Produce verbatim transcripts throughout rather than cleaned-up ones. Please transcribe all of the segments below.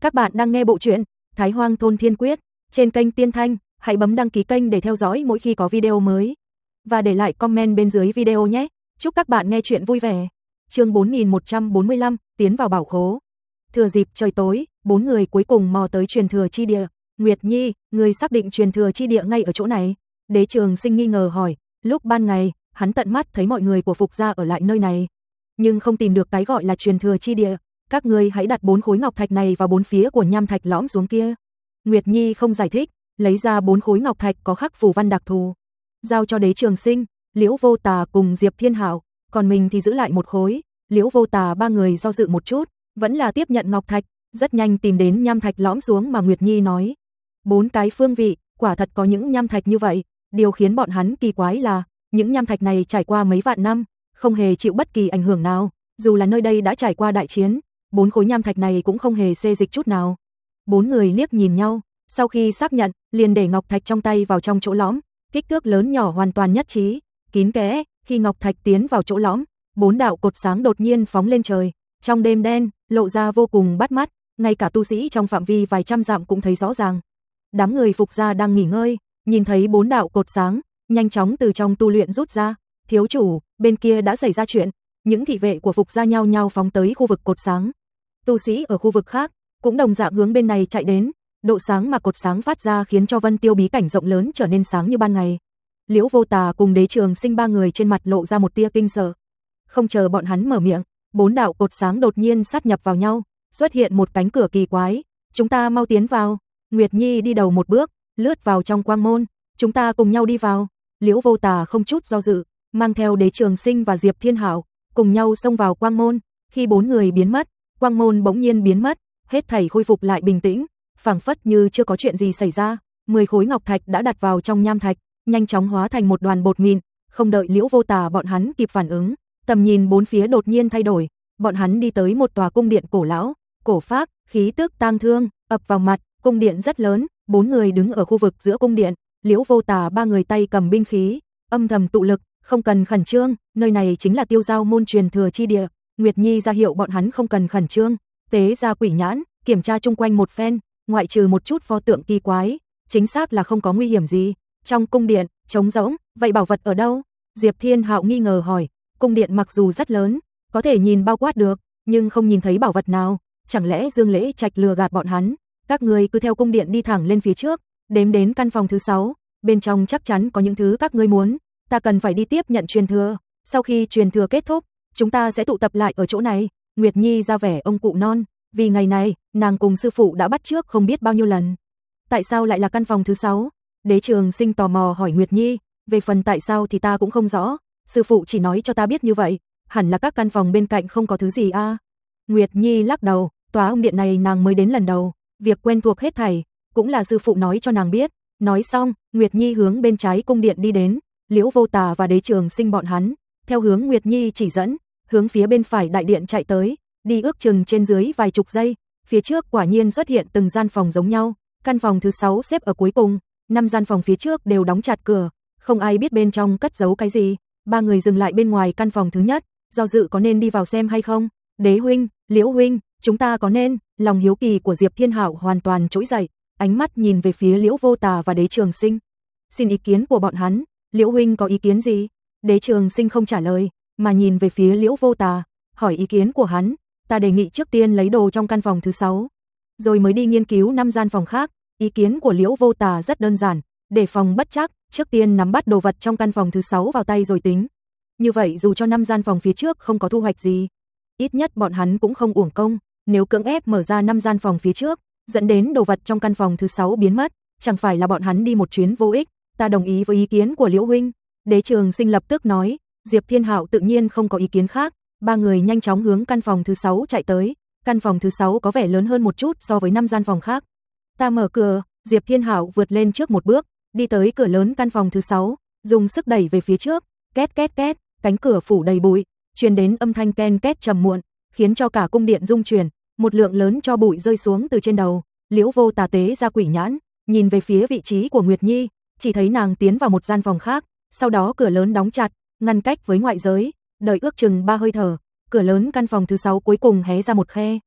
Các bạn đang nghe bộ truyện Thái Hoang Thôn Thiên Quyết trên kênh Tiên Thanh, hãy bấm đăng ký kênh để theo dõi mỗi khi có video mới. Và để lại comment bên dưới video nhé. Chúc các bạn nghe truyện vui vẻ. Chương bốn nghìn một trăm bốn mươi lăm, tiến vào bảo khố. Thừa dịp trời tối, bốn người cuối cùng mò tới truyền thừa chi địa. Nguyệt Nhi, người xác định truyền thừa chi địa ngay ở chỗ này? Đế Trường Sinh nghi ngờ hỏi. Lúc ban ngày, hắn tận mắt thấy mọi người của Phục gia ở lại nơi này, nhưng không tìm được cái gọi là truyền thừa chi địa. Các ngươi hãy đặt bốn khối ngọc thạch này vào bốn phía của nham thạch lõm xuống kia. Nguyệt Nhi không giải thích, lấy ra bốn khối ngọc thạch có khắc phù văn đặc thù, giao cho Đế Trường Sinh, Liễu Vô Tà cùng Diệp Thiên Hạo, còn mình thì giữ lại một khối. Liễu Vô Tà ba người do dự một chút, vẫn là tiếp nhận ngọc thạch, rất nhanh tìm đến nham thạch lõm xuống mà Nguyệt Nhi nói. Bốn cái phương vị, quả thật có những nham thạch như vậy, điều khiến bọn hắn kỳ quái là, những nham thạch này trải qua mấy vạn năm, không hề chịu bất kỳ ảnh hưởng nào, dù là nơi đây đã trải qua đại chiến, bốn khối nham thạch này cũng không hề xê dịch chút nào. Bốn người liếc nhìn nhau, sau khi xác nhận, liền để ngọc thạch trong tay vào trong chỗ lõm, kích thước lớn nhỏ hoàn toàn nhất trí, kín kẽ. Khi ngọc thạch tiến vào chỗ lõm, bốn đạo cột sáng đột nhiên phóng lên trời, trong đêm đen, lộ ra vô cùng bắt mắt, ngay cả tu sĩ trong phạm vi vài trăm dặm cũng thấy rõ ràng. Đám người Phục gia đang nghỉ ngơi, nhìn thấy bốn đạo cột sáng, nhanh chóng từ trong tu luyện rút ra. Thiếu chủ, bên kia đã xảy ra chuyện. Những thị vệ của Phục gia nhao nhao phóng tới khu vực cột sáng. Tu sĩ ở khu vực khác cũng đồng dạng hướng bên này chạy đến. Độ sáng mà cột sáng phát ra khiến cho Vân Tiêu bí cảnh rộng lớn trở nên sáng như ban ngày. Liễu Vô Tà cùng Đế Trường Sinh ba người trên mặt lộ ra một tia kinh sợ. Không chờ bọn hắn mở miệng, bốn đạo cột sáng đột nhiên sát nhập vào nhau, xuất hiện một cánh cửa kỳ quái. Chúng ta mau tiến vào. Nguyệt Nhi đi đầu một bước, lướt vào trong quang môn. Chúng ta cùng nhau đi vào. Liễu Vô Tà không chút do dự, mang theo Đế Trường Sinh và Diệp Thiên Hạo, cùng nhau xông vào quang môn. Khi bốn người biến mất, quang môn bỗng nhiên biến mất, hết thảy khôi phục lại bình tĩnh, phảng phất như chưa có chuyện gì xảy ra. Mười khối ngọc thạch đã đặt vào trong nham thạch, nhanh chóng hóa thành một đoàn bột mịn. Không đợi Liễu Vô Tà bọn hắn kịp phản ứng, tầm nhìn bốn phía đột nhiên thay đổi. Bọn hắn đi tới một tòa cung điện cổ lão, cổ phác, khí tức tang thương ập vào mặt. Cung điện rất lớn, bốn người đứng ở khu vực giữa cung điện. Liễu Vô Tà ba người tay cầm binh khí, âm thầm tụ lực, không cần khẩn trương, nơi này chính là Tiêu Giao môn truyền thừa chi địa. Nguyệt Nhi ra hiệu bọn hắn không cần khẩn trương, tế ra quỷ nhãn, kiểm tra chung quanh một phen, ngoại trừ một chút pho tượng kỳ quái, chính xác là không có nguy hiểm gì. Trong cung điện, trống rỗng, vậy bảo vật ở đâu? Diệp Thiên Hạo nghi ngờ hỏi. Cung điện mặc dù rất lớn, có thể nhìn bao quát được, nhưng không nhìn thấy bảo vật nào, chẳng lẽ Dương Lễ Trạch lừa gạt bọn hắn? Các ngươi cứ theo cung điện đi thẳng lên phía trước, đếm đến căn phòng thứ sáu, bên trong chắc chắn có những thứ các ngươi muốn, ta cần phải đi tiếp nhận truyền thừa, sau khi truyền thừa kết thúc, chúng ta sẽ tụ tập lại ở chỗ này. Nguyệt Nhi ra vẻ ông cụ non, vì ngày này, nàng cùng sư phụ đã bắt trước không biết bao nhiêu lần. Tại sao lại là căn phòng thứ sáu? Đế Trường Sinh tò mò hỏi Nguyệt Nhi, về phần tại sao thì ta cũng không rõ, sư phụ chỉ nói cho ta biết như vậy, hẳn là các căn phòng bên cạnh không có thứ gì a. À? Nguyệt Nhi lắc đầu, tòa ông điện này nàng mới đến lần đầu, việc quen thuộc hết thảy, cũng là sư phụ nói cho nàng biết. Nói xong, Nguyệt Nhi hướng bên trái cung điện đi đến, Liễu Vô Tà và Đế Trường Sinh bọn hắn, theo hướng Nguyệt Nhi chỉ dẫn, hướng phía bên phải đại điện chạy tới, đi ước chừng trên dưới vài chục giây, phía trước quả nhiên xuất hiện từng gian phòng giống nhau, căn phòng thứ sáu xếp ở cuối cùng, năm gian phòng phía trước đều đóng chặt cửa, không ai biết bên trong cất giấu cái gì. Ba người dừng lại bên ngoài căn phòng thứ nhất, do dự có nên đi vào xem hay không. Đế huynh, Liễu huynh, chúng ta có nên? Lòng hiếu kỳ của Diệp Thiên Hạo hoàn toàn trỗi dậy, ánh mắt nhìn về phía Liễu Vô Tà và Đế Trường Sinh. Xin ý kiến của bọn hắn, Liễu huynh có ý kiến gì? Đế Trường Sinh không trả lời, mà nhìn về phía Liễu Vô Tà, hỏi ý kiến của hắn. Ta đề nghị trước tiên lấy đồ trong căn phòng thứ sáu, rồi mới đi nghiên cứu năm gian phòng khác. Ý kiến của Liễu Vô Tà rất đơn giản, để phòng bất trắc, trước tiên nắm bắt đồ vật trong căn phòng thứ sáu vào tay rồi tính. Như vậy dù cho năm gian phòng phía trước không có thu hoạch gì, ít nhất bọn hắn cũng không uổng công. Nếu cưỡng ép mở ra năm gian phòng phía trước, dẫn đến đồ vật trong căn phòng thứ sáu biến mất, chẳng phải là bọn hắn đi một chuyến vô ích. Ta đồng ý với ý kiến của Liễu huynh. Đế Trường Sinh lập tức nói. Diệp Thiên Hạo tự nhiên không có ý kiến khác, ba người nhanh chóng hướng căn phòng thứ sáu chạy tới. Căn phòng thứ sáu có vẻ lớn hơn một chút so với năm gian phòng khác. Ta mở cửa. Diệp Thiên Hạo vượt lên trước một bước, đi tới cửa lớn căn phòng thứ sáu, dùng sức đẩy về phía trước, két két két, cánh cửa phủ đầy bụi, truyền đến âm thanh ken két trầm muộn, khiến cho cả cung điện rung chuyển, một lượng lớn cho bụi rơi xuống từ trên đầu. Liễu Vô Tà tế ra quỷ nhãn, nhìn về phía vị trí của Nguyệt Nhi, chỉ thấy nàng tiến vào một gian phòng khác, sau đó cửa lớn đóng chặt, ngăn cách với ngoại giới, đợi ước chừng ba hơi thở, cửa lớn căn phòng thứ sáu cuối cùng hé ra một khe.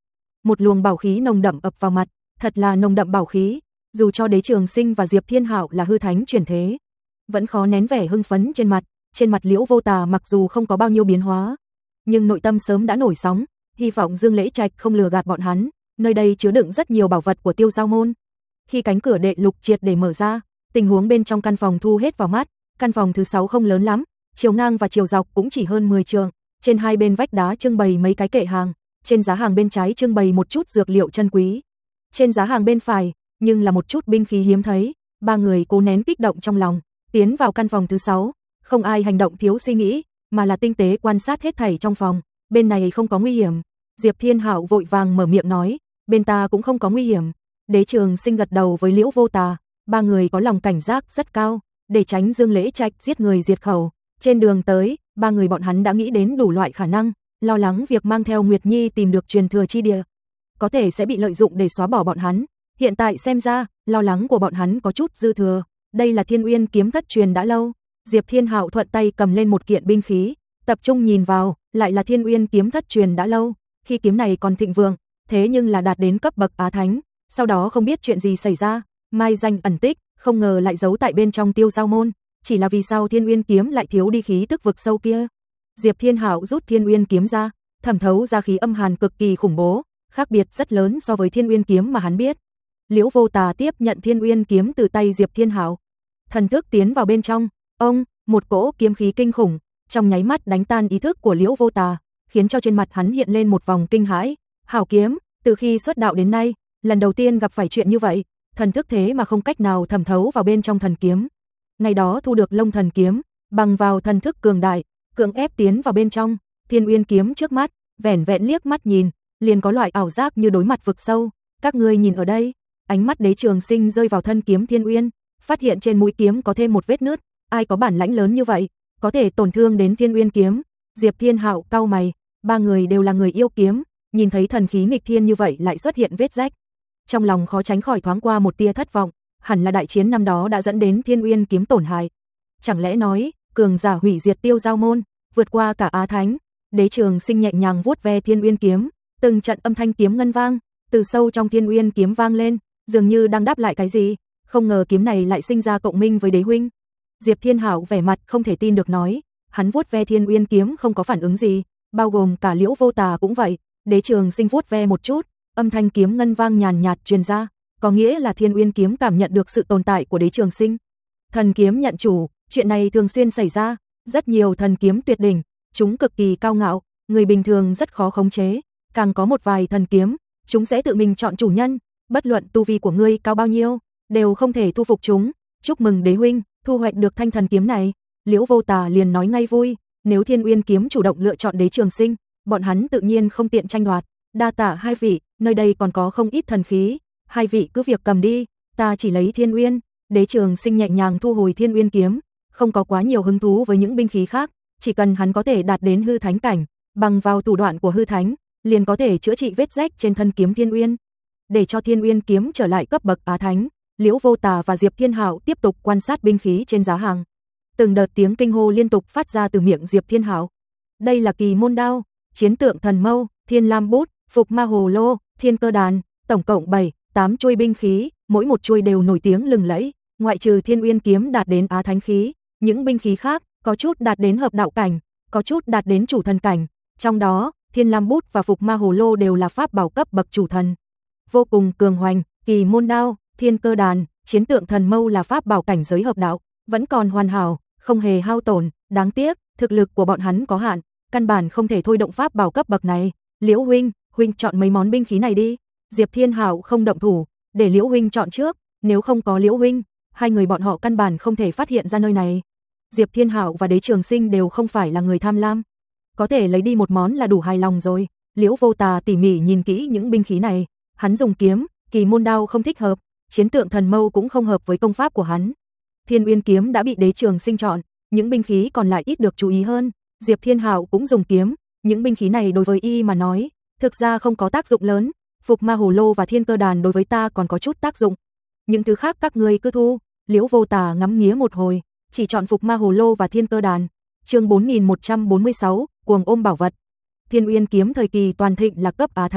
một luồng bảo khí nồng đậm ập vào mặt, thật là nồng đậm bảo khí, dù cho Đế Trường Sinh và Diệp Thiên Hạo là hư thánh chuyển thế, vẫn khó nén vẻ hưng phấn trên mặt. Trên mặt Liễu Vô Tà mặc dù không có bao nhiêu biến hóa, nhưng nội tâm sớm đã nổi sóng, hy vọng Dương Lễ Trạch không lừa gạt bọn hắn, nơi đây chứa đựng rất nhiều bảo vật của Tiêu Giao môn. Khi cánh cửa đệ lục triệt để mở ra, tình huống bên trong căn phòng thu hết vào mắt. Căn phòng thứ sáu không lớn lắm, chiều ngang và chiều dọc cũng chỉ hơn mười trượng, trên hai bên vách đá trưng bày mấy cái kệ hàng, trên giá hàng bên trái trưng bày một chút dược liệu chân quý. Trên giá hàng bên phải, nhưng là một chút binh khí hiếm thấy. Ba người cố nén kích động trong lòng, tiến vào căn phòng thứ sáu, không ai hành động thiếu suy nghĩ, mà là tinh tế quan sát hết thảy trong phòng. Bên này không có nguy hiểm. Diệp Thiên Hạo vội vàng mở miệng nói, bên ta cũng không có nguy hiểm. Đế Trường Sinh gật đầu với Liễu Vô Tà, ba người có lòng cảnh giác rất cao, để tránh Dương Lễ Trạch giết người diệt khẩu. Trên đường tới, ba người bọn hắn đã nghĩ đến đủ loại khả năng, lo lắng việc mang theo Nguyệt Nhi tìm được truyền thừa chi địa, có thể sẽ bị lợi dụng để xóa bỏ bọn hắn. Hiện tại xem ra, lo lắng của bọn hắn có chút dư thừa. Đây là Thiên Uyên kiếm thất truyền đã lâu. Diệp Thiên Hạo thuận tay cầm lên một kiện binh khí, tập trung nhìn vào, lại là Thiên Uyên kiếm thất truyền đã lâu. Khi kiếm này còn thịnh vượng, thế nhưng là đạt đến cấp bậc Á Thánh, sau đó không biết chuyện gì xảy ra, mai danh ẩn tích, không ngờ lại giấu tại bên trong Tiêu Giao môn, chỉ là vì sao Thiên Uyên kiếm lại thiếu đi khí tức vực sâu kia. Diệp Thiên Hạo rút Thiên Uyên kiếm ra, thẩm thấu ra khí âm hàn cực kỳ khủng bố, khác biệt rất lớn so với Thiên Uyên kiếm mà hắn biết. Liễu Vô Tà tiếp nhận Thiên Uyên kiếm từ tay Diệp Thiên Hạo, thần thức tiến vào bên trong, ông, một cỗ kiếm khí kinh khủng, trong nháy mắt đánh tan ý thức của Liễu Vô Tà, khiến cho trên mặt hắn hiện lên một vòng kinh hãi. Hảo kiếm, từ khi xuất đạo đến nay, lần đầu tiên gặp phải chuyện như vậy, thần thức thế mà không cách nào thẩm thấu vào bên trong thần kiếm. Ngày đó thu được Long Thần kiếm, bằng vào thần thức cường đại, cưỡng ép tiến vào bên trong, Thiên Uyên kiếm trước mắt, vẻn vẹn liếc mắt nhìn, liền có loại ảo giác như đối mặt vực sâu. Các ngươi nhìn ở đây, ánh mắt Đế Trường Sinh rơi vào thân kiếm Thiên Uyên, phát hiện trên mũi kiếm có thêm một vết nứt, ai có bản lãnh lớn như vậy, có thể tổn thương đến Thiên Uyên kiếm. Diệp Thiên Hạo cau mày, ba người đều là người yêu kiếm, nhìn thấy thần khí nghịch thiên như vậy lại xuất hiện vết rách, trong lòng khó tránh khỏi thoáng qua một tia thất vọng, hẳn là đại chiến năm đó đã dẫn đến Thiên Uyên kiếm tổn hại. Chẳng lẽ nói, cường giả hủy diệt Tiêu Giao môn, vượt qua cả Á Thánh. Đế Trường Sinh nhẹ nhàng vuốt ve Thiên Uyên kiếm, từng trận âm thanh kiếm ngân vang từ sâu trong Thiên Uyên kiếm vang lên, dường như đang đáp lại cái gì, không ngờ kiếm này lại sinh ra cộng minh với Đế huynh. Diệp Thiên Hạo vẻ mặt không thể tin được nói, hắn vuốt ve Thiên Uyên kiếm không có phản ứng gì, bao gồm cả Liễu Vô Tà cũng vậy. Đế Trường Sinh vuốt ve một chút, âm thanh kiếm ngân vang nhàn nhạt truyền ra, có nghĩa là Thiên Uyên kiếm cảm nhận được sự tồn tại của Đế Trường Sinh. Thần kiếm nhận chủ, chuyện này thường xuyên xảy ra, rất nhiều thần kiếm tuyệt đỉnh, chúng cực kỳ cao ngạo, người bình thường rất khó khống chế, càng có một vài thần kiếm, chúng sẽ tự mình chọn chủ nhân, bất luận tu vi của ngươi cao bao nhiêu, đều không thể thu phục chúng. Chúc mừng Đế huynh, thu hoạch được thanh thần kiếm này. Liễu Vô Tà liền nói ngay vui, nếu Thiên Uyên kiếm chủ động lựa chọn Đế Trường Sinh, bọn hắn tự nhiên không tiện tranh đoạt. Đa tạ hai vị, nơi đây còn có không ít thần khí, hai vị cứ việc cầm đi, ta chỉ lấy Thiên Uyên. Đế Trường Sinh nhẹ nhàng thu hồi Thiên Uyên kiếm, không có quá nhiều hứng thú với những binh khí khác, chỉ cần hắn có thể đạt đến hư thánh cảnh, bằng vào thủ đoạn của hư thánh, liền có thể chữa trị vết rách trên thân kiếm Thiên Uyên. Để cho Thiên Uyên kiếm trở lại cấp bậc Á Thánh, Liễu Vô Tà và Diệp Thiên Hạo tiếp tục quan sát binh khí trên giá hàng. Từng đợt tiếng kinh hô liên tục phát ra từ miệng Diệp Thiên Hạo. Đây là Kỳ Môn đao, Chiến Tượng Thần Mâu, Thiên Lam bút, Phục Ma Hồ lô, Thiên Cơ đàn, tổng cộng bảy, tám chuôi binh khí, mỗi một chuôi đều nổi tiếng lừng lẫy, ngoại trừ Thiên Uyên kiếm đạt đến Á Thánh khí, những binh khí khác có chút đạt đến hợp đạo cảnh, có chút đạt đến chủ thần cảnh, trong đó, Thiên Lam bút và Phục Ma Hồ lô đều là pháp bảo cấp bậc chủ thần, vô cùng cường hoành. Kỳ Môn đao, Thiên Cơ đàn, Chiến Tượng Thần mâu là pháp bảo cảnh giới hợp đạo, vẫn còn hoàn hảo, không hề hao tổn, đáng tiếc, thực lực của bọn hắn có hạn, căn bản không thể thôi động pháp bảo cấp bậc này. Liễu huynh, huynh chọn mấy món binh khí này đi. Diệp Thiên Hạo không động thủ, để Liễu huynh chọn trước, nếu không có Liễu huynh, hai người bọn họ căn bản không thể phát hiện ra nơi này. Diệp Thiên Hạo và Đế Trường Sinh đều không phải là người tham lam, có thể lấy đi một món là đủ hài lòng rồi. Liễu Vô Tà tỉ mỉ nhìn kỹ những binh khí này, hắn dùng kiếm, Kỳ Môn đao không thích hợp, Chiến Tượng Thần mâu cũng không hợp với công pháp của hắn. Thiên Uyên kiếm đã bị Đế Trường Sinh chọn, những binh khí còn lại ít được chú ý hơn. Diệp Thiên Hạo cũng dùng kiếm, những binh khí này đối với y mà nói, thực ra không có tác dụng lớn. Phục Ma Hồ lô và Thiên Cơ đàn đối với ta còn có chút tác dụng, những thứ khác các ngươi cứ thu. Liễu Vô Tà ngắm nghía một hồi, chỉ chọn Phục Ma Hồ lô và Thiên Cơ đàn. Chương bốn nghìn một trăm bốn mươi sáu, cuồng ôm bảo vật. Thiên Uyên kiếm thời kỳ toàn thịnh là cấp Á Thánh,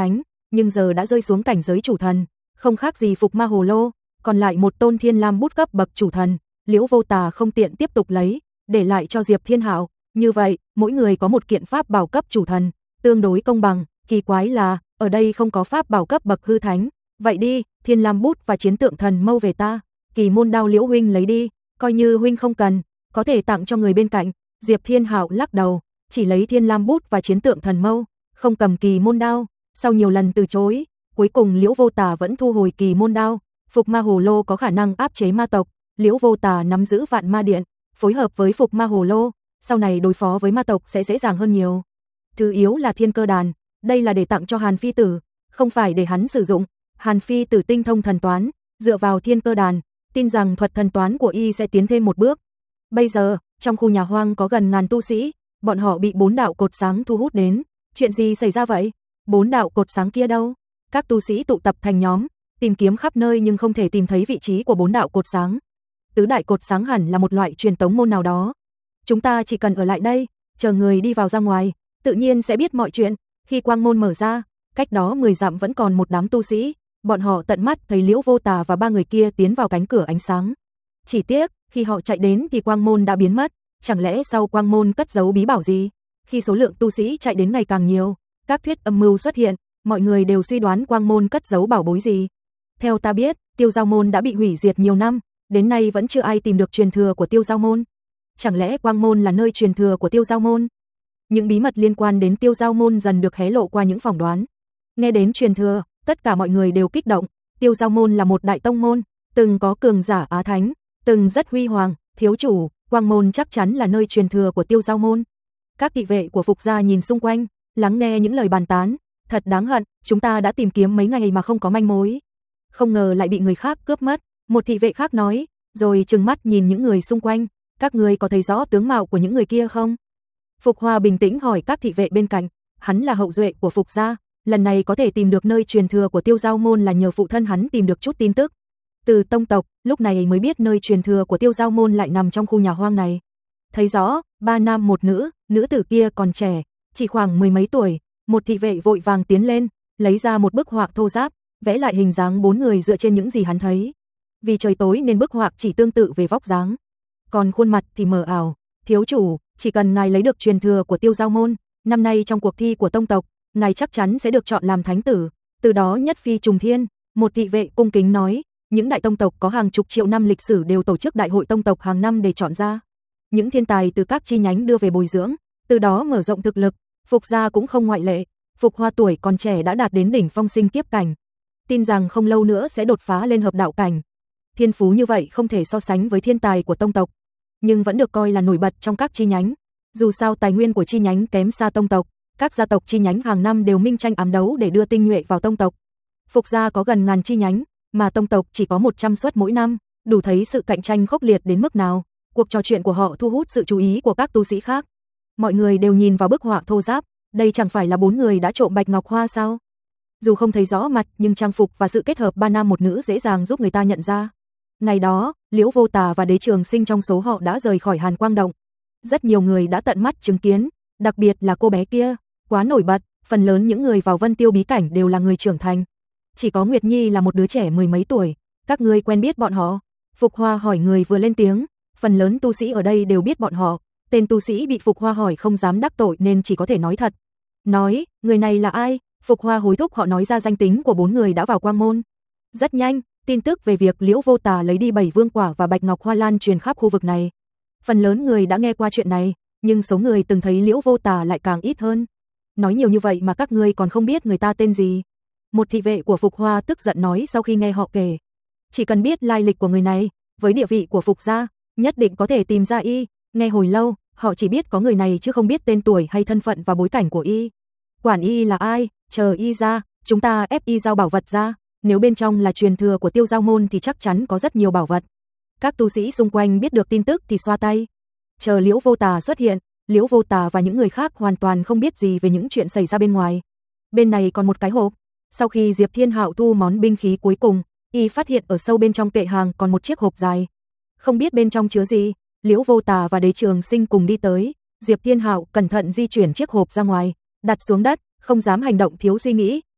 nhưng giờ đã rơi xuống cảnh giới chủ thần, không khác gì Phục Ma Hồ Lô, còn lại một tôn Thiên Lam bút cấp bậc chủ thần, Liễu Vô Tà không tiện tiếp tục lấy, để lại cho Diệp Thiên Hạo, như vậy, mỗi người có một kiện pháp bảo cấp chủ thần, tương đối công bằng, kỳ quái là, ở đây không có pháp bảo cấp bậc hư thánh, vậy đi, Thiên Lam bút và chiến tượng thần mâu về ta, Kỳ Môn đao Liễu huynh lấy đi, coi như huynh không cần, có thể tặng cho người bên cạnh. Diệp Thiên Hạo lắc đầu, chỉ lấy Thiên Lam bút và chiến tượng thần mâu, không cầm Kỳ Môn đao. Sau nhiều lần từ chối, cuối cùng Liễu Vô Tà vẫn thu hồi Kỳ Môn đao. Phục Ma Hồ Lô có khả năng áp chế ma tộc, Liễu Vô Tà nắm giữ Vạn Ma Điện, phối hợp với Phục Ma Hồ Lô, sau này đối phó với ma tộc sẽ dễ dàng hơn nhiều. Thứ yếu là Thiên Cơ Đàn, đây là để tặng cho Hàn Phi Tử, không phải để hắn sử dụng. Hàn Phi Tử tinh thông thần toán, dựa vào Thiên Cơ Đàn, tin rằng thuật thần toán của y sẽ tiến thêm một bước. Bây giờ, trong khu nhà hoang có gần ngàn tu sĩ, bọn họ bị bốn đạo cột sáng thu hút đến. Chuyện gì xảy ra vậy? Bốn đạo cột sáng kia đâu? Các tu sĩ tụ tập thành nhóm, tìm kiếm khắp nơi nhưng không thể tìm thấy vị trí của bốn đạo cột sáng. Tứ đại cột sáng hẳn là một loại truyền tống môn nào đó. Chúng ta chỉ cần ở lại đây, chờ người đi vào ra ngoài, tự nhiên sẽ biết mọi chuyện. Khi quang môn mở ra, cách đó mười dặm vẫn còn một đám tu sĩ, bọn họ tận mắt thấy Liễu Vô Tà và ba người kia tiến vào cánh cửa ánh sáng. Chỉ tiếc, khi họ chạy đến thì quang môn đã biến mất, chẳng lẽ sau quang môn cất giấu bí bảo gì? Khi số lượng tu sĩ chạy đến ngày càng nhiều, các thuyết âm mưu xuất hiện, mọi người đều suy đoán quang môn cất giấu bảo bối gì. Theo ta biết, Tiêu Giao môn đã bị hủy diệt nhiều năm, đến nay vẫn chưa ai tìm được truyền thừa của Tiêu Giao môn. Chẳng lẽ quang môn là nơi truyền thừa của Tiêu Giao môn? Những bí mật liên quan đến Tiêu Giao môn dần được hé lộ qua những phỏng đoán. Nghe đến truyền thừa, tất cả mọi người đều kích động. Tiêu Giao môn là một đại tông môn, từng có cường giả Á Thánh, từng rất huy hoàng. Thiếu chủ, quang môn chắc chắn là nơi truyền thừa của Tiêu Giao môn. Các thị vệ của Phục gia nhìn xung quanh, lắng nghe những lời bàn tán. Thật đáng hận, chúng ta đã tìm kiếm mấy ngày mà không có manh mối, không ngờ lại bị người khác cướp mất. Một thị vệ khác nói, rồi trừng mắt nhìn những người xung quanh. Các người có thấy rõ tướng mạo của những người kia không? Phục Hoa bình tĩnh hỏi các thị vệ bên cạnh. Hắn là hậu duệ của Phục gia, lần này có thể tìm được nơi truyền thừa của Tiêu Giao môn là nhờ phụ thân hắn tìm được chút tin tức từ tông tộc, lúc này mới biết nơi truyền thừa của Tiêu Giao môn lại nằm trong khu nhà hoang này. Thấy rõ, ba nam một nữ, nữ tử kia còn trẻ, chỉ khoảng mười mấy tuổi. Một thị vệ vội vàng tiến lên, lấy ra một bức họa thô ráp, vẽ lại hình dáng bốn người dựa trên những gì hắn thấy. Vì trời tối nên bức họa chỉ tương tự về vóc dáng, còn khuôn mặt thì mờ ảo. Thiếu chủ, chỉ cần ngài lấy được truyền thừa của Tiêu Giao môn, năm nay trong cuộc thi của tông tộc, ngài chắc chắn sẽ được chọn làm thánh tử, từ đó nhất phi trùng thiên. Một thị vệ cung kính nói, những đại tông tộc có hàng chục triệu năm lịch sử đều tổ chức đại hội tông tộc hàng năm để chọn ra những thiên tài từ các chi nhánh đưa về bồi dưỡng, từ đó mở rộng thực lực. Phục gia cũng không ngoại lệ. Phục Hoa tuổi còn trẻ đã đạt đến đỉnh phong sinh kiếp cảnh, tin rằng không lâu nữa sẽ đột phá lên hợp đạo cảnh. Thiên phú như vậy không thể so sánh với thiên tài của tông tộc, nhưng vẫn được coi là nổi bật trong các chi nhánh. Dù sao tài nguyên của chi nhánh kém xa tông tộc, các gia tộc chi nhánh hàng năm đều minh tranh ám đấu để đưa tinh nhuệ vào tông tộc. Phục gia có gần ngàn chi nhánh, mà tông tộc chỉ có một trăm suất mỗi năm, đủ thấy sự cạnh tranh khốc liệt đến mức nào. Cuộc trò chuyện của họ thu hút sự chú ý của các tu sĩ khác. Mọi người đều nhìn vào bức họa thô ráp, đây chẳng phải là bốn người đã trộm bạch ngọc hoa sao? Dù không thấy rõ mặt, nhưng trang phục và sự kết hợp ba nam một nữ dễ dàng giúp người ta nhận ra. Ngày đó, Liễu Vô Tà và Đế Trường Sinh trong số họ đã rời khỏi Hàn Quang Động. Rất nhiều người đã tận mắt chứng kiến, đặc biệt là cô bé kia, quá nổi bật. Phần lớn những người vào Vân Tiêu bí cảnh đều là người trưởng thành, chỉ có Nguyệt Nhi là một đứa trẻ mười mấy tuổi. Các ngươi quen biết bọn họ? Phục Hoa hỏi người vừa lên tiếng. Phần lớn tu sĩ ở đây đều biết bọn họ. Tên tu sĩ bị Phục Hoa hỏi không dám đắc tội nên chỉ có thể nói thật. Nói, người này là ai? Phục Hoa hối thúc họ nói ra danh tính của bốn người đã vào quang môn. Rất nhanh, tin tức về việc Liễu Vô Tà lấy đi bảy vương quả và bạch ngọc hoa lan truyền khắp khu vực này. Phần lớn người đã nghe qua chuyện này, nhưng số người từng thấy Liễu Vô Tà lại càng ít hơn. Nói nhiều như vậy mà các ngươi còn không biết người ta tên gì? Một thị vệ của Phục Hoa tức giận nói sau khi nghe họ kể. Chỉ cần biết lai lịch của người này, với địa vị của Phục gia, nhất định có thể tìm ra y. Nghe hồi lâu, họ chỉ biết có người này chứ không biết tên tuổi hay thân phận và bối cảnh của y. Quản y là ai? Chờ y ra, chúng ta ép y giao bảo vật ra. Nếu bên trong là truyền thừa của Tiêu Giao môn thì chắc chắn có rất nhiều bảo vật. Các tu sĩ xung quanh biết được tin tức thì xoa tay. Chờ Liễu Vô Tà xuất hiện, Liễu Vô Tà và những người khác hoàn toàn không biết gì về những chuyện xảy ra bên ngoài. Bên này còn một cái hộp. Sau khi Diệp Thiên Hạo thu món binh khí cuối cùng, y phát hiện ở sâu bên trong kệ hàng còn một chiếc hộp dài. Không biết bên trong chứa gì. Liễu Vô Tà và Đế Trường Sinh cùng đi tới. Diệp Thiên Hạo cẩn thận di chuyển chiếc hộp ra ngoài, đặt xuống đất, không dám hành động thiếu suy nghĩ.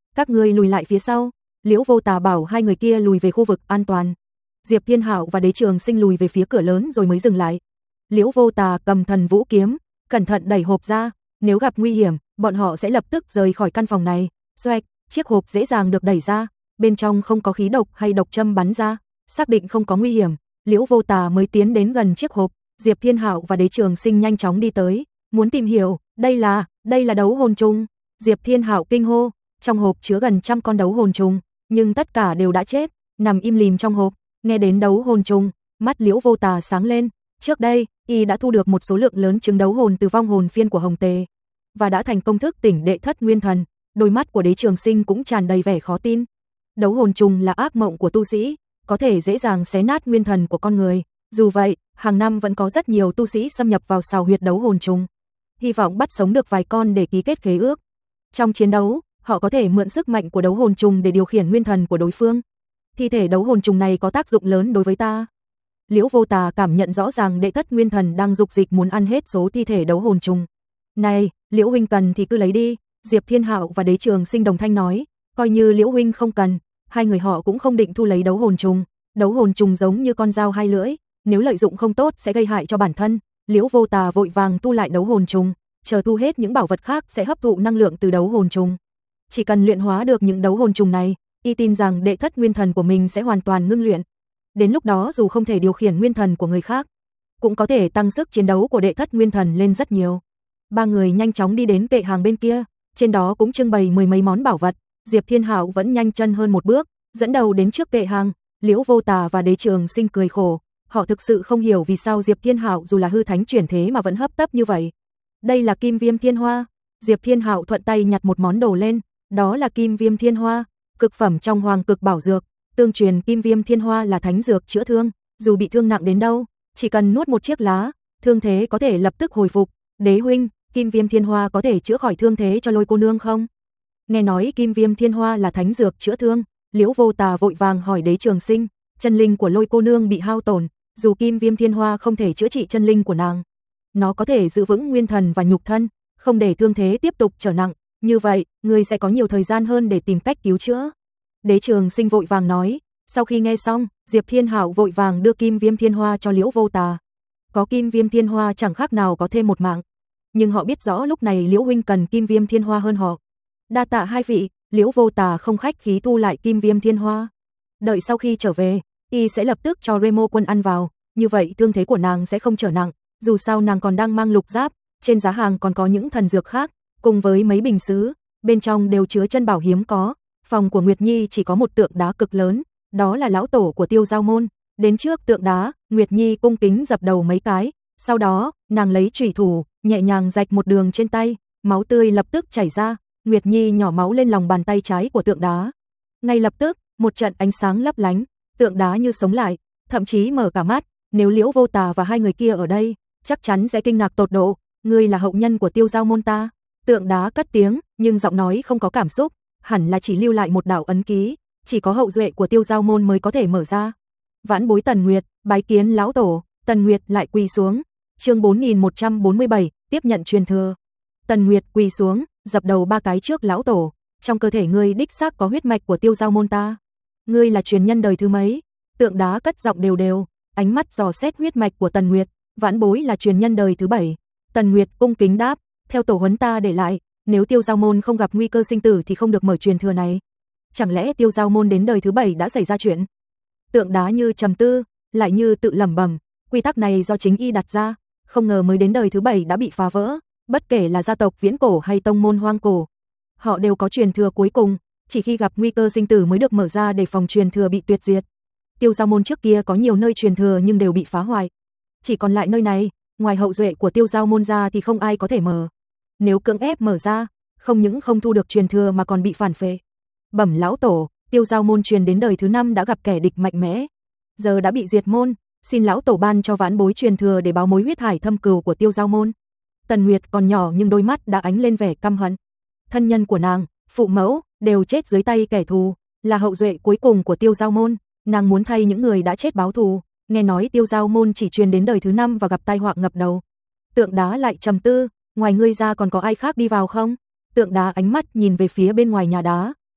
Các ngươi lùi lại phía sau. Liễu Vô Tà bảo hai người kia lùi về khu vực an toàn. Diệp Thiên Hạo và Đế Trường Sinh lùi về phía cửa lớn rồi mới dừng lại. Liễu Vô Tà cầm thần vũ kiếm, cẩn thận đẩy hộp ra, nếu gặp nguy hiểm, bọn họ sẽ lập tức rời khỏi căn phòng này. Xoẹt, chiếc hộp dễ dàng được đẩy ra, bên trong không có khí độc hay độc châm bắn ra, xác định không có nguy hiểm, Liễu Vô Tà mới tiến đến gần chiếc hộp. Diệp Thiên Hạo và Đế Trường Sinh nhanh chóng đi tới, muốn tìm hiểu, đây là, đây là đấu hồn trùng. Diệp Thiên Hạo kinh hô, trong hộp chứa gần trăm con đấu hồn trùng, nhưng tất cả đều đã chết, nằm im lìm trong hộp. Nghe đến đấu hồn trùng, mắt Liễu Vô Tà sáng lên, trước đây, y đã thu được một số lượng lớn trứng đấu hồn từ vong hồn phiên của Hồng Tề và đã thành công thức tỉnh đệ thất nguyên thần. Đôi mắt của Đế Trường Sinh cũng tràn đầy vẻ khó tin. Đấu hồn trùng là ác mộng của tu sĩ, có thể dễ dàng xé nát nguyên thần của con người. Dù vậy, hàng năm vẫn có rất nhiều tu sĩ xâm nhập vào sào huyệt đấu hồn trùng, hy vọng bắt sống được vài con để ký kết khế ước. Trong chiến đấu, họ có thể mượn sức mạnh của đấu hồn trùng để điều khiển nguyên thần của đối phương. Thi thể đấu hồn trùng này có tác dụng lớn đối với ta. Liễu Vô Tà cảm nhận rõ ràng đệ thất nguyên thần đang dục dịch muốn ăn hết số thi thể đấu hồn trùng. Này, Liễu huynh cần thì cứ lấy đi. Diệp Thiên Hạo và Đế Trường Sinh đồng thanh nói, coi như Liễu huynh không cần, hai người họ cũng không định thu lấy đấu hồn trùng. Đấu hồn trùng giống như con dao hai lưỡi, nếu lợi dụng không tốt sẽ gây hại cho bản thân. Liễu Vô Tà vội vàng thu lại đấu hồn trùng, chờ thu hết những bảo vật khác sẽ hấp thụ năng lượng từ đấu hồn trùng. Chỉ cần luyện hóa được những đấu hồn trùng này, y tin rằng đệ thất nguyên thần của mình sẽ hoàn toàn ngưng luyện. Đến lúc đó dù không thể điều khiển nguyên thần của người khác, cũng có thể tăng sức chiến đấu của đệ thất nguyên thần lên rất nhiều. Ba người nhanh chóng đi đến kệ hàng bên kia, trên đó cũng trưng bày mười mấy món bảo vật. Diệp Thiên Hạo vẫn nhanh chân hơn một bước, dẫn đầu đến trước kệ hàng. Liễu Vô Tà và Đế Trường Sinh cười khổ, họ thực sự không hiểu vì sao Diệp Thiên Hạo dù là hư thánh chuyển thế mà vẫn hấp tấp như vậy. Đây là Kim Viêm Thiên Hoa. Diệp Thiên Hạo thuận tay nhặt một món đồ lên, đó là Kim Viêm Thiên Hoa, cực phẩm trong Hoàng Cực Bảo Dược. Tương truyền Kim Viêm Thiên Hoa là thánh dược chữa thương, dù bị thương nặng đến đâu, chỉ cần nuốt một chiếc lá, thương thế có thể lập tức hồi phục. Đế huynh, Kim Viêm Thiên Hoa có thể chữa khỏi thương thế cho Lôi cô nương không? Nghe nói Kim Viêm Thiên Hoa là thánh dược chữa thương, Liễu Vô Tà vội vàng hỏi Đế Trường Sinh, chân linh của Lôi cô nương bị hao tổn, dù Kim Viêm Thiên Hoa không thể chữa trị chân linh của nàng, nó có thể giữ vững nguyên thần và nhục thân, không để thương thế tiếp tục trở nặng, như vậy, ngươi sẽ có nhiều thời gian hơn để tìm cách cứu chữa. Đế Trường Sinh vội vàng nói. Sau khi nghe xong, Diệp Thiên Hạo vội vàng đưa Kim Viêm Thiên Hoa cho Liễu Vô Tà. Có Kim Viêm Thiên Hoa chẳng khác nào có thêm một mạng, nhưng họ biết rõ lúc này Liễu huynh cần Kim Viêm Thiên Hoa hơn họ. Đa tạ hai vị. Liễu Vô Tà không khách khí thu lại Kim Viêm Thiên Hoa. Đợi sau khi trở về, y sẽ lập tức cho Remo Quân ăn vào, như vậy thương thế của nàng sẽ không trở nặng, dù sao nàng còn đang mang lục giáp, trên giá hàng còn có những thần dược khác, cùng với mấy bình sứ, bên trong đều chứa chân bảo hiếm có. Phòng của Nguyệt Nhi chỉ có một tượng đá cực lớn, đó là lão tổ của Tiêu Giao môn. Đến trước tượng đá, Nguyệt Nhi cung kính dập đầu mấy cái, sau đó, nàng lấy chủy thủ, nhẹ nhàng rạch một đường trên tay, máu tươi lập tức chảy ra, Nguyệt Nhi nhỏ máu lên lòng bàn tay trái của tượng đá. Ngay lập tức, một trận ánh sáng lấp lánh, tượng đá như sống lại, thậm chí mở cả mắt, nếu Liễu Vô Tà và hai người kia ở đây, chắc chắn sẽ kinh ngạc tột độ, ngươi là hậu nhân của Tiêu Giao môn ta. Tượng đá cất tiếng, nhưng giọng nói không có cảm xúc, hẳn là chỉ lưu lại một đạo ấn ký, chỉ có hậu duệ của Tiêu Giao môn mới có thể mở ra. Vãn bối Tần Nguyệt, bái kiến lão tổ. Tần Nguyệt lại quỳ xuống. Chương bốn nghìn một trăm bốn mươi bảy, tiếp nhận truyền thừa. Tần Nguyệt quỳ xuống, dập đầu ba cái trước lão tổ, trong cơ thể ngươi đích xác có huyết mạch của Tiêu Giao môn ta. Ngươi là truyền nhân đời thứ mấy? Tượng đá cất giọng đều đều, ánh mắt dò xét huyết mạch của Tần Nguyệt, vãn bối là truyền nhân đời thứ bảy. Tần Nguyệt cung kính đáp, theo tổ huấn ta để lại, nếu Tiêu Giao môn không gặp nguy cơ sinh tử thì không được mở truyền thừa này. Chẳng lẽ Tiêu Giao môn đến đời thứ bảy đã xảy ra chuyện? Tượng đá như trầm tư, lại như tự lẩm bẩm, quy tắc này do chính y đặt ra, không ngờ mới đến đời thứ bảy đã bị phá vỡ, bất kể là gia tộc viễn cổ hay tông môn hoang cổ, họ đều có truyền thừa cuối cùng, chỉ khi gặp nguy cơ sinh tử mới được mở ra để phòng truyền thừa bị tuyệt diệt. Tiêu Giao môn trước kia có nhiều nơi truyền thừa nhưng đều bị phá hoại, chỉ còn lại nơi này, ngoài hậu duệ của Tiêu Giao môn ra thì không ai có thể mở. Nếu cưỡng ép mở ra, không những không thu được truyền thừa mà còn bị phản phệ. Bẩm lão tổ, Tiêu Giao môn truyền đến đời thứ năm đã gặp kẻ địch mạnh mẽ, giờ đã bị diệt môn, xin lão tổ ban cho vãn bối truyền thừa để báo mối huyết hải thâm cừu của Tiêu Giao môn. Tần Nguyệt còn nhỏ nhưng đôi mắt đã ánh lên vẻ căm hận. Thân nhân của nàng, phụ mẫu đều chết dưới tay kẻ thù, là hậu duệ cuối cùng của Tiêu Giao môn, nàng muốn thay những người đã chết báo thù. Nghe nói Tiêu Giao môn chỉ truyền đến đời thứ năm và gặp tai họa ngập đầu. Tượng đá lại trầm tư, ngoài ngươi ra còn có ai khác đi vào không? Tượng đá ánh mắt nhìn về phía bên ngoài nhà đá,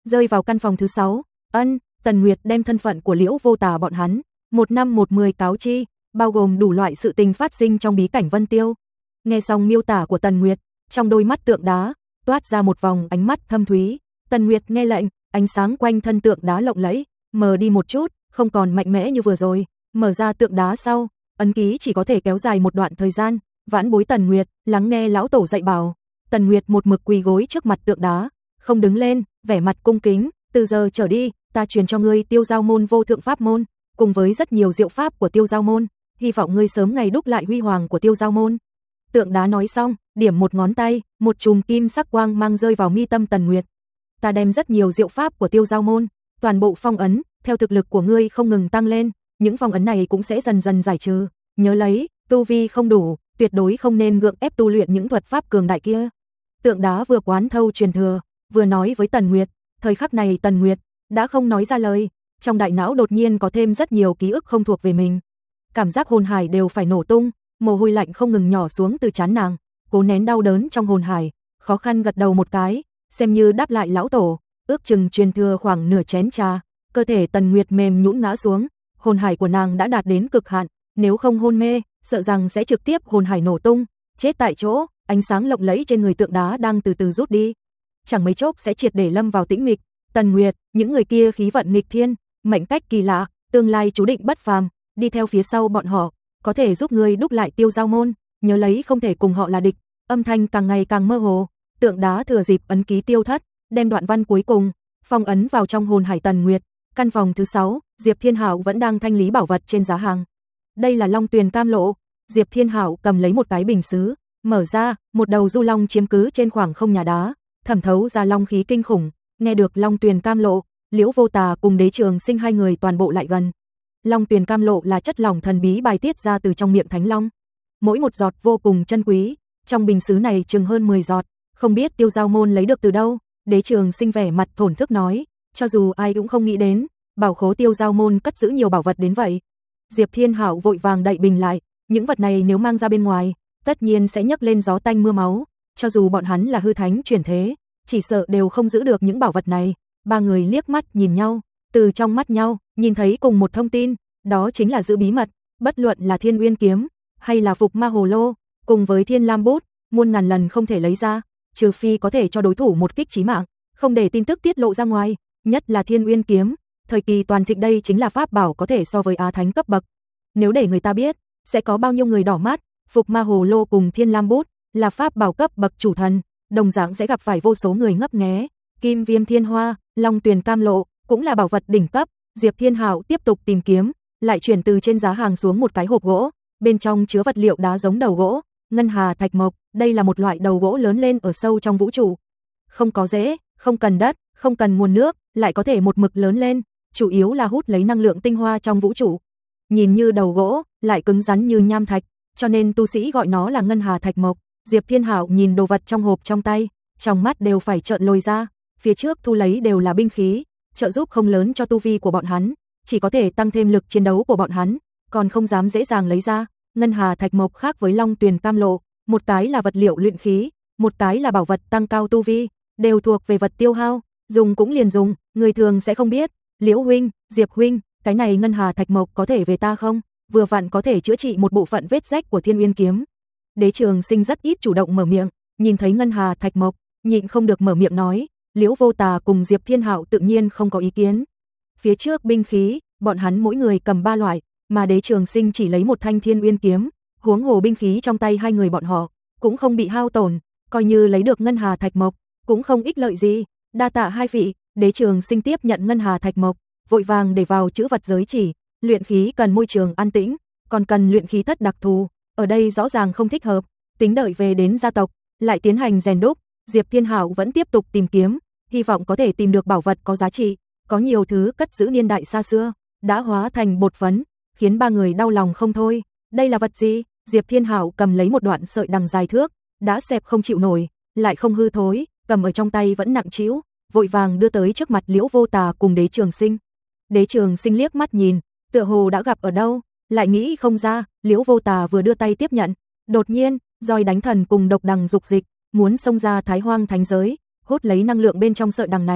rơi vào căn phòng thứ sáu. Ân, Tần Nguyệt đem thân phận của Liễu Vô Tà bọn hắn, một năm một mười cáo chi, bao gồm đủ loại sự tình phát sinh trong bí cảnh Vân Tiêu. Nghe xong miêu tả của Tần Nguyệt, trong đôi mắt tượng đá toát ra một vòng ánh mắt thâm thúy. Tần Nguyệt nghe lệnh, ánh sáng quanh thân tượng đá lộng lẫy, mờ đi một chút, không còn mạnh mẽ như vừa rồi. Mở ra tượng đá sau, ấn ký chỉ có thể kéo dài một đoạn thời gian. Vãn bối Tần Nguyệt, lắng nghe lão tổ dạy bảo. Tần Nguyệt một mực quỳ gối trước mặt tượng đá, không đứng lên, vẻ mặt cung kính. Từ giờ trở đi, ta truyền cho ngươi Tiêu Giao môn vô thượng pháp môn, cùng với rất nhiều diệu pháp của Tiêu Giao môn, hy vọng ngươi sớm ngày đúc lại huy hoàng của Tiêu Giao môn. Tượng đá nói xong, điểm một ngón tay, một chùm kim sắc quang mang rơi vào mi tâm Tần Nguyệt. Ta đem rất nhiều diệu pháp của Tiêu Giao môn, toàn bộ phong ấn, theo thực lực của ngươi không ngừng tăng lên, những phong ấn này cũng sẽ dần dần giải trừ. Nhớ lấy, tu vi không đủ, tuyệt đối không nên gượng ép tu luyện những thuật pháp cường đại kia. Tượng đá vừa quán thâu truyền thừa, vừa nói với Tần Nguyệt. Thời khắc này Tần Nguyệt đã không nói ra lời, trong đại não đột nhiên có thêm rất nhiều ký ức không thuộc về mình. Cảm giác hồn hải đều phải nổ tung, mồ hôi lạnh không ngừng nhỏ xuống từ trán nàng, cố nén đau đớn trong hồn hải, khó khăn gật đầu một cái, xem như đáp lại lão tổ. Ước chừng truyền thừa khoảng nửa chén trà, cơ thể Tần Nguyệt mềm nhũn ngã xuống, hồn hải của nàng đã đạt đến cực hạn, nếu không hôn mê, sợ rằng sẽ trực tiếp hồn hải nổ tung, chết tại chỗ. Ánh sáng lộng lẫy trên người tượng đá đang từ từ rút đi, chẳng mấy chốc sẽ triệt để lâm vào tĩnh mịch. Tần Nguyệt, những người kia khí vận nghịch thiên, mệnh cách kỳ lạ, tương lai chú định bất phàm, đi theo phía sau bọn họ, có thể giúp ngươi đúc lại Tiêu Giao môn, nhớ lấy không thể cùng họ là địch. Âm thanh càng ngày càng mơ hồ, tượng đá thừa dịp ấn ký tiêu thất, đem đoạn văn cuối cùng phong ấn vào trong hồn hải Tần Nguyệt. Căn phòng thứ sáu, Diệp Thiên Hạo vẫn đang thanh lý bảo vật trên giá hàng. Đây là Long Tuyền Cam Lộ. Diệp Thiên Hạo cầm lấy một cái bình sứ, mở ra, một đầu du long chiếm cứ trên khoảng không nhà đá, thẩm thấu ra long khí kinh khủng. Nghe được Long Tuyền Cam Lộ, Liễu Vô Tà cùng Đế Trường Sinh hai người toàn bộ lại gần. Long Tuyền Cam Lộ là chất lỏng thần bí bài tiết ra từ trong miệng Thánh Long, mỗi một giọt vô cùng chân quý, trong bình sứ này chừng hơn mười giọt, không biết Tiêu Giao môn lấy được từ đâu. Đế Trường Sinh vẻ mặt thổn thức nói, cho dù ai cũng không nghĩ đến, bảo khố Tiêu Giao môn cất giữ nhiều bảo vật đến vậy. Diệp Thiên Hạo vội vàng đậy bình lại, những vật này nếu mang ra bên ngoài, tất nhiên sẽ nhấc lên gió tanh mưa máu, cho dù bọn hắn là hư thánh chuyển thế, chỉ sợ đều không giữ được những bảo vật này. Ba người liếc mắt nhìn nhau, từ trong mắt nhau, nhìn thấy cùng một thông tin, đó chính là giữ bí mật, bất luận là Thiên Uyên kiếm, hay là Phục Ma Hồ Lô, cùng với Thiên Lam bút, muôn ngàn lần không thể lấy ra, trừ phi có thể cho đối thủ một kích chí mạng, không để tin tức tiết lộ ra ngoài, nhất là Thiên Uyên kiếm, thời kỳ toàn thịnh đây chính là pháp bảo có thể so với Á Thánh cấp bậc. Nếu để người ta biết, sẽ có bao nhiêu người đỏ mắt. Phục Ma Hồ Lô cùng Thiên Lam bút là pháp bảo cấp bậc chủ thần, đồng dạng sẽ gặp phải vô số người ngấp nghé. Kim Viêm Thiên Hoa, Long Tuyền Cam Lộ cũng là bảo vật đỉnh cấp. Diệp Thiên Hạo tiếp tục tìm kiếm, lại chuyển từ trên giá hàng xuống một cái hộp gỗ, bên trong chứa vật liệu đá giống đầu gỗ, ngân hà thạch mộc. Đây là một loại đầu gỗ lớn lên ở sâu trong vũ trụ, không có rễ, không cần đất, không cần nguồn nước, lại có thể một mực lớn lên, chủ yếu là hút lấy năng lượng tinh hoa trong vũ trụ. Nhìn như đầu gỗ, lại cứng rắn như nham thạch, cho nên tu sĩ gọi nó là ngân hà thạch mộc. Diệp Thiên Hạo nhìn đồ vật trong hộp trong tay, trong mắt đều phải trợn lồi ra, phía trước thu lấy đều là binh khí, trợ giúp không lớn cho tu vi của bọn hắn, chỉ có thể tăng thêm lực chiến đấu của bọn hắn, còn không dám dễ dàng lấy ra. Ngân hà thạch mộc khác với Long Tuyền Cam Lộ, một cái là vật liệu luyện khí, một cái là bảo vật tăng cao tu vi, đều thuộc về vật tiêu hao, dùng cũng liền dùng, người thường sẽ không biết. Liễu huynh, Diệp huynh, cái này ngân hà thạch mộc có thể về ta không? Vừa vặn có thể chữa trị một bộ phận vết rách của Thiên Uyên kiếm. Đế Trường Sinh rất ít chủ động mở miệng, nhìn thấy ngân hà thạch mộc, nhịn không được mở miệng nói. Liễu Vô Tà cùng Diệp Thiên Hạo tự nhiên không có ý kiến. Phía trước binh khí, bọn hắn mỗi người cầm ba loại, mà Đế Trường Sinh chỉ lấy một thanh Thiên Uyên kiếm, huống hồ binh khí trong tay hai người bọn họ cũng không bị hao tổn, coi như lấy được ngân hà thạch mộc cũng không ích lợi gì. Đa tạ hai vị. Đế Trường Sinh tiếp nhận ngân hà thạch mộc, vội vàng để vào chữ vật giới chỉ. Luyện khí cần môi trường an tĩnh, còn cần luyện khí thất đặc thù, ở đây rõ ràng không thích hợp, tính đợi về đến gia tộc lại tiến hành rèn đúc. Diệp Thiên Hạo vẫn tiếp tục tìm kiếm, hy vọng có thể tìm được bảo vật có giá trị, có nhiều thứ cất giữ niên đại xa xưa, đã hóa thành bột phấn, khiến ba người đau lòng không thôi. Đây là vật gì? Diệp Thiên Hạo cầm lấy một đoạn sợi đằng dài thước, đã xẹp không chịu nổi, lại không hư thối, cầm ở trong tay vẫn nặng trĩu, vội vàng đưa tới trước mặt Liễu Vô Tà cùng Đế Trường Sinh. Đế Trường Sinh liếc mắt nhìn, tựa hồ đã gặp ở đâu, lại nghĩ không ra. Liễu Vô Tà vừa đưa tay tiếp nhận, đột nhiên, roi đánh thần cùng độc đằng dục dịch, muốn xông ra Thái Hoang thánh giới, hút lấy năng lượng bên trong sợi đằng này.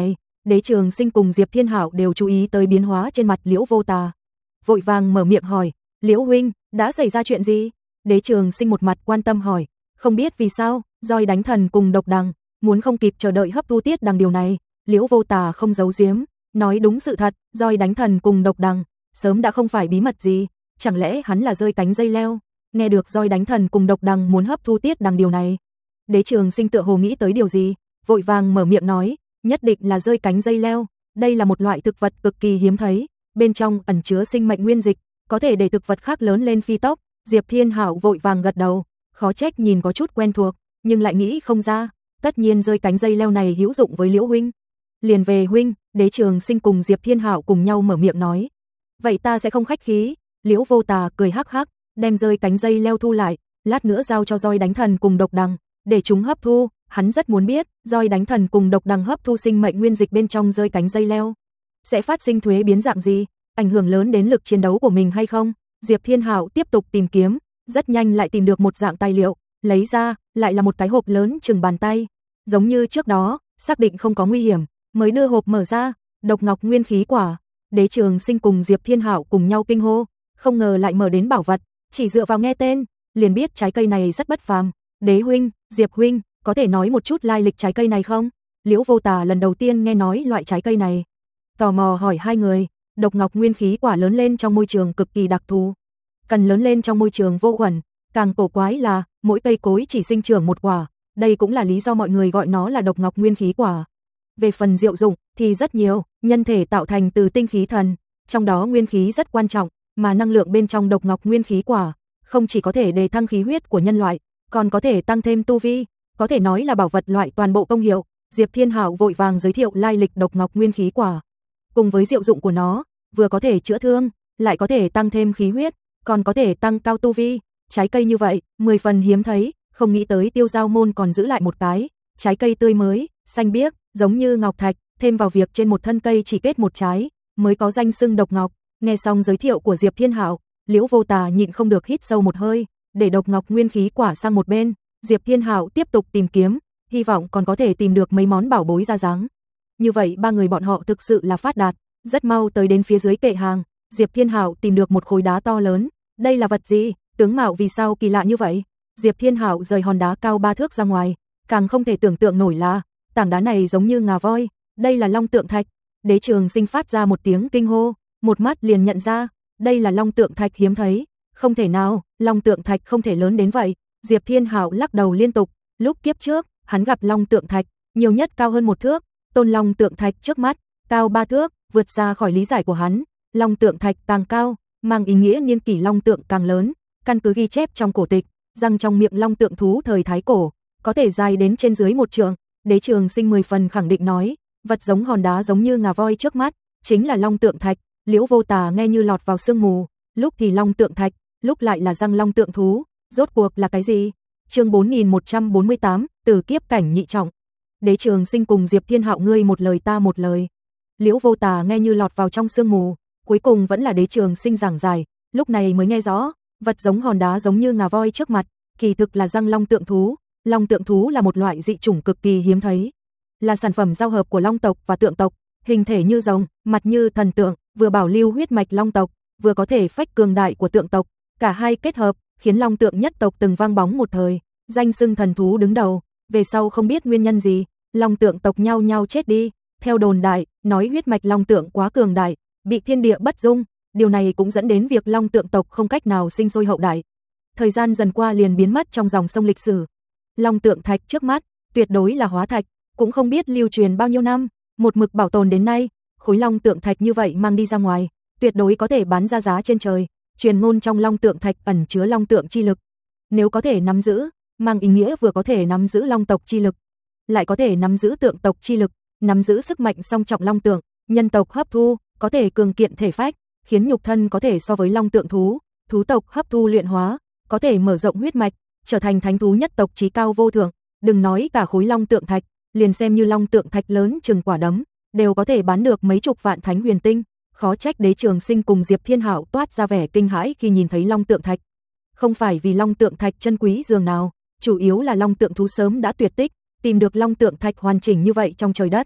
Đế Trường Sinh cùng Diệp Thiên Hạo đều chú ý tới biến hóa trên mặt Liễu Vô Tà. Vội vàng mở miệng hỏi, Liễu huynh, đã xảy ra chuyện gì? Đế Trường Sinh một mặt quan tâm hỏi, không biết vì sao, roi đánh thần cùng độc đằng, muốn không kịp chờ đợi hấp thu tiết đằng điều này. Liễu Vô Tà không giấu giếm, nói đúng sự thật, roi đánh thần cùng độc đằng, sớm đã không phải bí mật gì, chẳng lẽ hắn là rơi cánh dây leo? Nghe được roi đánh thần cùng độc đằng muốn hấp thu tiết đằng điều này, Đế Trường Sinh tựa hồ nghĩ tới điều gì, vội vàng mở miệng nói, nhất định là rơi cánh dây leo, đây là một loại thực vật cực kỳ hiếm thấy, bên trong ẩn chứa sinh mệnh nguyên dịch, có thể để thực vật khác lớn lên phi tốc. Diệp Thiên Hạo vội vàng gật đầu, khó trách nhìn có chút quen thuộc, nhưng lại nghĩ không ra, tất nhiên rơi cánh dây leo này hữu dụng với Liễu huynh. Liền về huynh, Đế Trường Sinh cùng Diệp Thiên Hạo cùng nhau mở miệng nói, vậy ta sẽ không khách khí. Liễu Vô Tà cười hắc hắc, đem rơi cánh dây leo thu lại, lát nữa giao cho roi đánh thần cùng độc đằng, để chúng hấp thu. Hắn rất muốn biết, roi đánh thần cùng độc đằng hấp thu sinh mệnh nguyên dịch bên trong rơi cánh dây leo, sẽ phát sinh thuế biến dạng gì, ảnh hưởng lớn đến lực chiến đấu của mình hay không. Diệp Thiên Hạo tiếp tục tìm kiếm, rất nhanh lại tìm được một dạng tài liệu, lấy ra, lại là một cái hộp lớn chừng bàn tay. Giống như trước đó, xác định không có nguy hiểm, mới đưa hộp mở ra, độc ngọc nguyên khí quả. Đế Trường Sinh cùng Diệp Thiên Hạo cùng nhau kinh hô, không ngờ lại mở đến bảo vật, chỉ dựa vào nghe tên, liền biết trái cây này rất bất phàm. Đế huynh, Diệp huynh, có thể nói một chút lai lịch trái cây này không? Liễu Vô Tà lần đầu tiên nghe nói loại trái cây này, tò mò hỏi hai người. Độc ngọc nguyên khí quả lớn lên trong môi trường cực kỳ đặc thù, cần lớn lên trong môi trường vô khuẩn, càng cổ quái là mỗi cây cối chỉ sinh trưởng một quả, đây cũng là lý do mọi người gọi nó là độc ngọc nguyên khí quả. Về phần diệu dụng thì rất nhiều, nhân thể tạo thành từ tinh khí thần, trong đó nguyên khí rất quan trọng, mà năng lượng bên trong độc ngọc nguyên khí quả không chỉ có thể đề thăng khí huyết của nhân loại, còn có thể tăng thêm tu vi, có thể nói là bảo vật loại toàn bộ công hiệu. Diệp Thiên Hạo vội vàng giới thiệu lai lịch độc ngọc nguyên khí quả, cùng với diệu dụng của nó, vừa có thể chữa thương, lại có thể tăng thêm khí huyết, còn có thể tăng cao tu vi. Trái cây như vậy, mười phần hiếm thấy, không nghĩ tới Tiêu Giao môn còn giữ lại một cái, trái cây tươi mới, xanh biếc, giống như ngọc thạch, thêm vào việc trên một thân cây chỉ kết một trái, mới có danh xưng độc ngọc. Nghe xong giới thiệu của Diệp Thiên Hạo, Liễu Vô Tà nhịn không được hít sâu một hơi, để độc ngọc nguyên khí quả sang một bên. Diệp Thiên Hạo tiếp tục tìm kiếm, hy vọng còn có thể tìm được mấy món bảo bối ra dáng. Như vậy ba người bọn họ thực sự là phát đạt. Rất mau tới đến phía dưới kệ hàng, Diệp Thiên Hạo tìm được một khối đá to lớn. Đây là vật gì? Tướng mạo vì sao kỳ lạ như vậy? Diệp Thiên Hạo rời hòn đá cao ba thước ra ngoài, càng không thể tưởng tượng nổi là tảng đá này giống như ngà voi. Đây là long tượng thạch. Đế Trường Sinh phát ra một tiếng kinh hô, một mắt liền nhận ra, đây là long tượng thạch hiếm thấy. Không thể nào, long tượng thạch không thể lớn đến vậy. Diệp Thiên Hạo lắc đầu liên tục, lúc kiếp trước, hắn gặp long tượng thạch, nhiều nhất cao hơn một thước, tôn long tượng thạch trước mắt, cao ba thước, vượt xa khỏi lý giải của hắn. Long tượng thạch càng cao, mang ý nghĩa niên kỷ long tượng càng lớn, căn cứ ghi chép trong cổ tịch, răng trong miệng long tượng thú thời Thái Cổ, có thể dài đến trên dưới một trượng. Đế Trường Sinh mười phần khẳng định nói, vật giống hòn đá giống như ngà voi trước mắt, chính là long tượng thạch. Liễu Vô Tà nghe như lọt vào sương mù, lúc thì long tượng thạch, lúc lại là răng long tượng thú, rốt cuộc là cái gì? Chương bốn nghìn một trăm bốn mươi tám, từ kiếp cảnh nhị trọng. Đế Trường Sinh cùng Diệp Thiên Hạo ngươi một lời ta một lời. Liễu Vô Tà nghe như lọt vào trong sương mù, cuối cùng vẫn là Đế Trường Sinh giảng giải, lúc này mới nghe rõ, vật giống hòn đá giống như ngà voi trước mặt, kỳ thực là răng long tượng thú. Long tượng thú là một loại dị chủng cực kỳ hiếm thấy, là sản phẩm giao hợp của long tộc và tượng tộc, hình thể như rồng, mặt như thần tượng, vừa bảo lưu huyết mạch long tộc, vừa có thể phách cường đại của tượng tộc, cả hai kết hợp, khiến long tượng nhất tộc từng vang bóng một thời, danh xưng thần thú đứng đầu. Về sau không biết nguyên nhân gì, long tượng tộc nhau nhau chết đi. Theo đồn đại, nói huyết mạch long tượng quá cường đại, bị thiên địa bất dung, điều này cũng dẫn đến việc long tượng tộc không cách nào sinh sôi hậu đại. Thời gian dần qua liền biến mất trong dòng sông lịch sử. Long tượng thạch trước mắt, tuyệt đối là hóa thạch, cũng không biết lưu truyền bao nhiêu năm, một mực bảo tồn đến nay. Khối long tượng thạch như vậy mang đi ra ngoài, tuyệt đối có thể bán ra giá trên trời. Truyền ngôn trong long tượng thạch ẩn chứa long tượng chi lực, nếu có thể nắm giữ, mang ý nghĩa vừa có thể nắm giữ long tộc chi lực, lại có thể nắm giữ tượng tộc chi lực, nắm giữ sức mạnh song trọng long tượng, nhân tộc hấp thu, có thể cường kiện thể phách, khiến nhục thân có thể so với long tượng thú, thú tộc hấp thu luyện hóa, có thể mở rộng huyết mạch, trở thành thánh thú nhất tộc chí cao vô thượng. Đừng nói cả khối long tượng thạch, liền xem như long tượng thạch lớn chừng quả đấm, đều có thể bán được mấy chục vạn thánh huyền tinh. Khó trách Đế Trường Sinh cùng Diệp Thiên Hạo toát ra vẻ kinh hãi khi nhìn thấy long tượng thạch. Không phải vì long tượng thạch chân quý dường nào, chủ yếu là long tượng thú sớm đã tuyệt tích, tìm được long tượng thạch hoàn chỉnh như vậy trong trời đất,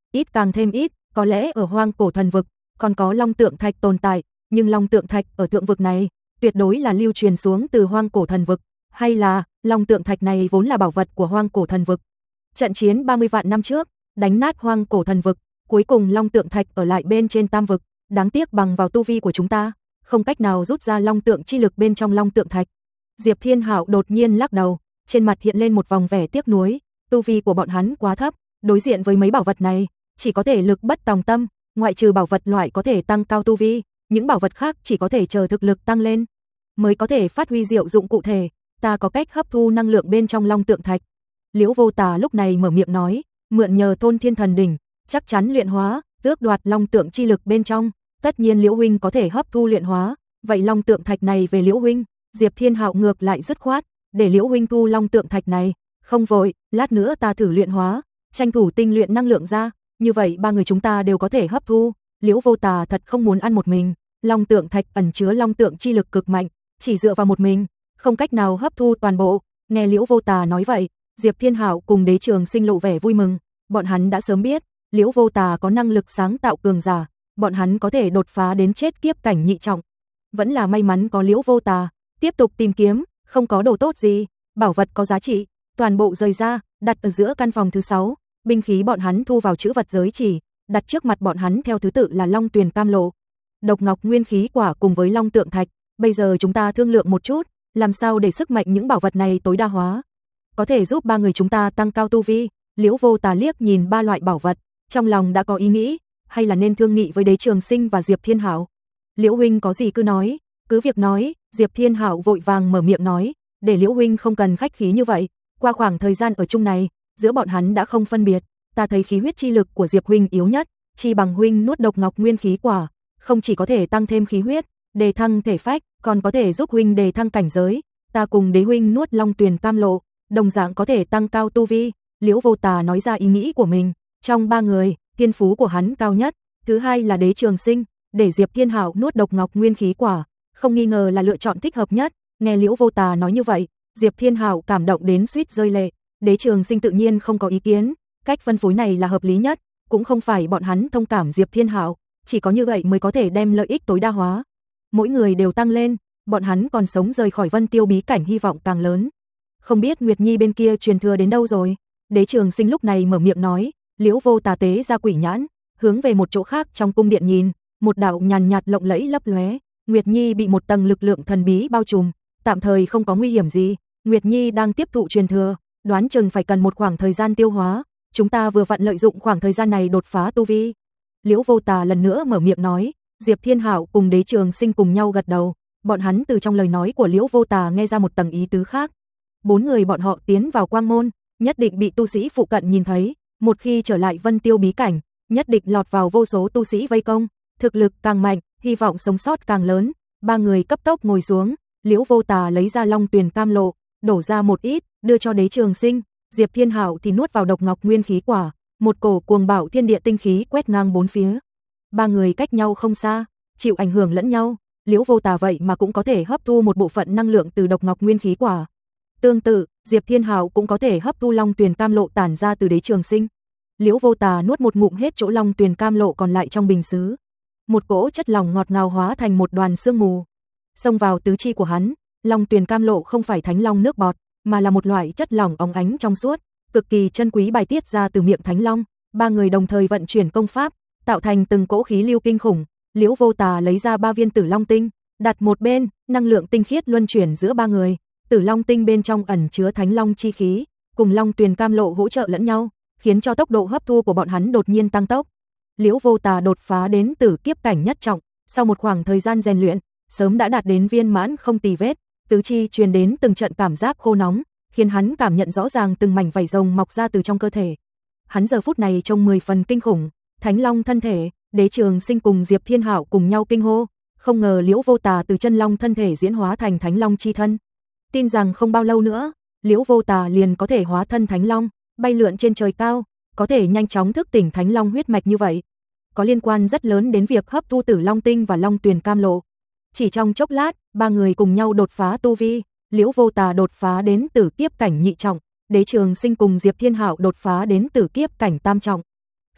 ít càng thêm ít, có lẽ ở Hoang Cổ Thần Vực còn có Long Tượng Thạch tồn tại, nhưng Long Tượng Thạch ở Tượng Vực này tuyệt đối là lưu truyền xuống từ Hoang Cổ Thần Vực, hay là Long Tượng Thạch này vốn là bảo vật của Hoang Cổ Thần Vực. Trận chiến ba mươi vạn năm trước, đánh nát Hoang Cổ Thần Vực, cuối cùng Long Tượng Thạch ở lại bên trên Tam Vực, đáng tiếc bằng vào tu vi của chúng ta, không cách nào rút ra Long Tượng chi lực bên trong Long Tượng Thạch. Diệp Thiên Hạo đột nhiên lắc đầu, trên mặt hiện lên một vòng vẻ tiếc nuối, tu vi của bọn hắn quá thấp, đối diện với mấy bảo vật này, chỉ có thể lực bất tòng tâm, ngoại trừ bảo vật loại có thể tăng cao tu vi, những bảo vật khác chỉ có thể chờ thực lực tăng lên mới có thể phát huy diệu dụng cụ thể, ta có cách hấp thu năng lượng bên trong Long Tượng Thạch. Liễu Vô Tà lúc này mở miệng nói, mượn nhờ Tôn Thiên Thần Đỉnh, chắc chắn luyện hóa, tước đoạt Long Tượng chi lực bên trong, tất nhiên Liễu huynh có thể hấp thu luyện hóa, vậy Long Tượng Thạch này về Liễu huynh. Diệp Thiên Hạo ngược lại dứt khoát, để Liễu huynh thu Long Tượng Thạch này, không vội, lát nữa ta thử luyện hóa, tranh thủ tinh luyện năng lượng ra, như vậy ba người chúng ta đều có thể hấp thu. Liễu Vô Tà thật không muốn ăn một mình, Long Tượng Thạch ẩn chứa Long Tượng chi lực cực mạnh, chỉ dựa vào một mình, không cách nào hấp thu toàn bộ. Nghe Liễu Vô Tà nói vậy, Diệp Thiên Hạo cùng Đế Trường Sinh lộ vẻ vui mừng, bọn hắn đã sớm biết, Liễu Vô Tà có năng lực sáng tạo cường giả, bọn hắn có thể đột phá đến chết kiếp cảnh nhị trọng. Vẫn là may mắn có Liễu Vô Tà, tiếp tục tìm kiếm, không có đồ tốt gì, bảo vật có giá trị, toàn bộ rời ra, đặt ở giữa căn phòng thứ sáu, binh khí bọn hắn thu vào trữ vật giới chỉ, đặt trước mặt bọn hắn theo thứ tự là Long Tuyền Cam Lộ, Độc Ngọc Nguyên Khí Quả cùng với Long Tượng Thạch. Bây giờ chúng ta thương lượng một chút, làm sao để sức mạnh những bảo vật này tối đa hóa, có thể giúp ba người chúng ta tăng cao tu vi. Liễu Vô Tà liếc nhìn ba loại bảo vật, trong lòng đã có ý nghĩ, hay là nên thương nghị với Đế Trường Sinh và Diệp Thiên Hạo. Liễu huynh có gì cứ nói, cứ việc nói. Diệp Thiên Hạo vội vàng mở miệng nói, để Liễu huynh không cần khách khí như vậy, qua khoảng thời gian ở chung này, giữa bọn hắn đã không phân biệt, ta thấy khí huyết chi lực của Diệp huynh yếu nhất, chi bằng huynh nuốt Độc Ngọc Nguyên Khí Quả, không chỉ có thể tăng thêm khí huyết, đề thăng thể phách, còn có thể giúp huynh đề thăng cảnh giới, ta cùng Đế huynh nuốt Long Tuyền Cam Lộ, đồng dạng có thể tăng cao tu vi. Liễu Vô Tà nói ra ý nghĩ của mình, trong ba người, thiên phú của hắn cao nhất, thứ hai là Đế Trường Sinh, để Diệp Thiên Hạo nuốt Độc Ngọc Nguyên Khí Quả, không nghi ngờ là lựa chọn thích hợp nhất. Nghe Liễu Vô Tà nói như vậy, Diệp Thiên Hạo cảm động đến suýt rơi lệ. Đế Trường Sinh tự nhiên không có ý kiến, cách phân phối này là hợp lý nhất, cũng không phải bọn hắn thông cảm Diệp Thiên Hạo, chỉ có như vậy mới có thể đem lợi ích tối đa hóa. Mỗi người đều tăng lên, bọn hắn còn sống rời khỏi Vân Tiêu bí cảnh hy vọng càng lớn. Không biết Nguyệt Nhi bên kia truyền thừa đến đâu rồi? Đế Trường Sinh lúc này mở miệng nói. Liễu Vô Tà tế ra quỷ nhãn, hướng về một chỗ khác trong cung điện nhìn, một đạo nhàn nhạt lộng lẫy lấp lóe. Nguyệt Nhi bị một tầng lực lượng thần bí bao trùm, tạm thời không có nguy hiểm gì. Nguyệt Nhi đang tiếp thụ truyền thừa, đoán chừng phải cần một khoảng thời gian tiêu hóa, chúng ta vừa vặn lợi dụng khoảng thời gian này đột phá tu vi. Liễu Vô Tà lần nữa mở miệng nói. Diệp Thiên Hạo cùng Đế Trường Sinh cùng nhau gật đầu, bọn hắn từ trong lời nói của Liễu Vô Tà nghe ra một tầng ý tứ khác. Bốn người bọn họ tiến vào quang môn, nhất định bị tu sĩ phụ cận nhìn thấy, một khi trở lại Vân Tiêu bí cảnh, nhất định lọt vào vô số tu sĩ vây công, thực lực càng mạnh, hy vọng sống sót càng lớn. Ba người cấp tốc ngồi xuống, Liễu Vô Tà lấy ra Long Tuyền Cam Lộ, đổ ra một ít, đưa cho Đế Trường Sinh, Diệp Thiên Hạo thì nuốt vào Độc Ngọc Nguyên Khí Quả, một cổ cuồng bạo thiên địa tinh khí quét ngang bốn phía. Ba người cách nhau không xa, chịu ảnh hưởng lẫn nhau, Liễu Vô Tà vậy mà cũng có thể hấp thu một bộ phận năng lượng từ Độc Ngọc Nguyên Khí Quả. Tương tự, Diệp Thiên Hạo cũng có thể hấp thu Long Tuyền Cam Lộ tản ra từ Đế Trường Sinh. Liễu Vô Tà nuốt một ngụm hết chỗ Long Tuyền Cam Lộ còn lại trong bình sứ. Một cỗ chất lỏng ngọt ngào hóa thành một đoàn sương mù, xông vào tứ chi của hắn. Long Tuyền Cam Lộ không phải thánh long nước bọt, mà là một loại chất lỏng óng ánh trong suốt, cực kỳ chân quý bài tiết ra từ miệng thánh long. Ba người đồng thời vận chuyển công pháp, tạo thành từng cỗ khí lưu kinh khủng. Liễu Vô Tà lấy ra ba viên Tử Long Tinh, đặt một bên, năng lượng tinh khiết luân chuyển giữa ba người. Tử Long Tinh bên trong ẩn chứa thánh long chi khí, cùng Long Tuyền Cam Lộ hỗ trợ lẫn nhau, khiến cho tốc độ hấp thu của bọn hắn đột nhiên tăng tốc. Liễu Vô Tà đột phá đến tử kiếp cảnh nhất trọng, sau một khoảng thời gian rèn luyện, sớm đã đạt đến viên mãn không tì vết, tứ chi truyền đến từng trận cảm giác khô nóng, khiến hắn cảm nhận rõ ràng từng mảnh vảy rồng mọc ra từ trong cơ thể. Hắn giờ phút này trông mười phần kinh khủng, Thánh Long thân thể. Đế Trường Sinh cùng Diệp Thiên Hạo cùng nhau kinh hô, không ngờ Liễu Vô Tà từ chân long thân thể diễn hóa thành Thánh Long chi thân. Tin rằng không bao lâu nữa, Liễu Vô Tà liền có thể hóa thân Thánh Long, bay lượn trên trời cao, có thể nhanh chóng thức tỉnh Thánh Long huyết mạch như vậy, có liên quan rất lớn đến việc hấp thu Tử Long Tinh và Long Tuyền Cam Lộ. Chỉ trong chốc lát, ba người cùng nhau đột phá tu vi, Liễu Vô Tà đột phá đến tử kiếp cảnh nhị trọng, Đế Trường Sinh cùng Diệp Thiên Hạo đột phá đến tử kiếp cảnh tam trọng.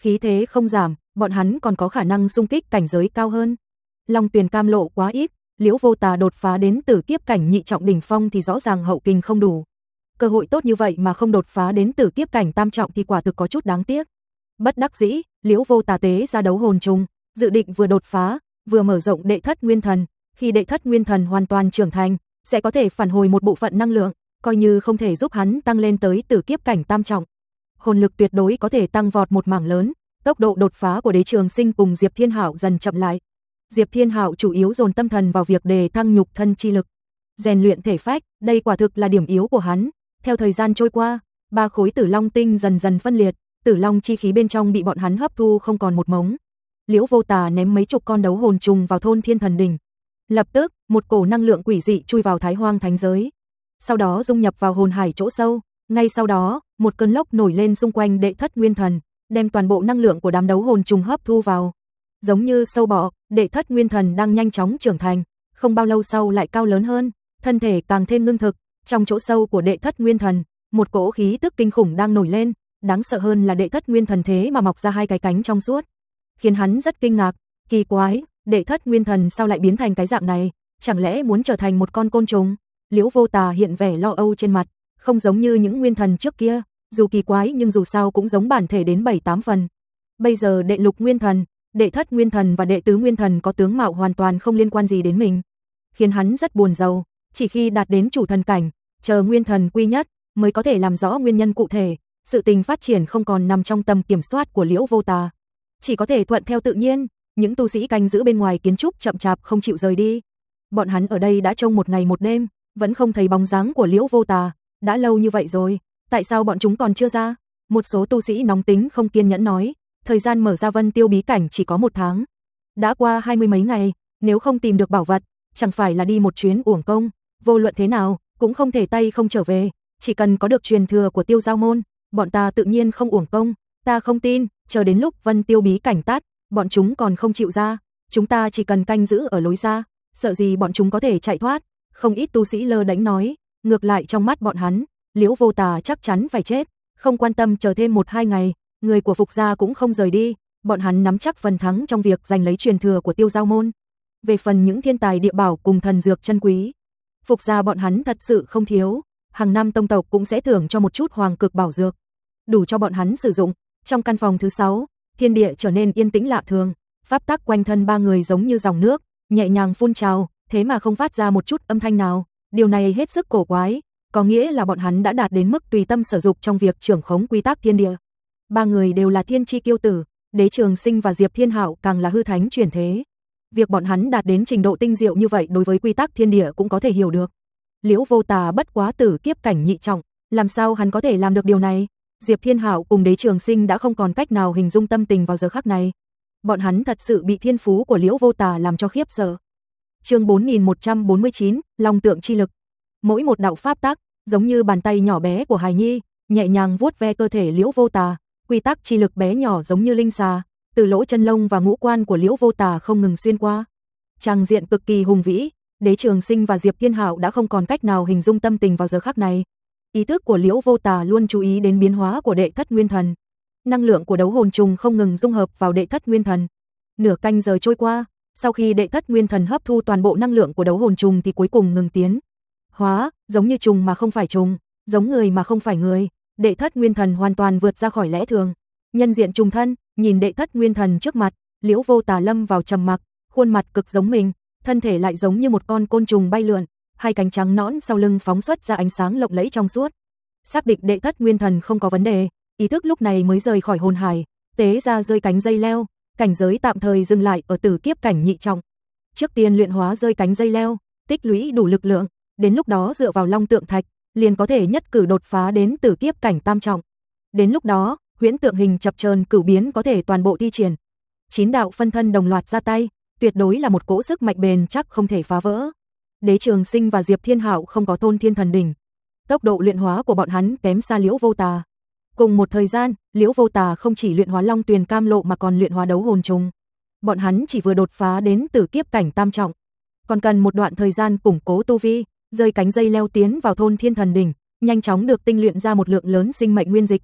khí thế không giảm, bọn hắn còn có khả năng xung kích cảnh giới cao hơn. Long Tuyền cam lộ quá ít, Liễu Vô Tà đột phá đến tử kiếp cảnh nhị trọng đỉnh phong thì rõ ràng hậu kinh không đủ. Cơ hội tốt như vậy mà không đột phá đến tử kiếp cảnh tam trọng thì quả thực có chút đáng tiếc. Bất đắc dĩ, Liễu Vô Tà tế ra đấu hồn trùng, dự định vừa đột phá, vừa mở rộng đệ thất nguyên thần, khi đệ thất nguyên thần hoàn toàn trưởng thành, sẽ có thể phản hồi một bộ phận năng lượng, coi như không thể giúp hắn tăng lên tới tử kiếp cảnh tam trọng. Hồn lực tuyệt đối có thể tăng vọt một mảng lớn, tốc độ đột phá của Đế Trường Sinh cùng Diệp Thiên Hạo dần chậm lại. Diệp Thiên Hạo chủ yếu dồn tâm thần vào việc đề thăng nhục thân chi lực, rèn luyện thể phách, đây quả thực là điểm yếu của hắn. Theo thời gian trôi qua, ba khối Tử Long tinh dần dần phân liệt, Tử Long chi khí bên trong bị bọn hắn hấp thu không còn một mống. Liễu Vô Tà ném mấy chục con đấu hồn trùng vào thôn Thiên Thần Đỉnh. Lập tức, một cổ năng lượng quỷ dị chui vào Thái Hoang Thánh giới, sau đó dung nhập vào hồn hải chỗ sâu. Ngay sau đó, một cơn lốc nổi lên xung quanh đệ thất nguyên thần, đem toàn bộ năng lượng của đám đấu hồn trùng hấp thu vào. Giống như sâu bọ, đệ thất nguyên thần đang nhanh chóng trưởng thành, không bao lâu sau lại cao lớn hơn, thân thể càng thêm ngưng thực. Trong chỗ sâu của đệ thất nguyên thần, một cỗ khí tức kinh khủng đang nổi lên, đáng sợ hơn là đệ thất nguyên thần thế mà mọc ra hai cái cánh trong suốt, khiến hắn rất kinh ngạc, kỳ quái, đệ thất nguyên thần sao lại biến thành cái dạng này, chẳng lẽ muốn trở thành một con côn trùng? Liễu Vô Tà hiện vẻ lo âu trên mặt, không giống như những nguyên thần trước kia, dù kỳ quái nhưng dù sao cũng giống bản thể đến bảy tám phần. Bây giờ đệ lục nguyên thần, đệ thất nguyên thần và đệ tứ nguyên thần có tướng mạo hoàn toàn không liên quan gì đến mình, khiến hắn rất buồn rầu, chỉ khi đạt đến chủ thần cảnh, chờ nguyên thần quy nhất mới có thể làm rõ nguyên nhân cụ thể, sự tình phát triển không còn nằm trong tầm kiểm soát của Liễu Vô Tà, chỉ có thể thuận theo tự nhiên. Những tu sĩ canh giữ bên ngoài kiến trúc chậm chạp không chịu rời đi. Bọn hắn ở đây đã trông một ngày một đêm, vẫn không thấy bóng dáng của Liễu Vô Tà, đã lâu như vậy rồi, tại sao bọn chúng còn chưa ra? Một số tu sĩ nóng tính không kiên nhẫn nói, thời gian mở ra Vân Tiêu bí cảnh chỉ có một tháng, đã qua hai mươi mấy ngày, nếu không tìm được bảo vật, chẳng phải là đi một chuyến uổng công, vô luận thế nào cũng không thể tay không trở về, chỉ cần có được truyền thừa của Tiêu Giao môn, bọn ta tự nhiên không uổng công. Ta không tin, chờ đến lúc Vân Tiêu bí cảnh tát, bọn chúng còn không chịu ra, chúng ta chỉ cần canh giữ ở lối ra, sợ gì bọn chúng có thể chạy thoát. Không ít tu sĩ lơ đễnh nói, ngược lại trong mắt bọn hắn, Liễu Vô Tà chắc chắn phải chết, không quan tâm chờ thêm một hai ngày, người của Phục gia cũng không rời đi, bọn hắn nắm chắc phần thắng trong việc giành lấy truyền thừa của Tiêu Giao môn. Về phần những thiên tài địa bảo cùng thần dược chân quý, Phục gia bọn hắn thật sự không thiếu, hàng năm tông tộc cũng sẽ thưởng cho một chút hoàng cực bảo dược, đủ cho bọn hắn sử dụng. Trong căn phòng thứ sáu, thiên địa trở nên yên tĩnh lạ thường, pháp tắc quanh thân ba người giống như dòng nước, nhẹ nhàng phun trào, thế mà không phát ra một chút âm thanh nào. Điều này hết sức cổ quái, có nghĩa là bọn hắn đã đạt đến mức tùy tâm sử dụng trong việc trưởng khống quy tắc thiên địa. Ba người đều là thiên chi kiêu tử, Đế Trường Sinh và Diệp Thiên Hạo càng là hư thánh chuyển thế. Việc bọn hắn đạt đến trình độ tinh diệu như vậy đối với quy tắc thiên địa cũng có thể hiểu được. Liễu Vô Tà bất quá tử kiếp cảnh nhị trọng, làm sao hắn có thể làm được điều này? Diệp Thiên Hạo cùng Đế Trường Sinh đã không còn cách nào hình dung tâm tình vào giờ khắc này. Bọn hắn thật sự bị thiên phú của Liễu Vô Tà làm cho khiếp sợ. Chương bốn nghìn một trăm bốn mươi chín, Long tượng chi lực. Mỗi một đạo pháp tắc, giống như bàn tay nhỏ bé của hài nhi, nhẹ nhàng vuốt ve cơ thể Liễu Vô Tà, quy tắc chi lực bé nhỏ giống như linh xà, từ lỗ chân lông và ngũ quan của Liễu Vô Tà không ngừng xuyên qua. Tràng diện cực kỳ hùng vĩ, Đế Trường Sinh và Diệp Thiên Hạo đã không còn cách nào hình dung tâm tình vào giờ khắc này. Ý thức của Liễu Vô Tà luôn chú ý đến biến hóa của đệ thất nguyên thần. Năng lượng của đấu hồn trùng không ngừng dung hợp vào đệ thất nguyên thần. Nửa canh giờ trôi qua, sau khi đệ thất nguyên thần hấp thu toàn bộ năng lượng của đấu hồn trùng thì cuối cùng ngừng tiến hóa, giống như trùng mà không phải trùng, giống người mà không phải người. Đệ thất nguyên thần hoàn toàn vượt ra khỏi lẽ thường. Nhân diện trùng thân, nhìn đệ thất nguyên thần trước mặt, Liễu Vô Tà lâm vào trầm mặc, khuôn mặt cực giống mình, thân thể lại giống như một con côn trùng bay lượn, hai cánh trắng nõn sau lưng phóng xuất ra ánh sáng lộng lẫy trong suốt. Xác định đệ thất nguyên thần không có vấn đề, ý thức lúc này mới rời khỏi hồn hải, tế ra rơi cánh dây leo, cảnh giới tạm thời dừng lại ở tử kiếp cảnh nhị trọng. Trước tiên luyện hóa rơi cánh dây leo, tích lũy đủ lực lượng, đến lúc đó dựa vào long tượng thạch, liền có thể nhất cử đột phá đến tử kiếp cảnh tam trọng. Đến lúc đó, huyễn tượng hình chập chờn cửu biến có thể toàn bộ thi triển. Chín đạo phân thân đồng loạt ra tay, tuyệt đối là một cỗ sức mạnh bền chắc không thể phá vỡ. Đế Trường Sinh và Diệp Thiên Hạo không có thôn thiên thần đỉnh, tốc độ luyện hóa của bọn hắn kém xa Liễu Vô Tà. Cùng một thời gian, Liễu Vô Tà không chỉ luyện hóa Long Tuyền Cam Lộ mà còn luyện hóa đấu hồn trùng. Bọn hắn chỉ vừa đột phá đến tử kiếp cảnh tam trọng, còn cần một đoạn thời gian củng cố tu vi, rơi cánh dây leo tiến vào thôn thiên thần đỉnh, nhanh chóng được tinh luyện ra một lượng lớn sinh mệnh nguyên dịch.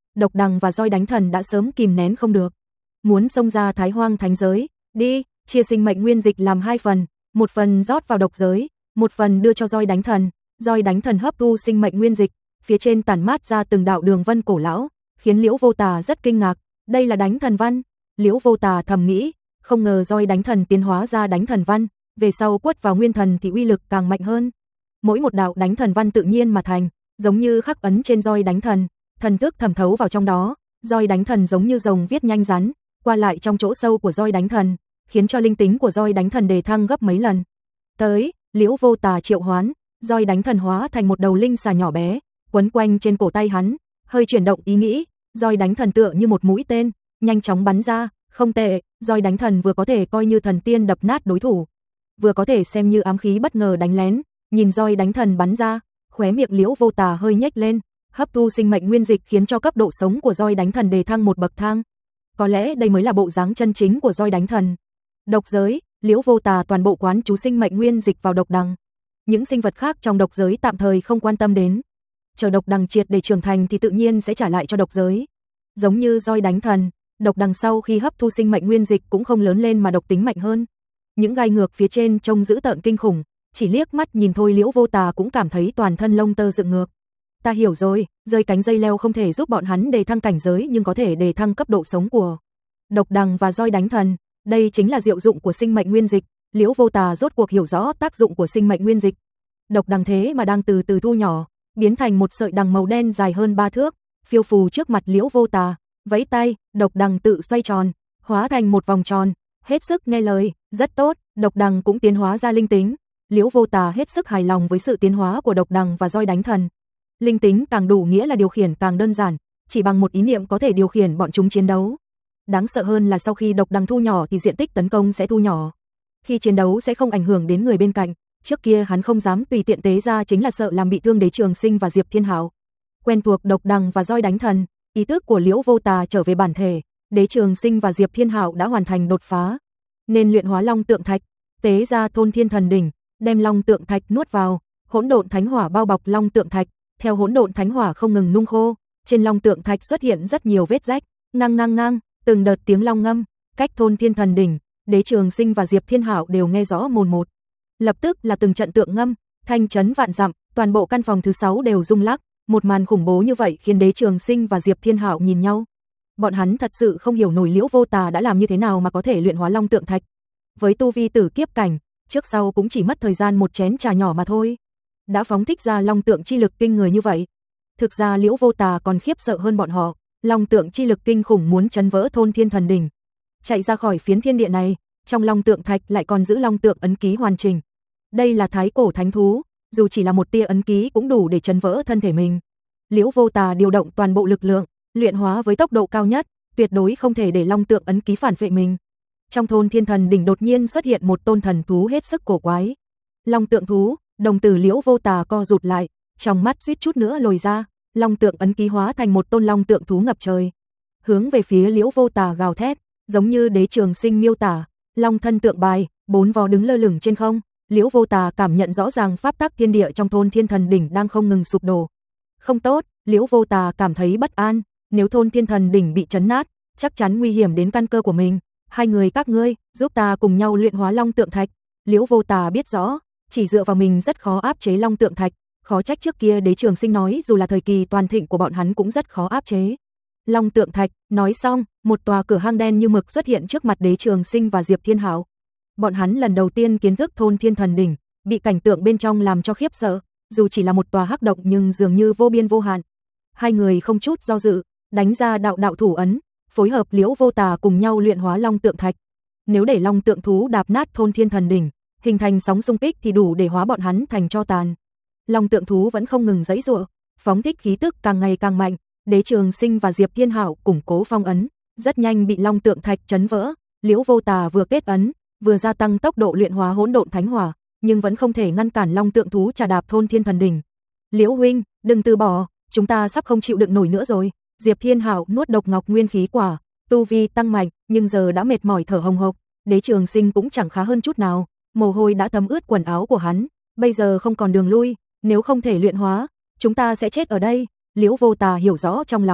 Độc Đằng và Roi Đánh Thần đã sớm kìm nén không được, muốn xông ra Thái Hoang Thánh giới, đi, chia sinh mệnh nguyên dịch làm hai phần, một phần rót vào độc giới, một phần đưa cho Roi Đánh Thần. Roi Đánh Thần hấp thu sinh mệnh nguyên dịch, phía trên tản mát ra từng đạo đường vân cổ lão, khiến Liễu Vô Tà rất kinh ngạc, đây là Đánh Thần văn. Liễu Vô Tà thầm nghĩ, không ngờ Roi Đánh Thần tiến hóa ra Đánh Thần văn, về sau quất vào nguyên thần thì uy lực càng mạnh hơn. Mỗi một đạo Đánh Thần văn tự nhiên mà thành, giống như khắc ấn trên Roi Đánh Thần, thần thức thẩm thấu vào trong đó, Roi Đánh Thần giống như rồng viết nhanh rắn, qua lại trong chỗ sâu của Roi Đánh Thần, khiến cho linh tính của Roi Đánh Thần đề thăng gấp mấy lần. Tới, Liễu Vô Tà triệu hoán, Roi Đánh Thần hóa thành một đầu linh xà nhỏ bé, quấn quanh trên cổ tay hắn, hơi chuyển động ý nghĩ, Roi Đánh Thần tựa như một mũi tên, nhanh chóng bắn ra, không tệ, Roi Đánh Thần vừa có thể coi như thần tiên đập nát đối thủ, vừa có thể xem như ám khí bất ngờ đánh lén. Nhìn Roi Đánh Thần bắn ra, khóe miệng Liễu Vô Tà hơi nhếch lên, hấp thu sinh mệnh nguyên dịch khiến cho cấp độ sống của Roi Đánh Thần đề thăng một bậc thang. Có lẽ đây mới là bộ dáng chân chính của Roi Đánh Thần. Độc giới, Liễu Vô Tà toàn bộ quán chú sinh mệnh nguyên dịch vào độc đằng. Những sinh vật khác trong độc giới tạm thời không quan tâm đến. Chờ độc đằng triệt để trưởng thành thì tự nhiên sẽ trả lại cho độc giới. Giống như Roi Đánh Thần, độc đằng sau khi hấp thu sinh mệnh nguyên dịch cũng không lớn lên mà độc tính mạnh hơn. Những gai ngược phía trên trông dữ tợn kinh khủng, chỉ liếc mắt nhìn thôi Liễu Vô Tà cũng cảm thấy toàn thân lông tơ dựng ngược. Ta hiểu rồi, rơi cánh dây leo không thể giúp bọn hắn đề thăng cảnh giới nhưng có thể đề thăng cấp độ sống của độc đằng và Roi Đánh Thần. Đây chính là diệu dụng của sinh mệnh nguyên dịch. Liễu Vô Tà rốt cuộc hiểu rõ tác dụng của sinh mệnh nguyên dịch. Độc đằng thế mà đang từ từ thu nhỏ, biến thành một sợi đằng màu đen dài hơn ba thước, phiêu phù trước mặt Liễu Vô Tà, vẫy tay, độc đằng tự xoay tròn, hóa thành một vòng tròn, hết sức nghe lời, rất tốt, độc đằng cũng tiến hóa ra linh tính. Liễu Vô Tà hết sức hài lòng với sự tiến hóa của độc đằng và Roi Đánh Thần. Linh tính càng đủ nghĩa là điều khiển càng đơn giản, chỉ bằng một ý niệm có thể điều khiển bọn chúng chiến đấu. Đáng sợ hơn là sau khi độc đằng thu nhỏ thì diện tích tấn công sẽ thu nhỏ. Khi chiến đấu sẽ không ảnh hưởng đến người bên cạnh, trước kia hắn không dám tùy tiện tế ra chính là sợ làm bị thương Đế Trường Sinh và Diệp Thiên Hạo. Quen thuộc độc đằng và Roi Đánh Thần, ý thức của Liễu Vô Tà trở về bản thể, Đế Trường Sinh và Diệp Thiên Hạo đã hoàn thành đột phá, nên luyện hóa Long Tượng Thạch, tế ra Thôn Thiên Thần Đỉnh, đem Long Tượng Thạch nuốt vào, hỗn độn thánh hỏa bao bọc Long Tượng Thạch, theo hỗn độn thánh hỏa không ngừng nung khô, trên Long Tượng Thạch xuất hiện rất nhiều vết rách, ngang ngang ngang, từng đợt tiếng long ngâm, cách Thôn Thiên Thần Đỉnh, Đế Trường Sinh và Diệp Thiên Hạo đều nghe rõ mồn một. Lập tức là từng trận tượng ngâm, thanh chấn vạn dặm, toàn bộ căn phòng thứ sáu đều rung lắc, một màn khủng bố như vậy khiến Đế Trường Sinh và Diệp Thiên Hạo nhìn nhau. Bọn hắn thật sự không hiểu nổi Liễu Vô Tà đã làm như thế nào mà có thể luyện hóa Long Tượng Thạch. Với tu vi tử kiếp cảnh, trước sau cũng chỉ mất thời gian một chén trà nhỏ mà thôi, đã phóng thích ra Long Tượng chi lực kinh người như vậy. Thực ra Liễu Vô Tà còn khiếp sợ hơn bọn họ, Long Tượng chi lực kinh khủng muốn chấn vỡ Thôn Thiên Thần Đỉnh. Chạy ra khỏi phiến thiên địa này, trong Long Tượng Thạch lại còn giữ Long Tượng ấn ký hoàn chỉnh. Đây là thái cổ thánh thú, dù chỉ là một tia ấn ký cũng đủ để chấn vỡ thân thể mình. Liễu Vô Tà điều động toàn bộ lực lượng, luyện hóa với tốc độ cao nhất, tuyệt đối không thể để Long Tượng ấn ký phản vệ mình. Trong Thôn Thiên Thần Đỉnh đột nhiên xuất hiện một tôn thần thú hết sức cổ quái. Long Tượng thú, đồng tử Liễu Vô Tà co rụt lại, trong mắt suýt chút nữa lồi ra, Long Tượng ấn ký hóa thành một tôn Long Tượng thú ngập trời, hướng về phía Liễu Vô Tà gào thét, giống như Đế Trường Sinh miêu tả, Long thân tượng bài, bốn vó đứng lơ lửng trên không. Liễu Vô Tà cảm nhận rõ ràng pháp tắc thiên địa trong Thôn Thiên Thần Đỉnh đang không ngừng sụp đổ. Không tốt, Liễu Vô Tà cảm thấy bất an, nếu Thôn Thiên Thần Đỉnh bị chấn nát, chắc chắn nguy hiểm đến căn cơ của mình. Hai người các ngươi, giúp ta cùng nhau luyện hóa Long Tượng Thạch. Liễu Vô Tà biết rõ, chỉ dựa vào mình rất khó áp chế Long Tượng Thạch, khó trách trước kia Đế Trường Sinh nói dù là thời kỳ toàn thịnh của bọn hắn cũng rất khó áp chế Long Tượng Thạch. Nói xong, một tòa cửa hang đen như mực xuất hiện trước mặt Đế Trường Sinh và Diệp Thiên Hạo. Bọn hắn lần đầu tiên kiến thức Thôn Thiên Thần Đỉnh, bị cảnh tượng bên trong làm cho khiếp sợ, dù chỉ là một tòa hắc động nhưng dường như vô biên vô hạn. Hai người không chút do dự, đánh ra đạo đạo thủ ấn, phối hợp Liễu Vô Tà cùng nhau luyện hóa Long Tượng Thạch. Nếu để Long Tượng thú đạp nát Thôn Thiên Thần Đỉnh, hình thành sóng xung kích thì đủ để hóa bọn hắn thành tro tàn. Long Tượng thú vẫn không ngừng giãy giụa, phóng thích khí tức càng ngày càng mạnh. Đế Trường Sinh và Diệp Thiên Hạo củng cố phong ấn, rất nhanh bị Long Tượng Thạch chấn vỡ. Liễu Vô Tà vừa kết ấn, vừa gia tăng tốc độ luyện hóa hỗn độn thánh hỏa, nhưng vẫn không thể ngăn cản Long Tượng thú trà đạp Thôn Thiên Thần Đỉnh. Liễu huynh, đừng từ bỏ, chúng ta sắp không chịu đựng nổi nữa rồi. Diệp Thiên Hạo nuốt độc ngọc nguyên khí quả, tu vi tăng mạnh, nhưng giờ đã mệt mỏi thở hồng hộc. Đế Trường Sinh cũng chẳng khá hơn chút nào, mồ hôi đã thấm ướt quần áo của hắn, bây giờ không còn đường lui, nếu không thể luyện hóa, chúng ta sẽ chết ở đây. Liễu Vô Tà hiểu rõ trong lòng,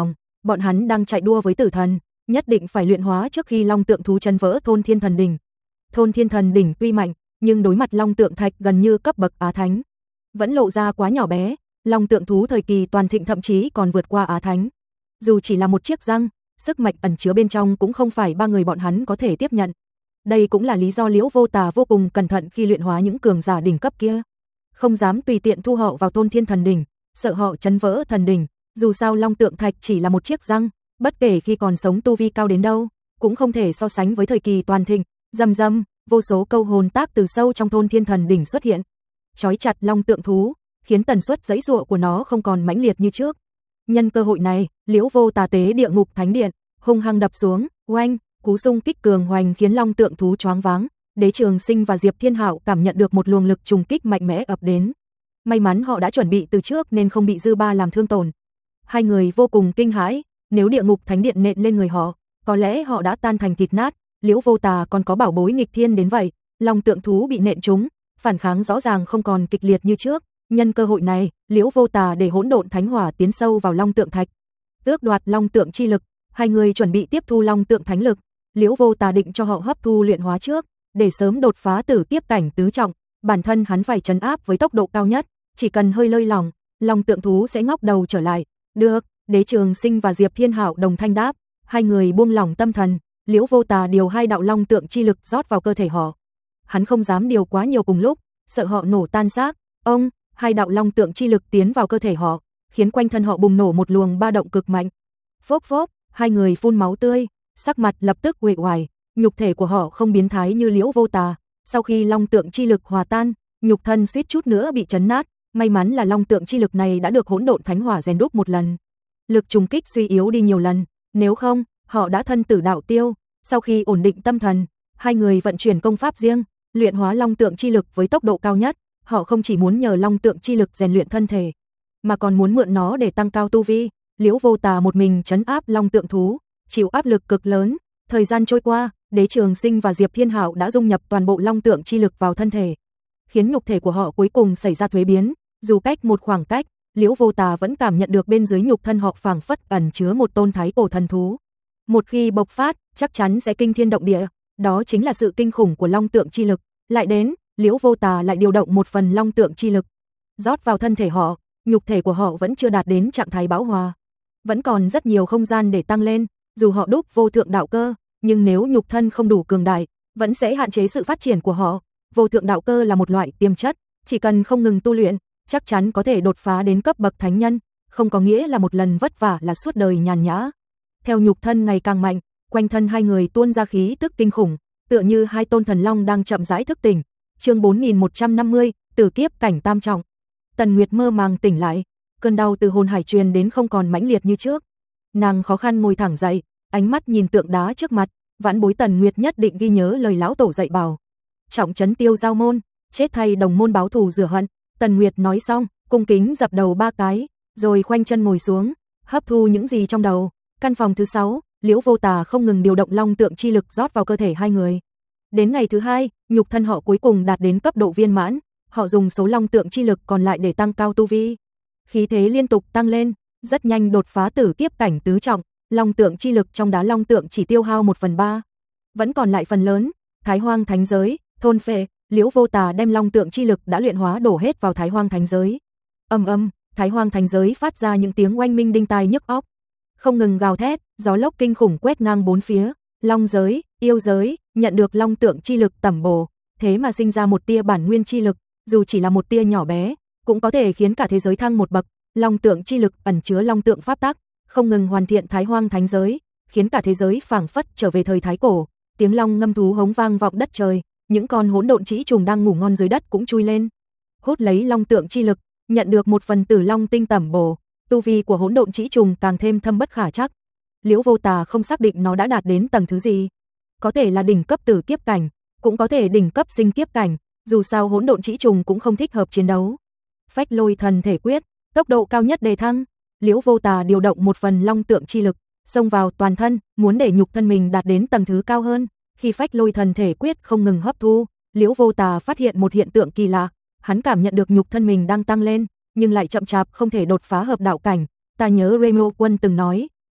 bọn hắn đang chạy đua với tử thần, nhất định phải luyện hóa trước khi long tượng thú chấn vỡ thôn thiên thần đỉnh. Thôn thiên thần đỉnh tuy mạnh, nhưng đối mặt long tượng thạch gần như cấp bậc Á Thánh, vẫn lộ ra quá nhỏ bé, long tượng thú thời kỳ toàn thịnh thậm chí còn vượt qua Á Thánh. Dù chỉ là một chiếc răng, sức mạnh ẩn chứa bên trong cũng không phải ba người bọn hắn có thể tiếp nhận. Đây cũng là lý do Liễu Vô Tà vô cùng cẩn thận khi luyện hóa những cường giả đỉnh cấp kia, không dám tùy tiện thu họ vào thôn thiên thần đỉnh, sợ họ chấn vỡ thần đỉnh. Dù sao long tượng thạch chỉ là một chiếc răng, bất kể khi còn sống tu vi cao đến đâu, cũng không thể so sánh với thời kỳ toàn thịnh. Rầm rầm, vô số câu hồn tác từ sâu trong thôn thiên thần đỉnh xuất hiện, trói chặt long tượng thú, khiến tần suất giãy giụa của nó không còn mãnh liệt như trước. Nhân cơ hội này, Liễu Vô Tà tế địa ngục thánh điện, hung hăng đập xuống, oanh, cú xung kích cường hoành khiến long tượng thú choáng váng. Đế Trường Sinh và Diệp Thiên Hạo cảm nhận được một luồng lực trùng kích mạnh mẽ ập đến. May mắn họ đã chuẩn bị từ trước nên không bị dư ba làm thương tổn. Hai người vô cùng kinh hãi, nếu địa ngục thánh điện nện lên người họ, có lẽ họ đã tan thành thịt nát. Liễu Vô Tà còn có bảo bối nghịch thiên đến vậy, long tượng thú bị nện trúng, phản kháng rõ ràng không còn kịch liệt như trước. Nhân cơ hội này, Liễu Vô Tà để hỗn độn thánh hỏa tiến sâu vào long tượng thạch, tước đoạt long tượng chi lực. Hai người chuẩn bị tiếp thu long tượng thánh lực. Liễu Vô Tà định cho họ hấp thu luyện hóa trước, để sớm đột phá tử kiếp cảnh tứ trọng. Bản thân hắn phải trấn áp với tốc độ cao nhất, chỉ cần hơi lơi lỏng, long tượng thú sẽ ngóc đầu trở lại. Được, Đế Trường Sinh và Diệp Thiên Hạo đồng thanh đáp. Hai người buông lỏng tâm thần. Liễu Vô Tà điều hai đạo long tượng chi lực rót vào cơ thể họ. Hắn không dám điều quá nhiều cùng lúc, sợ họ nổ tan xác. Ông, hai đạo long tượng chi lực tiến vào cơ thể họ, khiến quanh thân họ bùng nổ một luồng ba động cực mạnh. Phốc phốc, hai người phun máu tươi, sắc mặt lập tức uể oải. Nhục thể của họ không biến thái như Liễu Vô Tà, sau khi long tượng chi lực hòa tan, nhục thân suýt chút nữa bị chấn nát. May mắn là long tượng chi lực này đã được hỗn độn thánh hỏa rèn đúc một lần, lực trùng kích suy yếu đi nhiều lần, nếu không, họ đã thân tử đạo tiêu. Sau khi ổn định tâm thần, hai người vận chuyển công pháp riêng, luyện hóa long tượng chi lực với tốc độ cao nhất. Họ không chỉ muốn nhờ long tượng chi lực rèn luyện thân thể, mà còn muốn mượn nó để tăng cao tu vi. Liễu Vô Tà một mình trấn áp long tượng thú, chịu áp lực cực lớn. Thời gian trôi qua, Đế Trường Sinh và Diệp Thiên Hạo đã dung nhập toàn bộ long tượng chi lực vào thân thể, khiến nhục thể của họ cuối cùng xảy ra thuế biến. Dù cách một khoảng cách, Liễu Vô Tà vẫn cảm nhận được bên dưới nhục thân họ phảng phất ẩn chứa một tôn thái cổ thần thú. Một khi bộc phát, chắc chắn sẽ kinh thiên động địa. Đó chính là sự kinh khủng của long tượng chi lực. Lại đến, Liễu Vô Tà lại điều động một phần long tượng chi lực, rót vào thân thể họ. Nhục thể của họ vẫn chưa đạt đến trạng thái bão hòa, vẫn còn rất nhiều không gian để tăng lên. Dù họ đúc vô thượng đạo cơ, nhưng nếu nhục thân không đủ cường đại, vẫn sẽ hạn chế sự phát triển của họ. Vô thượng đạo cơ là một loại tiềm chất, chỉ cần không ngừng tu luyện, chắc chắn có thể đột phá đến cấp bậc thánh nhân, không có nghĩa là một lần vất vả là suốt đời nhàn nhã. Theo nhục thân ngày càng mạnh, quanh thân hai người tuôn ra khí tức kinh khủng, tựa như hai tôn thần long đang chậm rãi thức tỉnh. Chương bốn nghìn một trăm năm mươi, tử kiếp cảnh tam trọng. Tần Nguyệt mơ màng tỉnh lại, cơn đau từ hồn hải truyền đến không còn mãnh liệt như trước. Nàng khó khăn ngồi thẳng dậy, ánh mắt nhìn tượng đá trước mặt. Vãn bối Tần Nguyệt nhất định ghi nhớ lời lão tổ dạy bảo, trọng trấn tiêu giao môn, chết thay đồng môn báo thù rửa hận. Tần Nguyệt nói xong, cung kính dập đầu ba cái, rồi khoanh chân ngồi xuống, hấp thu những gì trong đầu. Căn phòng thứ sáu, Liễu Vô Tà không ngừng điều động long tượng chi lực rót vào cơ thể hai người. Đến ngày thứ hai, nhục thân họ cuối cùng đạt đến cấp độ viên mãn. Họ dùng số long tượng chi lực còn lại để tăng cao tu vi, khí thế liên tục tăng lên, rất nhanh đột phá tử kiếp cảnh tứ trọng. Long tượng chi lực trong đá long tượng chỉ tiêu hao một phần ba, vẫn còn lại phần lớn. Thái Hoang thánh giới, thôn phệ. Liễu Vô Tà đem long tượng chi lực đã luyện hóa đổ hết vào Thái Hoang thánh giới. Ầm ầm, Thái Hoang thánh giới phát ra những tiếng oanh minh đinh tai nhức óc, không ngừng gào thét, gió lốc kinh khủng quét ngang bốn phía. Long giới, yêu giới, nhận được long tượng chi lực tẩm bổ, thế mà sinh ra một tia bản nguyên chi lực, dù chỉ là một tia nhỏ bé, cũng có thể khiến cả thế giới thăng một bậc. Long tượng chi lực ẩn chứa long tượng pháp tắc, không ngừng hoàn thiện Thái Hoang thánh giới, khiến cả thế giới phảng phất trở về thời thái cổ. Tiếng long ngâm thú hống vang vọng đất trời, những con hỗn độn trĩ trùng đang ngủ ngon dưới đất cũng chui lên, hút lấy long tượng chi lực, nhận được một phần tử long tinh tẩm bổ. Tu vi của hỗn độn trĩ trùng càng thêm thâm bất khả trắc. Liễu Vô Tà không xác định nó đã đạt đến tầng thứ gì, có thể là đỉnh cấp tử kiếp cảnh, cũng có thể đỉnh cấp sinh kiếp cảnh, dù sao hỗn độn trĩ trùng cũng không thích hợp chiến đấu. Phách Lôi Thần Thể Quyết, tốc độ cao nhất đề thăng. Liễu Vô Tà điều động một phần long tượng chi lực, xông vào toàn thân, muốn để nhục thân mình đạt đến tầng thứ cao hơn. Khi Phách Lôi Thần Thể Quyết không ngừng hấp thu, Liễu Vô Tà phát hiện một hiện tượng kỳ lạ, hắn cảm nhận được nhục thân mình đang tăng lên, nhưng lại chậm chạp không thể đột phá hợp đạo cảnh. Ta nhớ Remo Quân từng nói,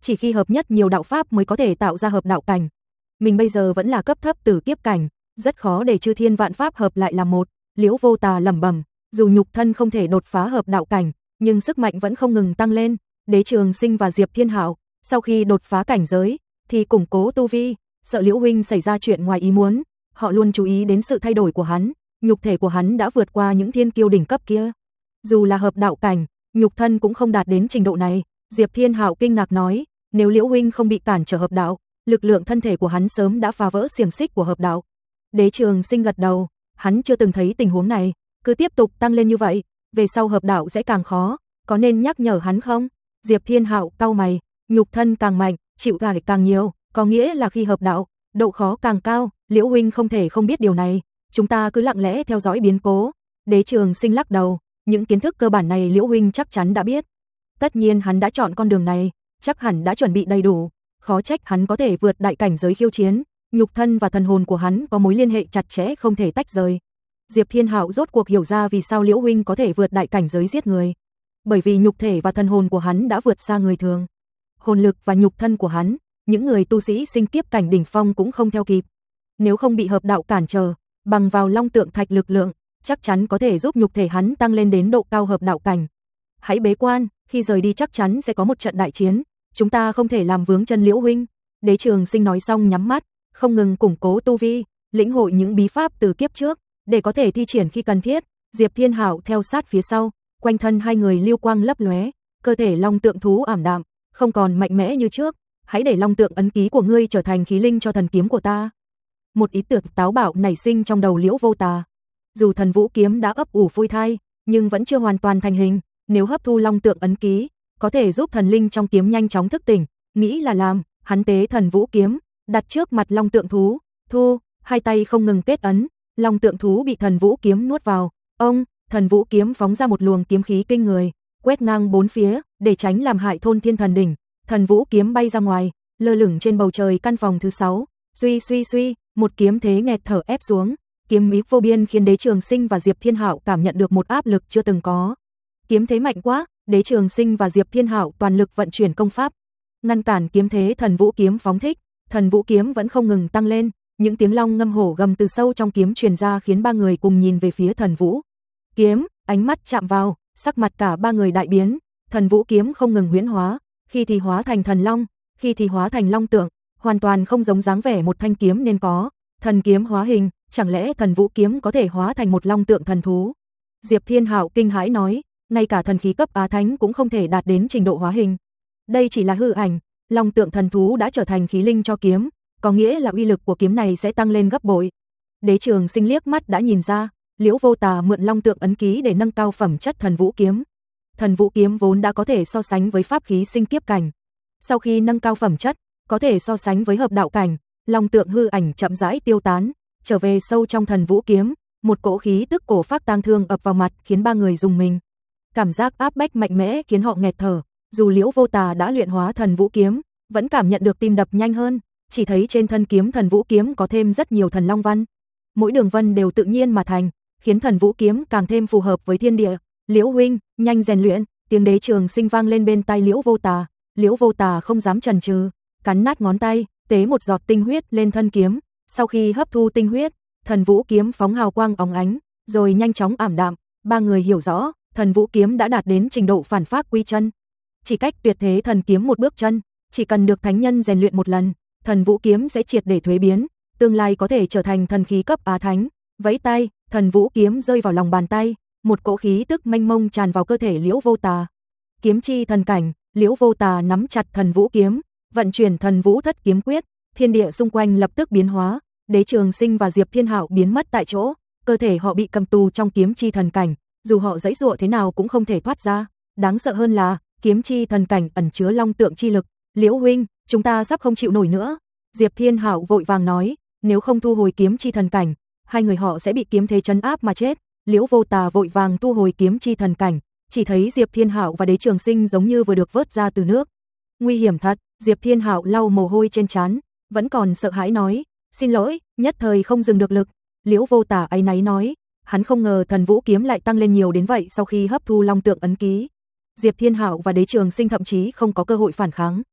chỉ khi hợp nhất nhiều đạo pháp mới có thể tạo ra hợp đạo cảnh. Mình bây giờ vẫn là cấp thấp tử kiếp cảnh, rất khó để chư thiên vạn pháp hợp lại làm một. Liễu Vô Tà lẩm bẩm, dù nhục thân không thể đột phá hợp đạo cảnh, nhưng sức mạnh vẫn không ngừng tăng lên. Đế Trường Sinh và Diệp Thiên Hạo sau khi đột phá cảnh giới thì củng cố tu vi, sợ Liễu huynh xảy ra chuyện ngoài ý muốn, họ luôn chú ý đến sự thay đổi của hắn, nhục thể của hắn đã vượt qua những thiên kiêu đỉnh cấp kia. Dù là hợp đạo cảnh, nhục thân cũng không đạt đến trình độ này. Diệp Thiên Hạo kinh ngạc nói, nếu Liễu huynh không bị cản trở hợp đạo, lực lượng thân thể của hắn sớm đã phá vỡ xiềng xích của hợp đạo. Đế Trường Sinh gật đầu, hắn chưa từng thấy tình huống này, cứ tiếp tục tăng lên như vậy, về sau hợp đạo sẽ càng khó, có nên nhắc nhở hắn không? Diệp Thiên Hạo cau mày, nhục thân càng mạnh, chịu tải càng nhiều, có nghĩa là khi hợp đạo, độ khó càng cao, Liễu huynh không thể không biết điều này, chúng ta cứ lặng lẽ theo dõi biến cố. Đế Trường Sinh lắc đầu, những kiến thức cơ bản này Liễu huynh chắc chắn đã biết. Tất nhiên hắn đã chọn con đường này, chắc hẳn đã chuẩn bị đầy đủ, khó trách hắn có thể vượt đại cảnh giới khiêu chiến, nhục thân và thần hồn của hắn có mối liên hệ chặt chẽ không thể tách rời. Diệp Thiên Hạo rốt cuộc hiểu ra vì sao Liễu huynh có thể vượt đại cảnh giới giết người, bởi vì nhục thể và thần hồn của hắn đã vượt xa người thường. Hồn lực và nhục thân của hắn, những người tu sĩ sinh kiếp cảnh đỉnh phong cũng không theo kịp. Nếu không bị hợp đạo cản trở, bằng vào Long Tượng Thạch lực lượng, chắc chắn có thể giúp nhục thể hắn tăng lên đến độ cao hợp đạo cảnh. Hãy bế quan, khi rời đi chắc chắn sẽ có một trận đại chiến, chúng ta không thể làm vướng chân Liễu huynh. Đế Trường Sinh nói xong nhắm mắt, không ngừng củng cố tu vi, lĩnh hội những bí pháp từ kiếp trước, để có thể thi triển khi cần thiết. Diệp Thiên Hạo theo sát phía sau, quanh thân hai người lưu quang lấp lóe, cơ thể Long Tượng thú ảm đạm, không còn mạnh mẽ như trước. Hãy để Long Tượng ấn ký của ngươi trở thành khí linh cho thần kiếm của ta. Một ý tưởng táo bạo nảy sinh trong đầu Liễu Vô Tà. Dù thần vũ kiếm đã ấp ủ phôi thai, nhưng vẫn chưa hoàn toàn thành hình, nếu hấp thu Long Tượng ấn ký, có thể giúp thần linh trong kiếm nhanh chóng thức tỉnh, nghĩ là làm, hắn tế thần vũ kiếm, đặt trước mặt Long Tượng thú, thu, hai tay không ngừng kết ấn, Long Tượng thú bị thần vũ kiếm nuốt vào. Ông, thần vũ kiếm phóng ra một luồng kiếm khí kinh người, quét ngang bốn phía, để tránh làm hại thôn thiên thần đỉnh. Thần vũ kiếm bay ra ngoài, lơ lửng trên bầu trời căn phòng thứ sáu. Suy suy suy, một kiếm thế nghẹt thở ép xuống, kiếm ý vô biên khiến Đế Trường Sinh và Diệp Thiên Hạo cảm nhận được một áp lực chưa từng có. Kiếm thế mạnh quá, Đế Trường Sinh và Diệp Thiên Hạo toàn lực vận chuyển công pháp, ngăn cản kiếm thế thần vũ kiếm phóng thích. Thần vũ kiếm vẫn không ngừng tăng lên, những tiếng long ngâm hổ gầm từ sâu trong kiếm truyền ra khiến ba người cùng nhìn về phía thần vũ kiếm, ánh mắt chạm vào, sắc mặt cả ba người đại biến. Thần vũ kiếm không ngừng huyễn hóa, khi thì hóa thành thần long, khi thì hóa thành long tượng, hoàn toàn không giống dáng vẻ một thanh kiếm nên có. Thần kiếm hóa hình, chẳng lẽ thần vũ kiếm có thể hóa thành một long tượng thần thú? Diệp Thiên Hạo kinh hãi nói, ngay cả thần khí cấp Á Thánh cũng không thể đạt đến trình độ hóa hình. Đây chỉ là hư ảnh, long tượng thần thú đã trở thành khí linh cho kiếm, có nghĩa là uy lực của kiếm này sẽ tăng lên gấp bội. Đế Trường Sinh liếc mắt đã nhìn ra, Liễu Vô Tà mượn long tượng ấn ký để nâng cao phẩm chất thần vũ kiếm. Thần vũ kiếm vốn đã có thể so sánh với pháp khí sinh kiếp cảnh, sau khi nâng cao phẩm chất, có thể so sánh với hợp đạo cảnh. Long tượng hư ảnh chậm rãi tiêu tán, trở về sâu trong thần vũ kiếm, một cỗ khí tức cổ phác tang thương ập vào mặt khiến ba người rùng mình. Cảm giác áp bách mạnh mẽ khiến họ nghẹt thở, dù Liễu Vô Tà đã luyện hóa thần vũ kiếm, vẫn cảm nhận được tim đập nhanh hơn, chỉ thấy trên thân kiếm thần vũ kiếm có thêm rất nhiều thần long văn. Mỗi đường vân đều tự nhiên mà thành, khiến thần vũ kiếm càng thêm phù hợp với thiên địa. Liễu huynh, nhanh rèn luyện, tiếng Đế Trường Sinh vang lên bên tai Liễu Vô Tà. Liễu Vô Tà không dám chần chừ, cắn nát ngón tay, tế một giọt tinh huyết lên thân kiếm, sau khi hấp thu tinh huyết, thần vũ kiếm phóng hào quang óng ánh, rồi nhanh chóng ảm đạm. Ba người hiểu rõ, thần vũ kiếm đã đạt đến trình độ phản phác quy chân, chỉ cách tuyệt thế thần kiếm một bước chân, chỉ cần được thánh nhân rèn luyện một lần, thần vũ kiếm sẽ triệt để thuế biến, tương lai có thể trở thành thần khí cấp Á Thánh. Vẫy tay, thần vũ kiếm rơi vào lòng bàn tay, một cỗ khí tức mênh mông tràn vào cơ thể Liễu Vô Tà. Kiếm chi thần cảnh, Liễu Vô Tà nắm chặt thần vũ kiếm, vận chuyển thần vũ thất kiếm quyết, thiên địa xung quanh lập tức biến hóa. Đế Trường Sinh và Diệp Thiên Hạo biến mất tại chỗ, cơ thể họ bị cầm tù trong kiếm chi thần cảnh, dù họ giãy giụa thế nào cũng không thể thoát ra. Đáng sợ hơn là, kiếm chi thần cảnh ẩn chứa long tượng chi lực. Liễu huynh, chúng ta sắp không chịu nổi nữa. Diệp Thiên Hạo vội vàng nói, nếu không thu hồi kiếm chi thần cảnh, hai người họ sẽ bị kiếm thế trấn áp mà chết. Liễu Vô Tà vội vàng thu hồi kiếm chi thần cảnh, chỉ thấy Diệp Thiên Hạo và Đế Trường Sinh giống như vừa được vớt ra từ nước. Nguy hiểm thật. Diệp Thiên Hạo lau mồ hôi trên trán, vẫn còn sợ hãi nói, xin lỗi, nhất thời không dừng được lực. Liễu Vô Tà áy náy nói, hắn không ngờ thần vũ kiếm lại tăng lên nhiều đến vậy sau khi hấp thu long tượng ấn ký. Diệp Thiên Hạo và Đế Trường Sinh thậm chí không có cơ hội phản kháng.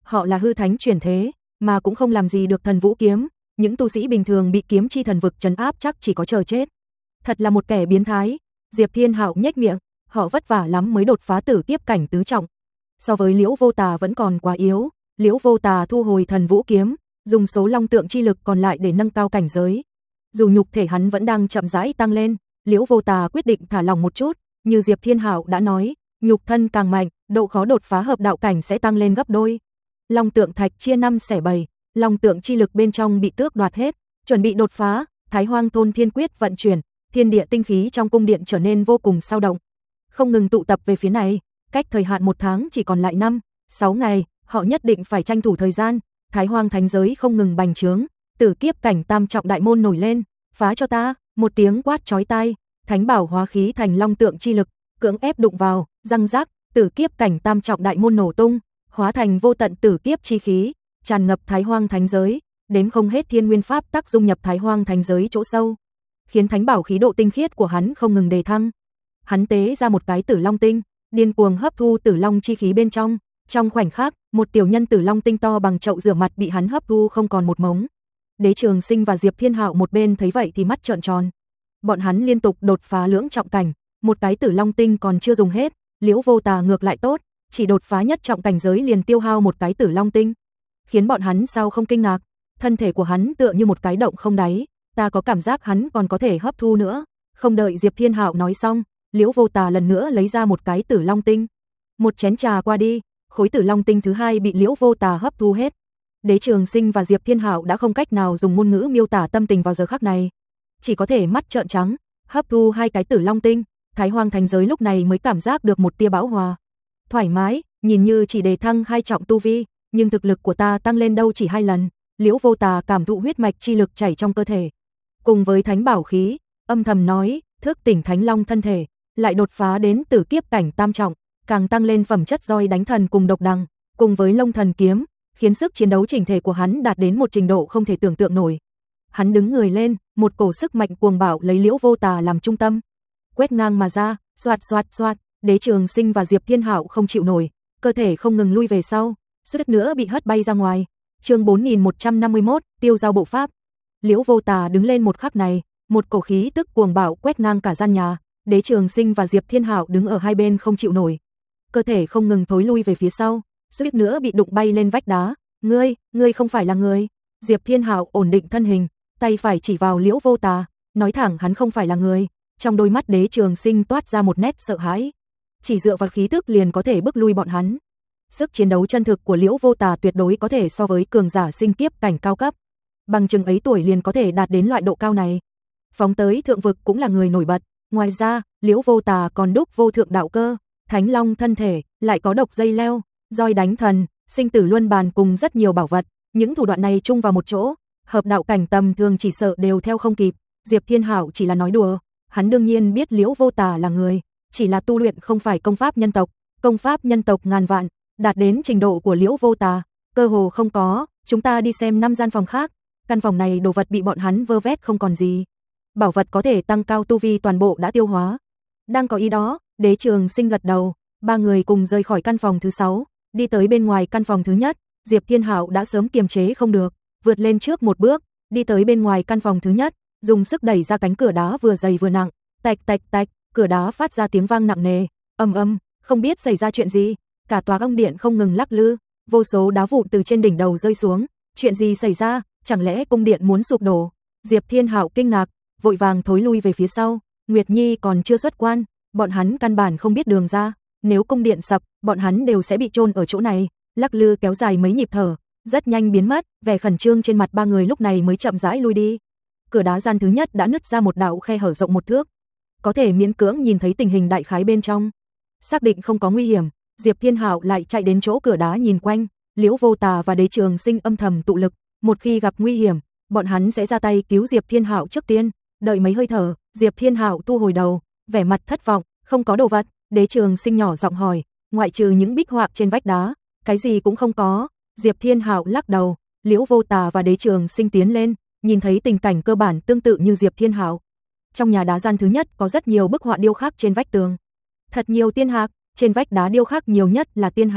họ là hư thánh chuyển thế, mà cũng không làm gì được Thần Vũ kiếm, những tu sĩ bình thường bị kiếm chi thần vực trấn áp chắc chỉ có chờ chết. Thật là một kẻ biến thái. Diệp Thiên Hạo nhếch miệng, họ vất vả lắm mới đột phá tử kiếp cảnh tứ trọng. So với Liễu Vô Tà vẫn còn quá yếu, Liễu Vô Tà thu hồi Thần Vũ kiếm, dùng số long tượng chi lực còn lại để nâng cao cảnh giới. Dù nhục thể hắn vẫn đang chậm rãi tăng lên, Liễu Vô Tà quyết định thả lỏng một chút, như Diệp Thiên Hạo đã nói, nhục thân càng mạnh, độ khó đột phá hợp đạo cảnh sẽ tăng lên gấp đôi. Long tượng thạch chia năm xẻ bảy, long tượng chi lực bên trong bị tước đoạt hết, chuẩn bị đột phá, Thái Hoang thôn thiên quyết vận chuyển, thiên địa tinh khí trong cung điện trở nên vô cùng sao động, không ngừng tụ tập về phía này. Cách thời hạn một tháng chỉ còn lại năm, sáu ngày, họ nhất định phải tranh thủ thời gian. Thái Hoang thánh giới không ngừng bành trướng, tử kiếp cảnh tam trọng đại môn nổi lên, phá cho ta, một tiếng quát chói tai, thánh bảo hóa khí thành long tượng chi lực, cưỡng ép đụng vào, răng rác, tử kiếp cảnh tam trọng đại môn nổ tung, hóa thành vô tận tử kiếp chi khí, tràn ngập Thái Hoang thánh giới, đếm không hết thiên nguyên pháp tắc dung nhập Thái Hoang thánh giới chỗ sâu, khiến thánh bảo khí độ tinh khiết của hắn không ngừng đề thăng. Hắn tế ra một cái tử long tinh, điên cuồng hấp thu tử long chi khí bên trong, trong khoảnh khắc, một tiểu nhân tử long tinh to bằng chậu rửa mặt bị hắn hấp thu không còn một mống. Đế Trường Sinh và Diệp Thiên Hạo một bên thấy vậy thì mắt trợn tròn. Bọn hắn liên tục đột phá lưỡng trọng cảnh, một cái tử long tinh còn chưa dùng hết, Liễu Vô Tà ngược lại tốt, chỉ đột phá nhất trọng cảnh giới liền tiêu hao một cái tử long tinh, khiến bọn hắn sao không kinh ngạc. Thân thể của hắn tựa như một cái động không đáy, ta có cảm giác hắn còn có thể hấp thu nữa. Không đợi Diệp Thiên Hạo nói xong, Liễu Vô Tà lần nữa lấy ra một cái tử long tinh. Một chén trà qua đi, khối tử long tinh thứ hai bị Liễu Vô Tà hấp thu hết. Đế Trường Sinh và Diệp Thiên Hạo đã không cách nào dùng ngôn ngữ miêu tả tâm tình vào giờ khắc này, chỉ có thể mắt trợn trắng, hấp thu hai cái tử long tinh. Thái Hoang thành giới lúc này mới cảm giác được một tia bão hòa, thoải mái, nhìn như chỉ đề thăng hai trọng tu vi, nhưng thực lực của ta tăng lên đâu chỉ hai lần. Liễu Vô Tà cảm thụ huyết mạch chi lực chảy trong cơ thể, cùng với thánh bảo khí, âm thầm nói, thức tỉnh thánh long thân thể, lại đột phá đến tử kiếp cảnh tam trọng, càng tăng lên phẩm chất roi đánh thần cùng độc đằng, cùng với Long Thần kiếm, khiến sức chiến đấu chỉnh thể của hắn đạt đến một trình độ không thể tưởng tượng nổi. Hắn đứng người lên, một cổ sức mạnh cuồng bạo lấy Liễu Vô Tà làm trung tâm, quét ngang mà ra, xoạt xoạt xoạt. Đế Trường Sinh và Diệp Thiên Hạo không chịu nổi, cơ thể không ngừng lui về sau, suýt nữa bị hất bay ra ngoài. Chương bốn nghìn một trăm năm mươi mốt, tiêu giao bộ pháp. Liễu Vô Tà đứng lên một khắc này, một cổ khí tức cuồng bạo quét ngang cả gian nhà. Đế Trường Sinh và Diệp Thiên Hạo đứng ở hai bên không chịu nổi, cơ thể không ngừng thối lui về phía sau, suýt nữa bị đụng bay lên vách đá. Ngươi, ngươi không phải là người. Diệp Thiên Hạo ổn định thân hình, tay phải chỉ vào Liễu Vô Tà, nói thẳng hắn không phải là người. Trong đôi mắt Đế Trường Sinh toát ra một nét sợ hãi, chỉ dựa vào khí tức liền có thể bức lui bọn hắn. Sức chiến đấu chân thực của Liễu Vô Tà tuyệt đối có thể so với cường giả sinh kiếp cảnh cao cấp, bằng chừng ấy tuổi liền có thể đạt đến loại độ cao này. Phóng tới thượng vực cũng là người nổi bật. Ngoài ra, Liễu Vô Tà còn đúc vô thượng đạo cơ, thánh long thân thể, lại có độc dây leo, roi đánh thần, sinh tử luân bàn cùng rất nhiều bảo vật. Những thủ đoạn này chung vào một chỗ, hợp đạo cảnh tầm thường chỉ sợ đều theo không kịp. Diệp Thiên Hạo chỉ là nói đùa, hắn đương nhiên biết Liễu Vô Tà là người, chỉ là tu luyện không phải công pháp nhân tộc, công pháp nhân tộc ngàn vạn, đạt đến trình độ của Liễu Vô Tà, cơ hồ không có. Chúng ta đi xem năm gian phòng khác, căn phòng này đồ vật bị bọn hắn vơ vét không còn gì. Bảo vật có thể tăng cao tu vi toàn bộ đã tiêu hóa. Đang có ý đó, Đế Trường Sinh gật đầu, ba người cùng rời khỏi căn phòng thứ sáu, đi tới bên ngoài căn phòng thứ nhất. Diệp Thiên Hạo đã sớm kiềm chế không được, vượt lên trước một bước, đi tới bên ngoài căn phòng thứ nhất, dùng sức đẩy ra cánh cửa đá vừa dày vừa nặng, tạch tạch tạch, cửa đá phát ra tiếng vang nặng nề, ầm ầm, không biết xảy ra chuyện gì, cả tòa ông điện không ngừng lắc lư, vô số đá vụn từ trên đỉnh đầu rơi xuống. Chuyện gì xảy ra, chẳng lẽ cung điện muốn sụp đổ? Diệp Thiên Hạo kinh ngạc, vội vàng thối lui về phía sau. Nguyệt Nhi còn chưa xuất quan, bọn hắn căn bản không biết đường ra, nếu cung điện sập, bọn hắn đều sẽ bị chôn ở chỗ này. Lắc lư kéo dài mấy nhịp thở, rất nhanh biến mất, vẻ khẩn trương trên mặt ba người lúc này mới chậm rãi lui đi. Cửa đá gian thứ nhất đã nứt ra một đạo khe hở rộng một thước, có thể miễn cưỡng nhìn thấy tình hình đại khái bên trong. Xác định không có nguy hiểm, Diệp Thiên Hạo lại chạy đến chỗ cửa đá nhìn quanh. Liễu Vô Tà và Đế Trường Sinh âm thầm tụ lực, một khi gặp nguy hiểm, bọn hắn sẽ ra tay cứu Diệp Thiên Hạo trước tiên. Đợi mấy hơi thở, Diệp Thiên Hạo thu hồi đầu, vẻ mặt thất vọng, không có đồ vật. Đế Trường Sinh nhỏ giọng hỏi, ngoại trừ những bích họa trên vách đá, cái gì cũng không có. Diệp Thiên Hạo lắc đầu. Liễu Vô Tà và Đế Trường Sinh tiến lên, nhìn thấy tình cảnh cơ bản tương tự như Diệp Thiên Hạo. Trong nhà đá gian thứ nhất có rất nhiều bức họa điêu khắc trên vách tường, thật nhiều tiên hạc, trên vách đá điêu khắc nhiều nhất là tiên hạc,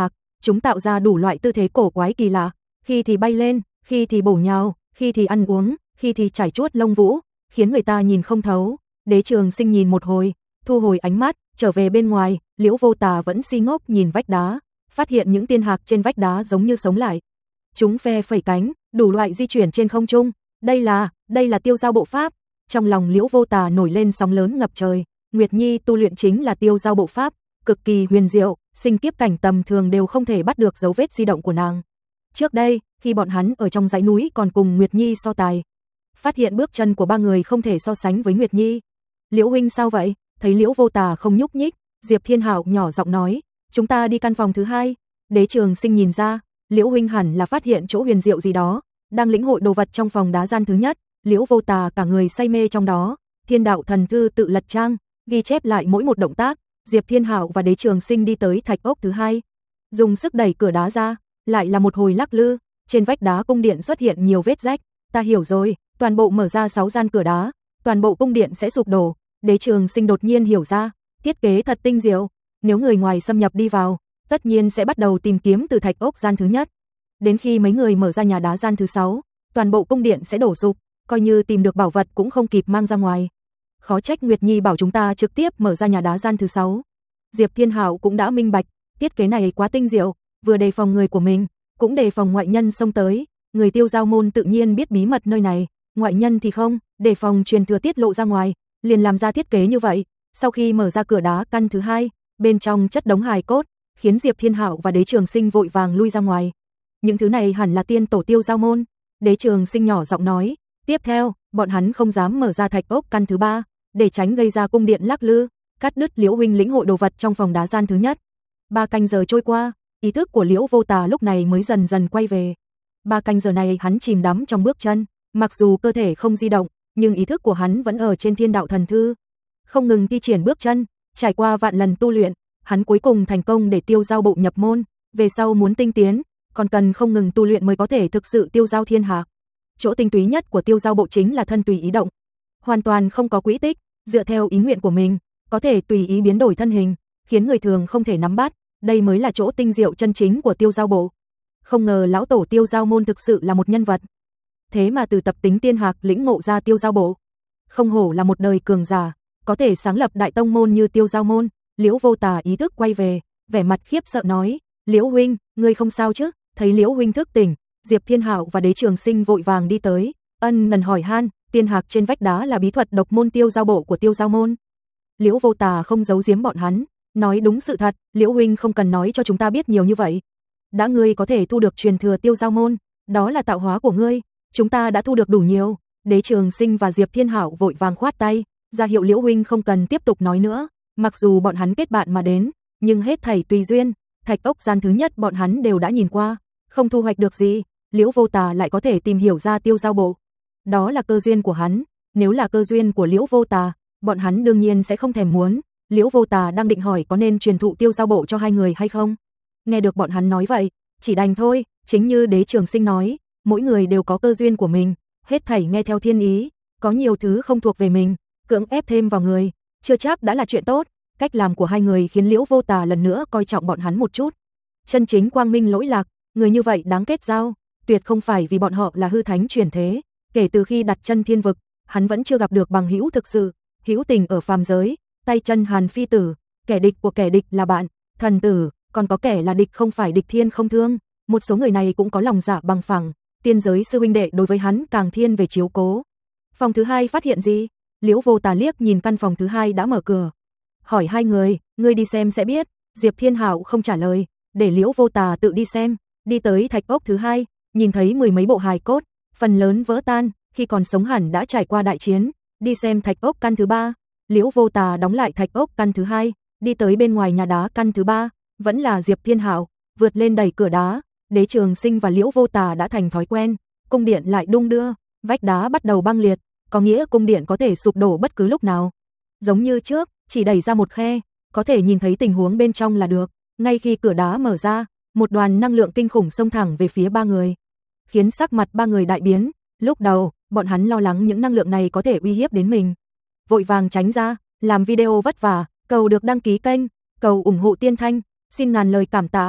chúng tạo ra đủ loại tư thế cổ quái kỳ lạ, khi thì bay lên, khi thì bổ nhào, khi thì ăn uống, khi thì chải chuốt lông vũ, khiến người ta nhìn không thấu. Đế Trường Sinh nhìn một hồi, thu hồi ánh mắt, trở về bên ngoài, Liễu Vô Tà vẫn si ngốc nhìn vách đá, phát hiện những tiên hạc trên vách đá giống như sống lại. Chúng phe phẩy cánh, đủ loại di chuyển trên không trung, đây là, đây là tiêu giao bộ pháp. Trong lòng Liễu Vô Tà nổi lên sóng lớn ngập trời, Nguyệt Nhi tu luyện chính là tiêu giao bộ pháp, cực kỳ huyền diệu, sinh kiếp cảnh tầm thường đều không thể bắt được dấu vết di động của nàng. Trước đây, khi bọn hắn ở trong dãy núi còn cùng Nguyệt Nhi so tài, phát hiện bước chân của ba người không thể so sánh với Nguyệt Nhi. Liễu huynh sao vậy? Thấy Liễu Vô Tà không nhúc nhích, Diệp Thiên Hạo nhỏ giọng nói, chúng ta đi căn phòng thứ hai. Đế Trường Sinh nhìn ra, Liễu huynh hẳn là phát hiện chỗ huyền diệu gì đó, đang lĩnh hội đồ vật trong phòng đá gian thứ nhất. Liễu Vô Tà cả người say mê trong đó, Thiên Đạo Thần Thư tự lật trang, ghi chép lại mỗi một động tác. Diệp Thiên Hạo và Đế Trường Sinh đi tới thạch ốc thứ hai, dùng sức đẩy cửa đá ra, lại là một hồi lắc lư, trên vách đá cung điện xuất hiện nhiều vết rách. Ta hiểu rồi, toàn bộ mở ra sáu gian cửa đá, toàn bộ cung điện sẽ sụp đổ. Đế Trường Sinh đột nhiên hiểu ra, thiết kế thật tinh diệu, nếu người ngoài xâm nhập đi vào, tất nhiên sẽ bắt đầu tìm kiếm từ thạch ốc gian thứ nhất. Đến khi mấy người mở ra nhà đá gian thứ sáu, toàn bộ cung điện sẽ đổ sụp, coi như tìm được bảo vật cũng không kịp mang ra ngoài. Khó trách Nguyệt Nhi bảo chúng ta trực tiếp mở ra nhà đá gian thứ sáu. Diệp Thiên Hạo cũng đã minh bạch, thiết kế này quá tinh diệu, vừa đề phòng người của mình, cũng đề phòng ngoại nhân xông tới. Người tiêu giao môn tự nhiên biết bí mật nơi này, ngoại nhân thì không, đề phòng truyền thừa tiết lộ ra ngoài, liền làm ra thiết kế như vậy. Sau khi mở ra cửa đá căn thứ hai, bên trong chất đống hài cốt, khiến Diệp Thiên Hạo và Đế Trường Sinh vội vàng lui ra ngoài. Những thứ này hẳn là tiên tổ tiêu giao môn. Đế Trường Sinh nhỏ giọng nói, tiếp theo, bọn hắn không dám mở ra thạch ốc căn thứ ba, để tránh gây ra cung điện lắc lư, cắt đứt Liễu huynh lĩnh hội đồ vật trong phòng đá gian thứ nhất. Ba canh giờ trôi qua, ý thức của Liễu Vô Tà lúc này mới dần dần quay về. Ba canh giờ này hắn chìm đắm trong bước chân, mặc dù cơ thể không di động, nhưng ý thức của hắn vẫn ở trên Thiên Đạo Thần Thư, không ngừng thi triển bước chân, trải qua vạn lần tu luyện, hắn cuối cùng thành công để tiêu giao bộ nhập môn, về sau muốn tinh tiến, còn cần không ngừng tu luyện mới có thể thực sự tiêu giao thiên hạ. Chỗ tinh túy nhất của tiêu giao bộ chính là thân tùy ý động, hoàn toàn không có quỹ tích, dựa theo ý nguyện của mình, có thể tùy ý biến đổi thân hình, khiến người thường không thể nắm bắt, đây mới là chỗ tinh diệu chân chính của tiêu giao bộ. Không ngờ lão tổ tiêu giao môn thực sự là một nhân vật, thế mà từ tập tính tiên hạc lĩnh ngộ ra tiêu giao bộ. Không hổ là một đời cường giả, có thể sáng lập đại tông môn như tiêu giao môn. Liễu Vô Tà ý thức quay về, vẻ mặt khiếp sợ nói, Liễu huynh, ngươi không sao chứ? Thấy Liễu huynh thức tỉnh, Diệp Thiên Hạo và Đế Trường Sinh vội vàng đi tới, ân nần hỏi han, tiên hạc trên vách đá là bí thuật độc môn tiêu giao bộ của tiêu giao môn. Liễu Vô Tà không giấu giếm bọn hắn, nói đúng sự thật, Liễu huynh không cần nói cho chúng ta biết nhiều như vậy. Đã ngươi có thể thu được truyền thừa tiêu giao môn, đó là tạo hóa của ngươi, chúng ta đã thu được đủ nhiều. Đế Trường Sinh và Diệp Thiên Hạo vội vàng khoát tay, ra hiệu Liễu huynh không cần tiếp tục nói nữa. Mặc dù bọn hắn kết bạn mà đến, nhưng hết thảy tùy duyên, thạch ốc gian thứ nhất bọn hắn đều đã nhìn qua, không thu hoạch được gì. Liễu Vô Tà lại có thể tìm hiểu ra tiêu giao bộ, đó là cơ duyên của hắn, nếu là cơ duyên của Liễu Vô Tà, bọn hắn đương nhiên sẽ không thèm muốn. Liễu Vô Tà đang định hỏi có nên truyền thụ tiêu giao bộ cho hai người hay không. Nghe được bọn hắn nói vậy, chỉ đành thôi, chính như Đế Trường Sinh nói, mỗi người đều có cơ duyên của mình, hết thảy nghe theo thiên ý, có nhiều thứ không thuộc về mình, cưỡng ép thêm vào người, chưa chắc đã là chuyện tốt. Cách làm của hai người khiến Liễu Vô Tà lần nữa coi trọng bọn hắn một chút. Chân chính quang minh lỗi lạc, người như vậy đáng kết giao, tuyệt không phải vì bọn họ là hư thánh chuyển thế. Kể từ khi đặt chân thiên vực, hắn vẫn chưa gặp được bằng hữu thực sự, hữu tình ở phàm giới, tay chân Hàn Phi Tử, kẻ địch của kẻ địch là bạn, thần tử, còn có kẻ là địch không phải địch thiên không thương. Một số người này cũng có lòng dạ bằng phẳng, tiên giới sư huynh đệ đối với hắn càng thiên về chiếu cố. Phòng thứ hai phát hiện gì? Liễu Vô Tà liếc nhìn căn phòng thứ hai đã mở cửa, hỏi hai người, ngươi đi xem sẽ biết. Diệp Thiên Hạo không trả lời, để Liễu Vô Tà tự đi xem. Đi tới thạch ốc thứ hai, nhìn thấy mười mấy bộ hài cốt, phần lớn vỡ tan, khi còn sống hẳn đã trải qua đại chiến. Đi xem thạch ốc căn thứ ba, Liễu Vô Tà đóng lại thạch ốc căn thứ hai, đi tới bên ngoài nhà đá căn thứ ba, vẫn là Diệp Thiên Hạo, vượt lên đẩy cửa đá. Đế Trường Sinh và Liễu Vô Tà đã thành thói quen, cung điện lại đung đưa, vách đá bắt đầu băng liệt, có nghĩa cung điện có thể sụp đổ bất cứ lúc nào. Giống như trước, chỉ đẩy ra một khe, có thể nhìn thấy tình huống bên trong là được. Ngay khi cửa đá mở ra, một đoàn năng lượng kinh khủng xông thẳng về phía ba người, khiến sắc mặt ba người đại biến. Lúc đầu, bọn hắn lo lắng những năng lượng này có thể uy hiếp đến mình, vội vàng tránh ra. Làm video vất vả, cầu được đăng ký kênh, cầu ủng hộ Tiên Thanh, xin ngàn lời cảm tạ.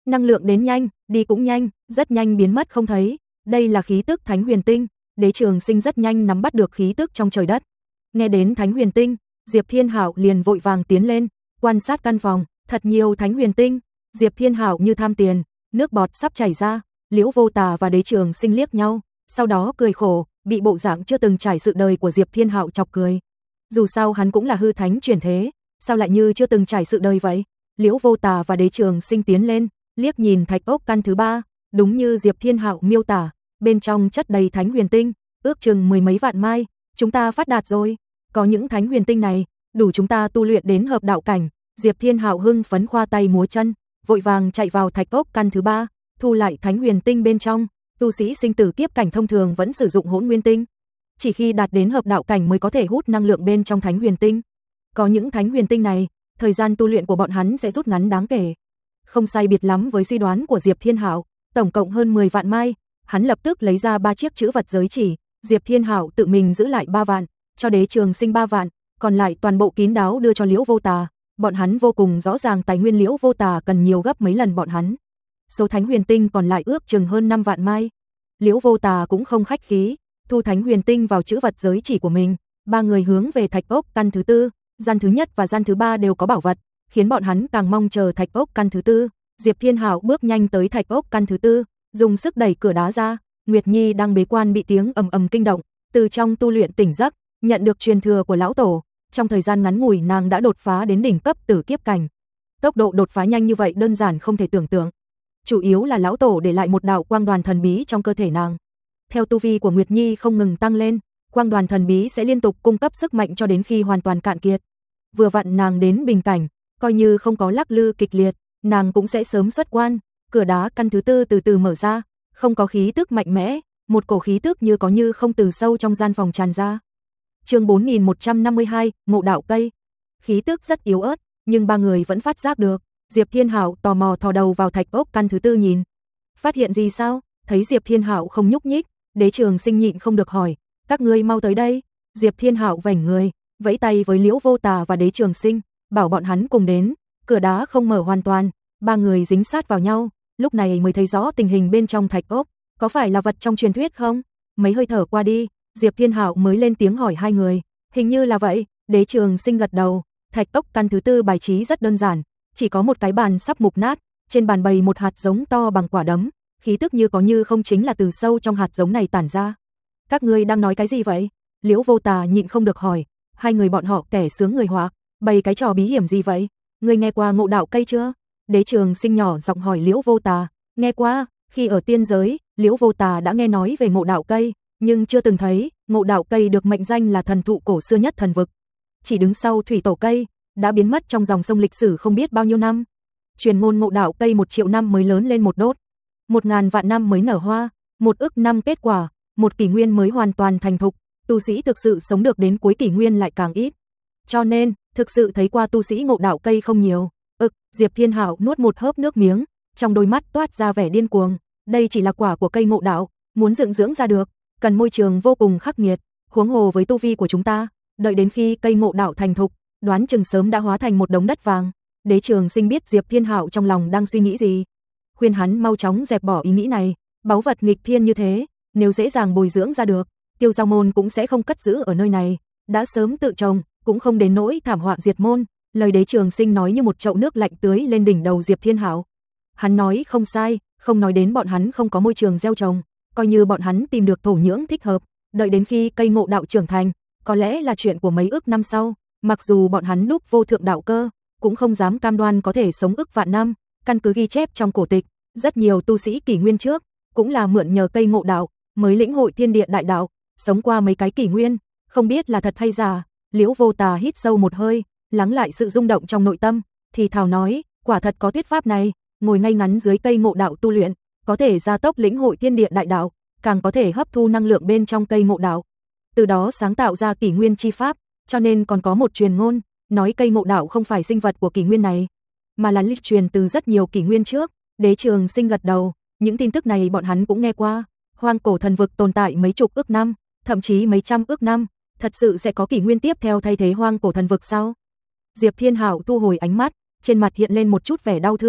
Năng lượng đến nhanh, đi cũng nhanh, rất nhanh biến mất không thấy. Đây là khí tức Thánh Huyền Tinh. Đế Trường Sinh rất nhanh nắm bắt được khí tức trong trời đất. Nghe đến Thánh Huyền Tinh, Diệp Thiên Hạo liền vội vàng tiến lên, quan sát căn phòng, thật nhiều Thánh Huyền Tinh. Diệp Thiên Hạo như tham tiền, nước bọt sắp chảy ra. Liễu Vô Tà và Đế Trường Sinh liếc nhau, sau đó cười khổ, bị bộ dạng chưa từng trải sự đời của Diệp Thiên Hạo chọc cười. Dù sao hắn cũng là hư thánh chuyển thế, sao lại như chưa từng trải sự đời vậy? Liễu Vô Tà và Đế Trường Sinh tiến lên, liếc nhìn thạch ốc căn thứ ba, đúng như Diệp Thiên Hạo miêu tả, bên trong chất đầy Thánh Huyền Tinh, ước chừng mười mấy vạn mai, chúng ta phát đạt rồi, có những Thánh Huyền Tinh này, đủ chúng ta tu luyện đến hợp đạo cảnh. Diệp Thiên Hạo hưng phấn khoa tay múa chân, vội vàng chạy vào thạch ốc căn thứ ba, thu lại Thánh Huyền Tinh bên trong. Tu sĩ sinh tử kiếp cảnh thông thường vẫn sử dụng Hỗn Nguyên Tinh, chỉ khi đạt đến hợp đạo cảnh mới có thể hút năng lượng bên trong Thánh Huyền Tinh. Có những Thánh Huyền Tinh này, thời gian tu luyện của bọn hắn sẽ rút ngắn đáng kể. Không sai biệt lắm với suy đoán của Diệp Thiên Hạo, tổng cộng hơn mười vạn mai, hắn lập tức lấy ra ba chiếc chữ vật giới chỉ, Diệp Thiên Hạo tự mình giữ lại ba vạn, cho Đế Trường Sinh ba vạn, còn lại toàn bộ kín đáo đưa cho Liễu Vô Tà. Bọn hắn vô cùng rõ ràng tài nguyên Liễu Vô Tà cần nhiều gấp mấy lần bọn hắn. Số Thánh Huyền Tinh còn lại ước chừng hơn năm vạn mai. Liễu Vô Tà cũng không khách khí, thu Thánh Huyền Tinh vào chữ vật giới chỉ của mình. Ba người hướng về thạch ốc căn thứ tư, gian thứ nhất và gian thứ ba đều có bảo vật, khiến bọn hắn càng mong chờ thạch ốc căn thứ tư. Diệp Thiên Hạo bước nhanh tới thạch ốc căn thứ tư, dùng sức đẩy cửa đá ra. Nguyệt Nhi đang bế quan bị tiếng ầm ầm kinh động, từ trong tu luyện tỉnh giấc, nhận được truyền thừa của lão tổ. Trong thời gian ngắn ngủi nàng đã đột phá đến đỉnh cấp tử kiếp cảnh. Tốc độ đột phá nhanh như vậy đơn giản không thể tưởng tượng. Chủ yếu là lão tổ để lại một đạo quang đoàn thần bí trong cơ thể nàng. Theo tu vi của Nguyệt Nhi không ngừng tăng lên, quang đoàn thần bí sẽ liên tục cung cấp sức mạnh cho đến khi hoàn toàn cạn kiệt. Vừa vặn nàng đến bình cảnh, coi như không có lắc lư kịch liệt, nàng cũng sẽ sớm xuất quan. Cửa đá căn thứ tư từ từ mở ra, không có khí tức mạnh mẽ, một cổ khí tức như có như không từ sâu trong gian phòng tràn ra. Chương bốn nghìn một trăm năm mươi hai, Ngộ Đạo Cây. Khí tức rất yếu ớt, nhưng ba người vẫn phát giác được. Diệp Thiên Hạo tò mò thò đầu vào thạch ốc căn thứ tư nhìn. Phát hiện gì sao? Thấy Diệp Thiên Hạo không nhúc nhích, Đế Trường Sinh nhịn không được hỏi, các ngươi mau tới đây. Diệp Thiên Hạo vảnh người, vẫy tay với Liễu Vô Tà và Đế Trường Sinh, bảo bọn hắn cùng đến. Cửa đá không mở hoàn toàn, ba người dính sát vào nhau, lúc này mới thấy rõ tình hình bên trong thạch ốc, có phải là vật trong truyền thuyết không? Mấy hơi thở qua đi, Diệp Thiên Hạo mới lên tiếng hỏi hai người, hình như là vậy. Đế Trường Sinh gật đầu. Thạch ốc căn thứ tư bài trí rất đơn giản, chỉ có một cái bàn sắp mục nát, trên bàn bày một hạt giống to bằng quả đấm, khí tức như có như không chính là từ sâu trong hạt giống này tản ra. Các ngươi đang nói cái gì vậy? Liễu Vô Tà nhịn không được hỏi, hai người bọn họ kẻ sướng người họa, bày cái trò bí hiểm gì vậy? Ngươi nghe qua Ngộ Đạo Cây chưa? Đế Trường Sinh nhỏ giọng hỏi Liễu Vô Tà. Nghe qua, khi ở tiên giới, Liễu Vô Tà đã nghe nói về Ngộ Đạo Cây, nhưng chưa từng thấy. Ngộ Đạo Cây được mệnh danh là thần thụ cổ xưa nhất thần vực, chỉ đứng sau Thủy Tổ Cây, đã biến mất trong dòng sông lịch sử không biết bao nhiêu năm. Truyền ngôn Ngộ Đạo Cây một triệu năm mới lớn lên một đốt, một ngàn vạn năm mới nở hoa, một ức năm kết quả, một kỷ nguyên mới hoàn toàn thành thục. Tu sĩ thực sự sống được đến cuối kỷ nguyên lại càng ít, cho nên thực sự thấy qua tu sĩ Ngộ Đạo Cây không nhiều. Ực, Diệp Thiên Hạo nuốt một hớp nước miếng, trong đôi mắt toát ra vẻ điên cuồng. Đây chỉ là quả của cây ngộ đạo, muốn dựng dưỡng ra được, cần môi trường vô cùng khắc nghiệt, huống hồ với tu vi của chúng ta, đợi đến khi cây ngộ đạo thành thục, đoán chừng sớm đã hóa thành một đống đất vàng. Đế Trường Sinh biết Diệp Thiên Hạo trong lòng đang suy nghĩ gì, khuyên hắn mau chóng dẹp bỏ ý nghĩ này. Báu vật nghịch thiên như thế, nếu dễ dàng bồi dưỡng ra được, Tiêu Giao môn cũng sẽ không cất giữ ở nơi này, đã sớm tự trồng, cũng không đến nỗi thảm họa diệt môn. Lời Đế Trường Sinh nói như một chậu nước lạnh tưới lên đỉnh đầu Diệp Thiên Hạo. Hắn nói không sai, không nói đến bọn hắn không có môi trường gieo trồng, coi như bọn hắn tìm được thổ nhưỡng thích hợp, đợi đến khi cây ngộ đạo trưởng thành, có lẽ là chuyện của mấy ức năm sau. Mặc dù bọn hắn đúc vô thượng đạo cơ, cũng không dám cam đoan có thể sống ức vạn năm. Căn cứ ghi chép trong cổ tịch, rất nhiều tu sĩ kỷ nguyên trước cũng là mượn nhờ cây ngộ đạo mới lĩnh hội thiên địa đại đạo, sống qua mấy cái kỷ nguyên, không biết là thật hay giả. Liễu Vô Tà hít sâu một hơi, lắng lại sự rung động trong nội tâm, thì thào nói, quả thật có thuyết pháp này, ngồi ngay ngắn dưới cây ngộ đạo tu luyện, có thể gia tốc lĩnh hội thiên địa đại đạo, càng có thể hấp thu năng lượng bên trong cây ngộ đạo, từ đó sáng tạo ra kỷ nguyên chi pháp. Cho nên còn có một truyền ngôn, nói cây ngộ đạo không phải sinh vật của kỷ nguyên này, mà là lưu truyền từ rất nhiều kỷ nguyên trước. Đế Trường Sinh gật đầu, những tin tức này bọn hắn cũng nghe qua. Hoang cổ thần vực tồn tại mấy chục ức năm, thậm chí mấy trăm ức năm, thật sự sẽ có kỷ nguyên tiếp theo thay thế hoang cổ thần vực sao? Diệp Thiên Hạo thu hồi ánh mắt, trên mặt hiện lên một chút vẻ đau thương,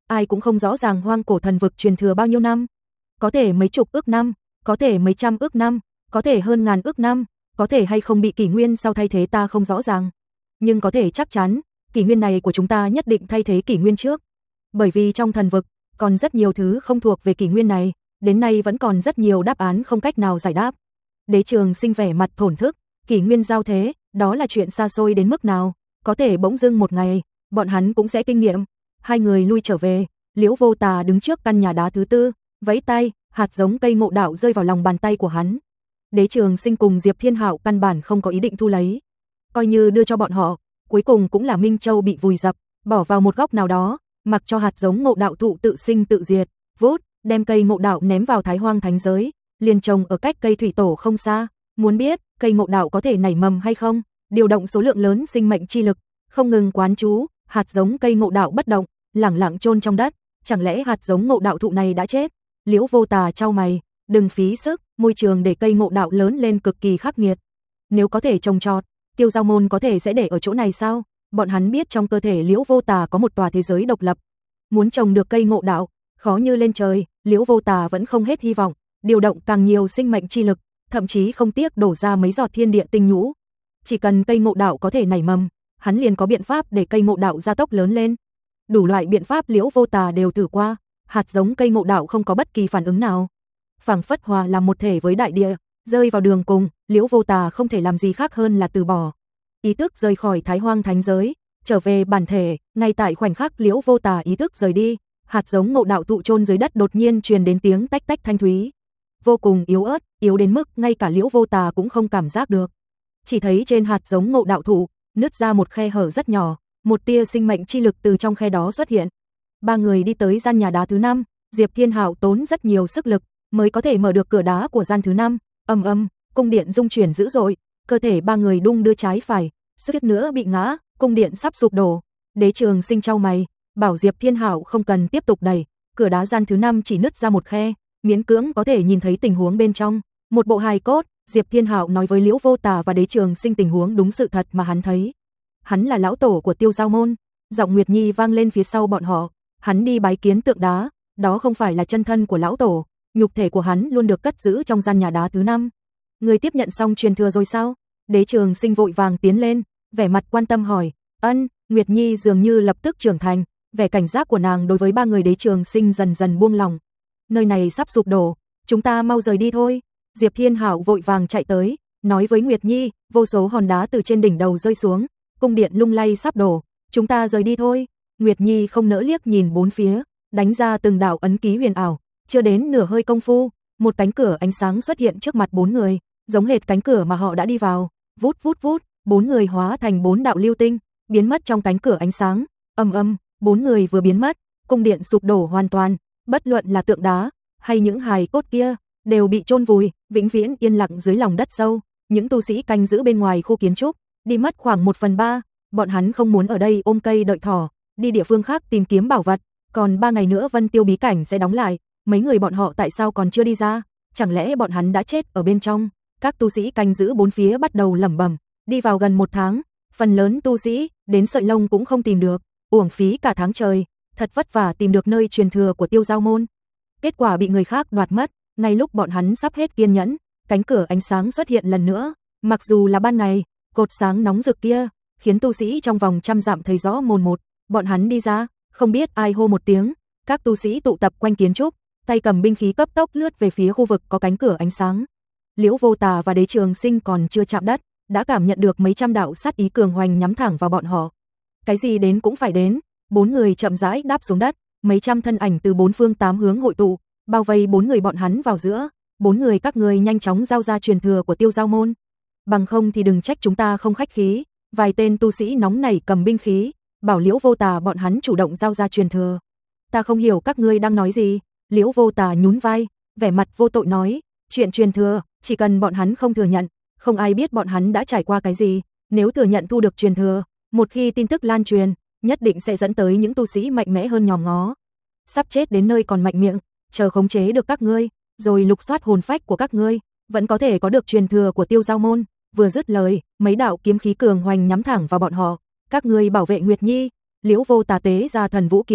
ai cũng không rõ ràng hoang cổ thần vực truyền thừa bao nhiêu năm. Có thể mấy chục ước năm, có thể mấy trăm ước năm, có thể hơn ngàn ước năm, có thể hay không bị kỷ nguyên sau thay thế ta không rõ ràng. Nhưng có thể chắc chắn, kỷ nguyên này của chúng ta nhất định thay thế kỷ nguyên trước. Bởi vì trong thần vực, còn rất nhiều thứ không thuộc về kỷ nguyên này, đến nay vẫn còn rất nhiều đáp án không cách nào giải đáp. Đế Trường Sinh vẻ mặt thổn thức, kỷ nguyên giao thế, đó là chuyện xa xôi đến mức nào, có thể bỗng dưng một ngày, bọn hắn cũng sẽ kinh nghiệm. Hai người lui trở về, Liễu Vô Tà đứng trước căn nhà đá thứ tư, vẫy tay, hạt giống cây ngộ đạo rơi vào lòng bàn tay của hắn. Đế Trường Sinh cùng Diệp Thiên Hạo căn bản không có ý định thu lấy, coi như đưa cho bọn họ, cuối cùng cũng là Minh Châu bị vùi dập, bỏ vào một góc nào đó, mặc cho hạt giống ngộ đạo thụ tự sinh tự diệt, vút, đem cây ngộ đạo ném vào Thái Hoang thánh giới, liền trồng ở cách cây thủy tổ không xa. Muốn biết cây ngộ đạo có thể nảy mầm hay không, điều động số lượng lớn sinh mệnh chi lực, không ngừng quán chú, hạt giống cây ngộ đạo bất động, lẳng lặng chôn trong đất, chẳng lẽ hạt giống ngộ đạo thụ này đã chết? Liễu Vô Tà chau mày, đừng phí sức, môi trường để cây ngộ đạo lớn lên cực kỳ khắc nghiệt. Nếu có thể trồng trọt, Tiêu Giao môn có thể sẽ để ở chỗ này sao? Bọn hắn biết trong cơ thể Liễu Vô Tà có một tòa thế giới độc lập. Muốn trồng được cây ngộ đạo, khó như lên trời, Liễu Vô Tà vẫn không hết hy vọng, điều động càng nhiều sinh mệnh chi lực, thậm chí không tiếc đổ ra mấy giọt thiên địa tinh nhũ. Chỉ cần cây ngộ đạo có thể nảy mầm, hắn liền có biện pháp để cây ngộ đạo gia tốc lớn lên. Đủ loại biện pháp Liễu Vô Tà đều thử qua, hạt giống cây ngộ đạo không có bất kỳ phản ứng nào. Phảng phất hòa làm một thể với đại địa, rơi vào đường cùng, Liễu Vô Tà không thể làm gì khác hơn là từ bỏ. Ý thức rời khỏi Thái Hoang thánh giới, trở về bản thể, ngay tại khoảnh khắc Liễu Vô Tà ý thức rời đi, hạt giống ngộ đạo thụ chôn dưới đất đột nhiên truyền đến tiếng tách tách thanh thúy. Vô cùng yếu ớt, yếu đến mức ngay cả Liễu Vô Tà cũng không cảm giác được. Chỉ thấy trên hạt giống ngộ đạo thụ, nứt ra một khe hở rất nhỏ, một tia sinh mệnh chi lực từ trong khe đó xuất hiện. Ba người đi tới gian nhà đá thứ năm, Diệp Thiên Hạo tốn rất nhiều sức lực mới có thể mở được cửa đá của gian thứ năm. Ầm ầm, cung điện rung chuyển dữ dội, cơ thể ba người đung đưa trái phải, suýt nữa bị ngã, cung điện sắp sụp đổ. Đế Trường Sinh chau mày, bảo Diệp Thiên Hạo không cần tiếp tục đẩy, cửa đá gian thứ năm chỉ nứt ra một khe, miễn cưỡng có thể nhìn thấy tình huống bên trong. Một bộ hài cốt, Diệp Thiên Hạo nói với Liễu Vô Tà và Đế Trường Sinh tình huống đúng sự thật mà hắn thấy. Hắn là lão tổ của Tiêu Giao môn. Giọng Nguyệt Nhi vang lên phía sau bọn họ, hắn đi bái kiến tượng đá, đó không phải là chân thân của lão tổ, nhục thể của hắn luôn được cất giữ trong gian nhà đá thứ năm. Người tiếp nhận xong truyền thừa rồi sao? Đế Trường Sinh vội vàng tiến lên, vẻ mặt quan tâm hỏi. Ân, Nguyệt Nhi dường như lập tức trưởng thành, vẻ cảnh giác của nàng đối với ba người Đế Trường Sinh dần dần buông lỏng. Nơi này sắp sụp đổ, chúng ta mau rời đi thôi. Diệp Thiên Hạo vội vàng chạy tới, nói với Nguyệt Nhi, vô số hòn đá từ trên đỉnh đầu rơi xuống, cung điện lung lay sắp đổ, chúng ta rời đi thôi. Nguyệt Nhi không nỡ liếc nhìn bốn phía, đánh ra từng đạo ấn ký huyền ảo, chưa đến nửa hơi công phu, một cánh cửa ánh sáng xuất hiện trước mặt bốn người, giống hệt cánh cửa mà họ đã đi vào. Vút vút vút, bốn người hóa thành bốn đạo lưu tinh, biến mất trong cánh cửa ánh sáng. Ầm ầm, bốn người vừa biến mất, cung điện sụp đổ hoàn toàn, bất luận là tượng đá hay những hài cốt kia đều bị chôn vùi, vĩnh viễn yên lặng dưới lòng đất sâu. Những tu sĩ canh giữ bên ngoài khu kiến trúc đi mất khoảng một phần ba, bọn hắn không muốn ở đây ôm cây đợi thỏ, đi địa phương khác tìm kiếm bảo vật, còn ba ngày nữa Vân Tiêu bí cảnh sẽ đóng lại, mấy người bọn họ tại sao còn chưa đi ra? Chẳng lẽ bọn hắn đã chết ở bên trong? Các tu sĩ canh giữ bốn phía bắt đầu lẩm bẩm, đi vào gần một tháng, phần lớn tu sĩ đến sợi lông cũng không tìm được, uổng phí cả tháng trời, thật vất vả tìm được nơi truyền thừa của Tiêu Giao môn. Kết quả bị người khác đoạt mất, ngay lúc bọn hắn sắp hết kiên nhẫn, cánh cửa ánh sáng xuất hiện lần nữa, mặc dù là ban ngày, cột sáng nóng rực kia khiến tu sĩ trong vòng trăm dặm thấy rõ mồn một. Bọn hắn đi ra, không biết ai hô một tiếng, các tu sĩ tụ tập quanh kiến trúc, tay cầm binh khí cấp tốc lướt về phía khu vực có cánh cửa ánh sáng. Liễu Vô Tà và Đế Trường Sinh còn chưa chạm đất, đã cảm nhận được mấy trăm đạo sát ý cường hoành nhắm thẳng vào bọn họ. Cái gì đến cũng phải đến, bốn người chậm rãi đáp xuống đất, mấy trăm thân ảnh từ bốn phương tám hướng hội tụ, bao vây bốn người bọn hắn vào giữa. Bốn người các ngươi nhanh chóng giao ra truyền thừa của Tiêu Giao môn, bằng không thì đừng trách chúng ta không khách khí. Vài tên tu sĩ nóng nảy cầm binh khí, bảo Liễu Vô Tà bọn hắn chủ động giao ra truyền thừa. Ta không hiểu các ngươi đang nói gì. Liễu Vô Tà nhún vai, vẻ mặt vô tội nói, chuyện truyền thừa, chỉ cần bọn hắn không thừa nhận, không ai biết bọn hắn đã trải qua cái gì. Nếu thừa nhận thu được truyền thừa, một khi tin tức lan truyền, nhất định sẽ dẫn tới những tu sĩ mạnh mẽ hơn nhòm ngó. Sắp chết đến nơi còn mạnh miệng, chờ khống chế được các ngươi, rồi lục soát hồn phách của các ngươi, vẫn có thể có được truyền thừa của Tiêu Giao môn. Vừa dứt lời, mấy đạo kiếm khí cường hoành nhắm thẳng vào bọn họ. Các ngươi bảo vệ Nguyệt Nhi. Liễu Vô Tà tế ra thần vũ kiếm,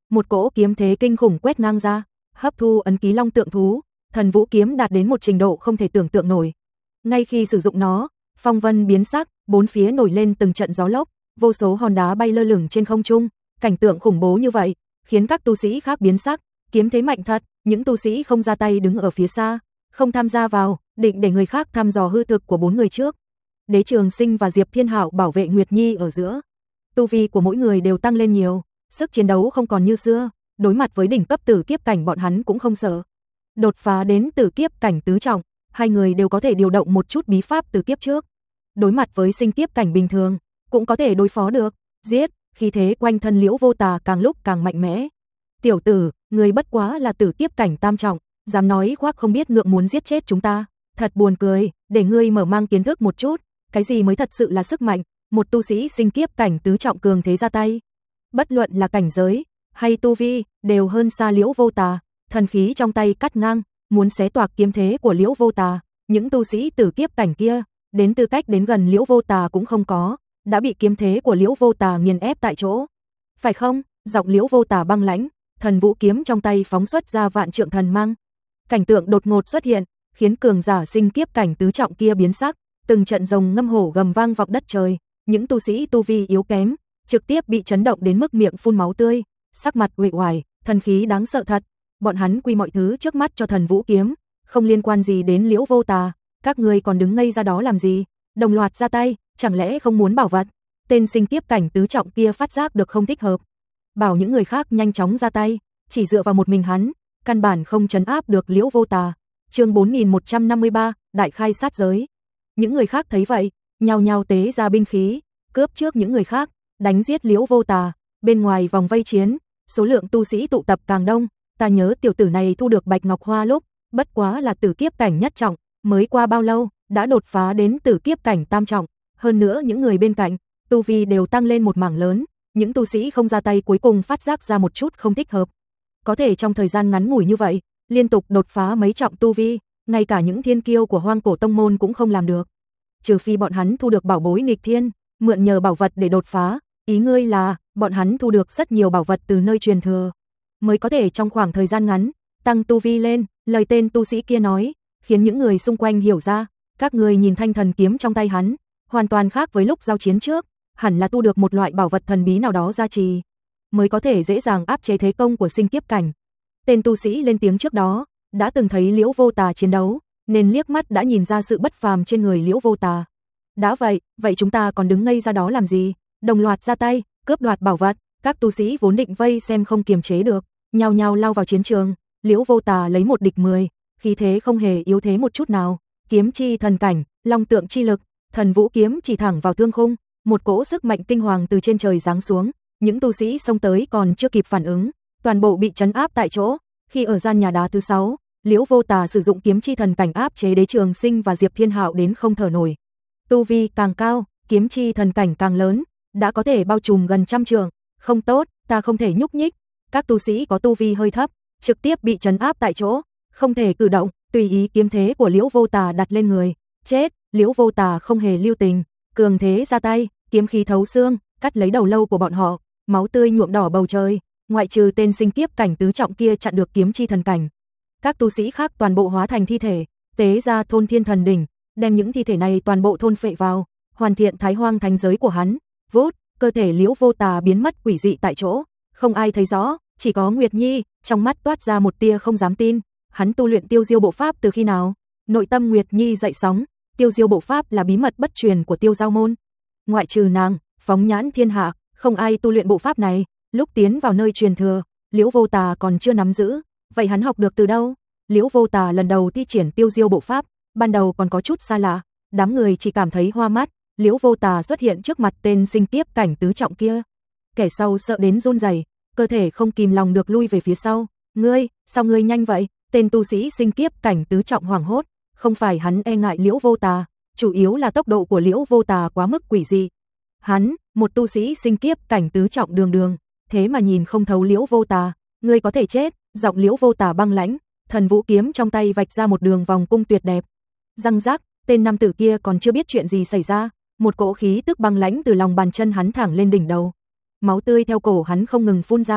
một cỗ kiếm thế kinh khủng quét ngang ra, hấp thu ấn ký long tượng thú, Thần Vũ kiếm đạt đến một trình độ không thể tưởng tượng nổi. Ngay khi sử dụng nó, phong vân biến sắc, bốn phía nổi lên từng trận gió lốc, vô số hòn đá bay lơ lửng trên không trung, cảnh tượng khủng bố như vậy, khiến các tu sĩ khác biến sắc, kiếm thế mạnh thật, những tu sĩ không ra tay đứng ở phía xa, không tham gia vào, định để người khác thăm dò hư thực của bốn người trước. Đế Trường Sinh và Diệp Thiên Hạo bảo vệ Nguyệt Nhi ở giữa. Tu vi của mỗi người đều tăng lên nhiều, sức chiến đấu không còn như xưa, đối mặt với đỉnh cấp tử kiếp cảnh bọn hắn cũng không sợ. Đột phá đến tử kiếp cảnh tứ trọng, hai người đều có thể điều động một chút bí pháp từ kiếp trước. Đối mặt với sinh kiếp cảnh bình thường, cũng có thể đối phó được, giết, khí thế quanh thân Liễu Vô Tà càng lúc càng mạnh mẽ. Tiểu tử, người bất quá là tử kiếp cảnh tam trọng, dám nói khoác không biết ngượng muốn giết chết chúng ta, thật buồn cười, để ngươi mở mang kiến thức một chút, cái gì mới thật sự là sức mạnh, một tu sĩ sinh kiếp cảnh tứ trọng cường thế ra tay. Bất luận là cảnh giới hay tu vi, đều hơn xa Liễu Vô Tà, thần khí trong tay cắt ngang, muốn xé toạc kiếm thế của Liễu Vô Tà, những tu sĩ tử kiếp cảnh kia, đến tư cách đến gần Liễu Vô Tà cũng không có, đã bị kiếm thế của Liễu Vô Tà nghiền ép tại chỗ. Phải không? Giọng Liễu Vô Tà băng lãnh, Thần Vũ kiếm trong tay phóng xuất ra vạn trượng thần mang. Cảnh tượng đột ngột xuất hiện, khiến cường giả sinh kiếp cảnh tứ trọng kia biến sắc, từng trận rồng ngâm hổ gầm vang vọng đất trời, những tu sĩ tu vi yếu kém, trực tiếp bị chấn động đến mức miệng phun máu tươi, sắc mặt uể oải, thần khí đáng sợ thật. Bọn hắn quy mọi thứ trước mắt cho Thần Vũ kiếm, không liên quan gì đến Liễu Vô Tà, các ngươi còn đứng ngây ra đó làm gì? Đồng loạt ra tay, chẳng lẽ không muốn bảo vật? Tên sinh kiếp cảnh tứ trọng kia phát giác được không thích hợp, bảo những người khác nhanh chóng ra tay, chỉ dựa vào một mình hắn, căn bản không trấn áp được Liễu Vô Tà. Chương bốn nghìn một trăm năm mươi ba, đại khai sát giới. Những người khác thấy vậy, nhao nhao tế ra binh khí, cướp trước những người khác, đánh giết Liễu Vô Tà. Bên ngoài vòng vây chiến, số lượng tu sĩ tụ tập càng đông, ta nhớ tiểu tử này thu được Bạch Ngọc Hoa lúc, bất quá là tử kiếp cảnh nhất trọng, mới qua bao lâu, đã đột phá đến tử kiếp cảnh tam trọng, hơn nữa những người bên cạnh, tu vi đều tăng lên một mảng lớn, những tu sĩ không ra tay cuối cùng phát giác ra một chút không thích hợp. Có thể trong thời gian ngắn ngủi như vậy, liên tục đột phá mấy trọng tu vi, ngay cả những thiên kiêu của Hoang Cổ Tông môn cũng không làm được. Trừ phi bọn hắn thu được bảo bối nghịch thiên, mượn nhờ bảo vật để đột phá, ý ngươi là bọn hắn thu được rất nhiều bảo vật từ nơi truyền thừa, mới có thể trong khoảng thời gian ngắn tăng tu vi lên. Lời tên tu sĩ kia nói, khiến những người xung quanh hiểu ra, các người nhìn thanh thần kiếm trong tay hắn, hoàn toàn khác với lúc giao chiến trước, hẳn là tu được một loại bảo vật thần bí nào đó gia trì, mới có thể dễ dàng áp chế thế công của sinh kiếp cảnh. Tên tu sĩ lên tiếng trước đó, đã từng thấy Liễu Vô Tà chiến đấu, nên liếc mắt đã nhìn ra sự bất phàm trên người Liễu Vô Tà. Đã vậy, vậy chúng ta còn đứng ngây ra đó làm gì? Đồng loạt ra tay, cướp đoạt bảo vật. Các tu sĩ vốn định vây xem không kiềm chế được, nhao nhao lao vào chiến trường. Liễu Vô Tà lấy một địch mười, khí thế không hề yếu thế một chút nào. Kiếm chi thần cảnh, long tượng chi lực, Thần Vũ kiếm chỉ thẳng vào thương khung, một cỗ sức mạnh kinh hoàng từ trên trời giáng xuống. Những tu sĩ xông tới còn chưa kịp phản ứng, toàn bộ bị trấn áp tại chỗ. Khi ở gian nhà đá thứ sáu, Liễu Vô Tà sử dụng kiếm chi thần cảnh áp chế Đế Trường Sinh và Diệp Thiên Hạo đến không thở nổi. Tu vi càng cao, kiếm chi thần cảnh càng lớn, đã có thể bao trùm gần trăm trượng. Không tốt, ta không thể nhúc nhích. Các tu sĩ có tu vi hơi thấp, trực tiếp bị trấn áp tại chỗ, không thể cử động, tùy ý kiếm thế của Liễu Vô Tà đặt lên người. Chết, Liễu Vô Tà không hề lưu tình, cường thế ra tay, kiếm khí thấu xương, cắt lấy đầu lâu của bọn họ, máu tươi nhuộm đỏ bầu trời, ngoại trừ tên sinh kiếp cảnh tứ trọng kia chặn được kiếm chi thần cảnh. Các tu sĩ khác toàn bộ hóa thành thi thể, tế ra thôn thiên thần đỉnh, đem những thi thể này toàn bộ thôn phệ vào, hoàn thiện thái hoang thánh giới của hắn. Vút, cơ thể Liễu Vô Tà biến mất quỷ dị tại chỗ, không ai thấy rõ, chỉ có Nguyệt Nhi, trong mắt toát ra một tia không dám tin. Hắn tu luyện Tiêu Diêu bộ pháp từ khi nào? Nội tâm Nguyệt Nhi dậy sóng, Tiêu Diêu bộ pháp là bí mật bất truyền của Tiêu Giao môn. Ngoại trừ nàng, phóng nhãn thiên hạ, không ai tu luyện bộ pháp này. Lúc tiến vào nơi truyền thừa, Liễu Vô Tà còn chưa nắm giữ, vậy hắn học được từ đâu? Liễu Vô Tà lần đầu thi triển Tiêu Diêu bộ pháp, ban đầu còn có chút xa lạ, đám người chỉ cảm thấy hoa mắt. Liễu Vô Tà xuất hiện trước mặt tên sinh kiếp cảnh tứ trọng kia, kẻ sau sợ đến run rẩy, cơ thể không kìm lòng được lui về phía sau. Ngươi, sao ngươi nhanh vậy? Tên tu sĩ sinh kiếp cảnh tứ trọng hoảng hốt, không phải hắn e ngại Liễu Vô Tà, chủ yếu là tốc độ của Liễu Vô Tà quá mức quỷ dị. Hắn, một tu sĩ sinh kiếp cảnh tứ trọng đường đường, thế mà nhìn không thấu Liễu Vô Tà. Ngươi có thể chết. Giọng Liễu Vô Tà băng lãnh, Thần Vũ kiếm trong tay vạch ra một đường vòng cung tuyệt đẹp. Răng rác, tên nam tử kia còn chưa biết chuyện gì xảy ra, một cỗ khí tức băng lãnh từ lòng bàn chân hắn thẳng lên đỉnh đầu. Máu tươi theo cổ hắn không ngừng phun ra,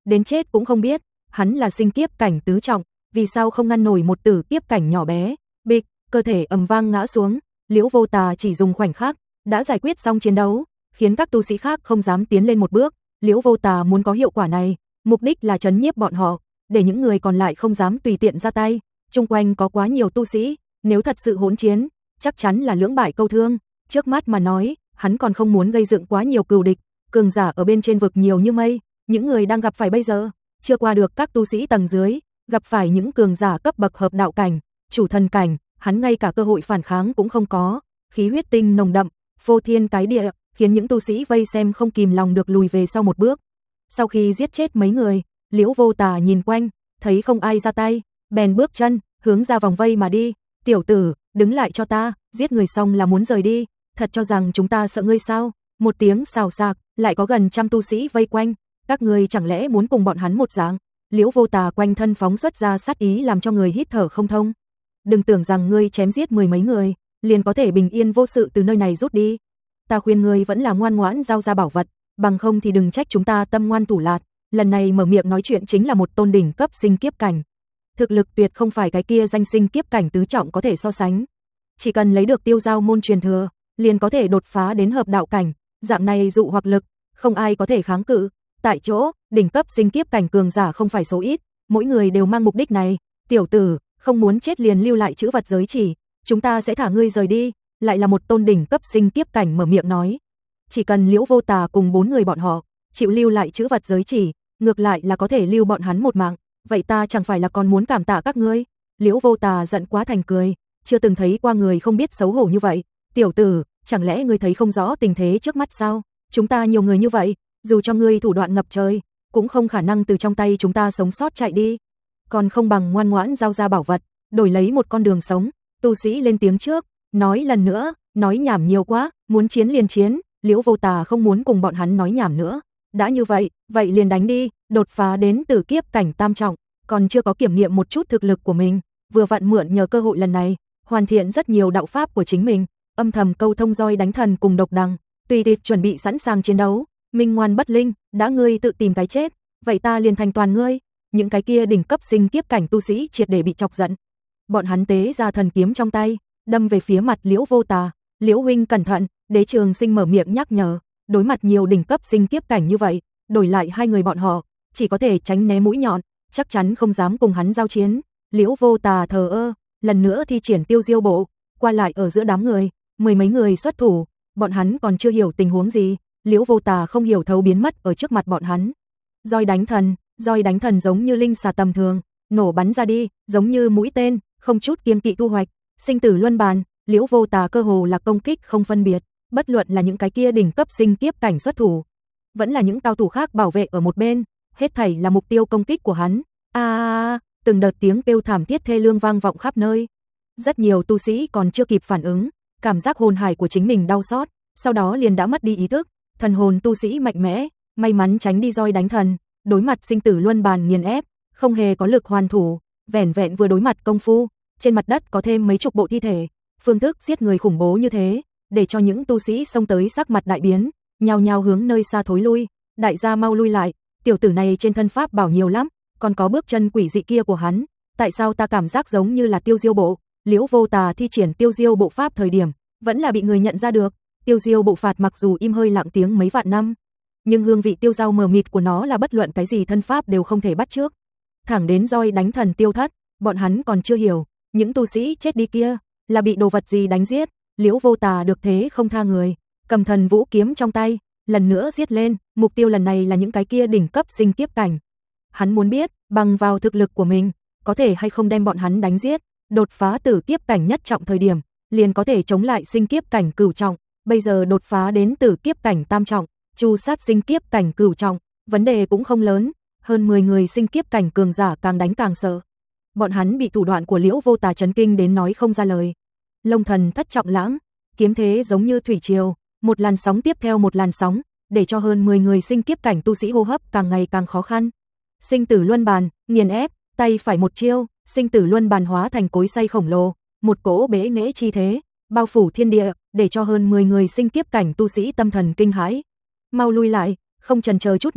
đến chết cũng không biết, hắn là sinh kiếp cảnh tứ trọng, vì sao không ngăn nổi một tử kiếp cảnh nhỏ bé. Bịch, cơ thể ầm vang ngã xuống, Liễu Vô Tà chỉ dùng khoảnh khắc đã giải quyết xong chiến đấu, khiến các tu sĩ khác không dám tiến lên một bước. Liễu Vô Tà muốn có hiệu quả này, mục đích là trấn nhiếp bọn họ, để những người còn lại không dám tùy tiện ra tay. Chung quanh có quá nhiều tu sĩ, nếu thật sự hỗn chiến, chắc chắn là lưỡng bại câu thương. Trước mắt mà nói, hắn còn không muốn gây dựng quá nhiều cừu địch, cường giả ở bên trên vực nhiều như mây, những người đang gặp phải bây giờ, chưa qua được các tu sĩ tầng dưới, gặp phải những cường giả cấp bậc hợp đạo cảnh, chủ thần cảnh, hắn ngay cả cơ hội phản kháng cũng không có. Khí huyết tinh nồng đậm, phô thiên cái địa, khiến những tu sĩ vây xem không kìm lòng được lùi về sau một bước. Sau khi giết chết mấy người, Liễu Vô Tà nhìn quanh, thấy không ai ra tay, bèn bước chân hướng ra vòng vây mà đi. Tiểu tử, đứng lại cho ta, giết người xong là muốn rời đi, thật cho rằng chúng ta sợ ngươi sao? Một tiếng xào xạc, lại có gần trăm tu sĩ vây quanh, các ngươi chẳng lẽ muốn cùng bọn hắn một dạng? Liễu Vô Tà quanh thân phóng xuất ra sát ý làm cho người hít thở không thông. Đừng tưởng rằng ngươi chém giết mười mấy người, liền có thể bình yên vô sự từ nơi này rút đi. Ta khuyên ngươi vẫn là ngoan ngoãn giao ra bảo vật, bằng không thì đừng trách chúng ta tâm ngoan thủ lạt. Lần này mở miệng nói chuyện chính là một tôn đỉnh cấp sinh kiếp cảnh. Thực lực tuyệt không phải cái kia danh sinh kiếp cảnh tứ trọng có thể so sánh. Chỉ cần lấy được tiêu giao môn truyền thừa, liền có thể đột phá đến hợp đạo cảnh, dạng này dụ hoặc lực, không ai có thể kháng cự. Tại chỗ, đỉnh cấp sinh kiếp cảnh cường giả không phải số ít, mỗi người đều mang mục đích này. Tiểu tử, không muốn chết liền lưu lại chữ vật giới chỉ, chúng ta sẽ thả ngươi rời đi. Lại là một tôn đỉnh cấp sinh kiếp cảnh mở miệng nói. Chỉ cần Liễu Vô Tà cùng bốn người bọn họ chịu lưu lại chữ vật giới chỉ, ngược lại là có thể lưu bọn hắn một mạng, vậy ta chẳng phải là còn muốn cảm tạ các ngươi. Liễu Vô Tà giận quá thành cười, chưa từng thấy qua người không biết xấu hổ như vậy. Tiểu tử, chẳng lẽ ngươi thấy không rõ tình thế trước mắt sao? Chúng ta nhiều người như vậy, dù cho ngươi thủ đoạn ngập trời, cũng không khả năng từ trong tay chúng ta sống sót chạy đi. Còn không bằng ngoan ngoãn giao ra bảo vật, đổi lấy một con đường sống. Tu sĩ lên tiếng trước, nói lần nữa, nói nhảm nhiều quá, muốn chiến liền chiến. Liễu Vô Tà không muốn cùng bọn hắn nói nhảm nữa. Đã như vậy, vậy liền đánh đi, đột phá đến tử kiếp cảnh tam trọng, còn chưa có kiểm nghiệm một chút thực lực của mình, vừa vặn mượn nhờ cơ hội lần này, hoàn thiện rất nhiều đạo pháp của chính mình, âm thầm câu thông roi đánh thần cùng độc đằng, tùy tiệc chuẩn bị sẵn sàng chiến đấu. Minh ngoan bất linh, đã ngươi tự tìm cái chết, vậy ta liền thành toàn ngươi. Những cái kia đỉnh cấp sinh kiếp cảnh tu sĩ triệt để bị chọc giận. Bọn hắn tế ra thần kiếm trong tay, đâm về phía mặt Liễu Vô Tà. Liễu huynh cẩn thận, Đế Trường Sinh mở miệng nhắc nhở. Đối mặt nhiều đỉnh cấp sinh kiếp cảnh như vậy, đổi lại hai người bọn họ, chỉ có thể tránh né mũi nhọn, chắc chắn không dám cùng hắn giao chiến. Liễu Vô Tà thờ ơ, lần nữa thi triển tiêu diêu bộ, qua lại ở giữa đám người, mười mấy người xuất thủ, bọn hắn còn chưa hiểu tình huống gì, Liễu Vô Tà không hiểu thấu biến mất ở trước mặt bọn hắn. Roi đánh thần, roi đánh thần giống như linh xà tầm thường, nổ bắn ra đi, giống như mũi tên, không chút kiêng kỵ thu hoạch. Sinh tử luân bàn, Liễu Vô Tà cơ hồ là công kích không phân biệt, bất luận là những cái kia đỉnh cấp sinh kiếp cảnh xuất thủ, vẫn là những cao thủ khác bảo vệ ở một bên, hết thảy là mục tiêu công kích của hắn. A, à, từng đợt tiếng kêu thảm thiết thê lương vang vọng khắp nơi. Rất nhiều tu sĩ còn chưa kịp phản ứng, cảm giác hồn hải của chính mình đau xót, sau đó liền đã mất đi ý thức. Thần hồn tu sĩ mạnh mẽ, may mắn tránh đi roi đánh thần, đối mặt sinh tử luân bàn nghiền ép, không hề có lực hoàn thủ, vẻn vẹn vừa đối mặt công phu, trên mặt đất có thêm mấy chục bộ thi thể, phương thức giết người khủng bố như thế, để cho những tu sĩ xông tới sắc mặt đại biến, nhao nhao hướng nơi xa thối lui. Đại gia mau lui lại, tiểu tử này trên thân pháp bảo nhiều lắm, còn có bước chân quỷ dị kia của hắn, tại sao ta cảm giác giống như là tiêu diêu bộ? Liễu Vô Tà thi triển tiêu diêu bộ pháp thời điểm, vẫn là bị người nhận ra được. Tiêu diêu bộ phạt mặc dù im hơi lặng tiếng mấy vạn năm, nhưng hương vị tiêu dao mờ mịt của nó là bất luận cái gì thân pháp đều không thể bắt chước. Thẳng đến roi đánh thần tiêu thất, bọn hắn còn chưa hiểu, những tu sĩ chết đi kia là bị đồ vật gì đánh giết. Liễu Vô Tà được thế không tha người, cầm thần vũ kiếm trong tay, lần nữa giết lên, mục tiêu lần này là những cái kia đỉnh cấp sinh kiếp cảnh. Hắn muốn biết, bằng vào thực lực của mình, có thể hay không đem bọn hắn đánh giết, đột phá tử kiếp cảnh nhất trọng thời điểm, liền có thể chống lại sinh kiếp cảnh cửu trọng, bây giờ đột phá đến tử kiếp cảnh tam trọng, chu sát sinh kiếp cảnh cửu trọng, vấn đề cũng không lớn, hơn mười người sinh kiếp cảnh cường giả càng đánh càng sợ. Bọn hắn bị thủ đoạn của Liễu Vô Tà chấn kinh đến nói không ra lời. Long thần thất trọng lãng, kiếm thế giống như thủy triều, một làn sóng tiếp theo một làn sóng, để cho hơn mười người sinh kiếp cảnh tu sĩ hô hấp càng ngày càng khó khăn. Sinh tử luân bàn, nghiền ép, tay phải một chiêu, sinh tử luân bàn hóa thành cối xay khổng lồ, một cỗ bế nghệ chi thế, bao phủ thiên địa, để cho hơn mười người sinh kiếp cảnh tu sĩ tâm thần kinh hãi. Mau lui lại, không chần chờ chút nào,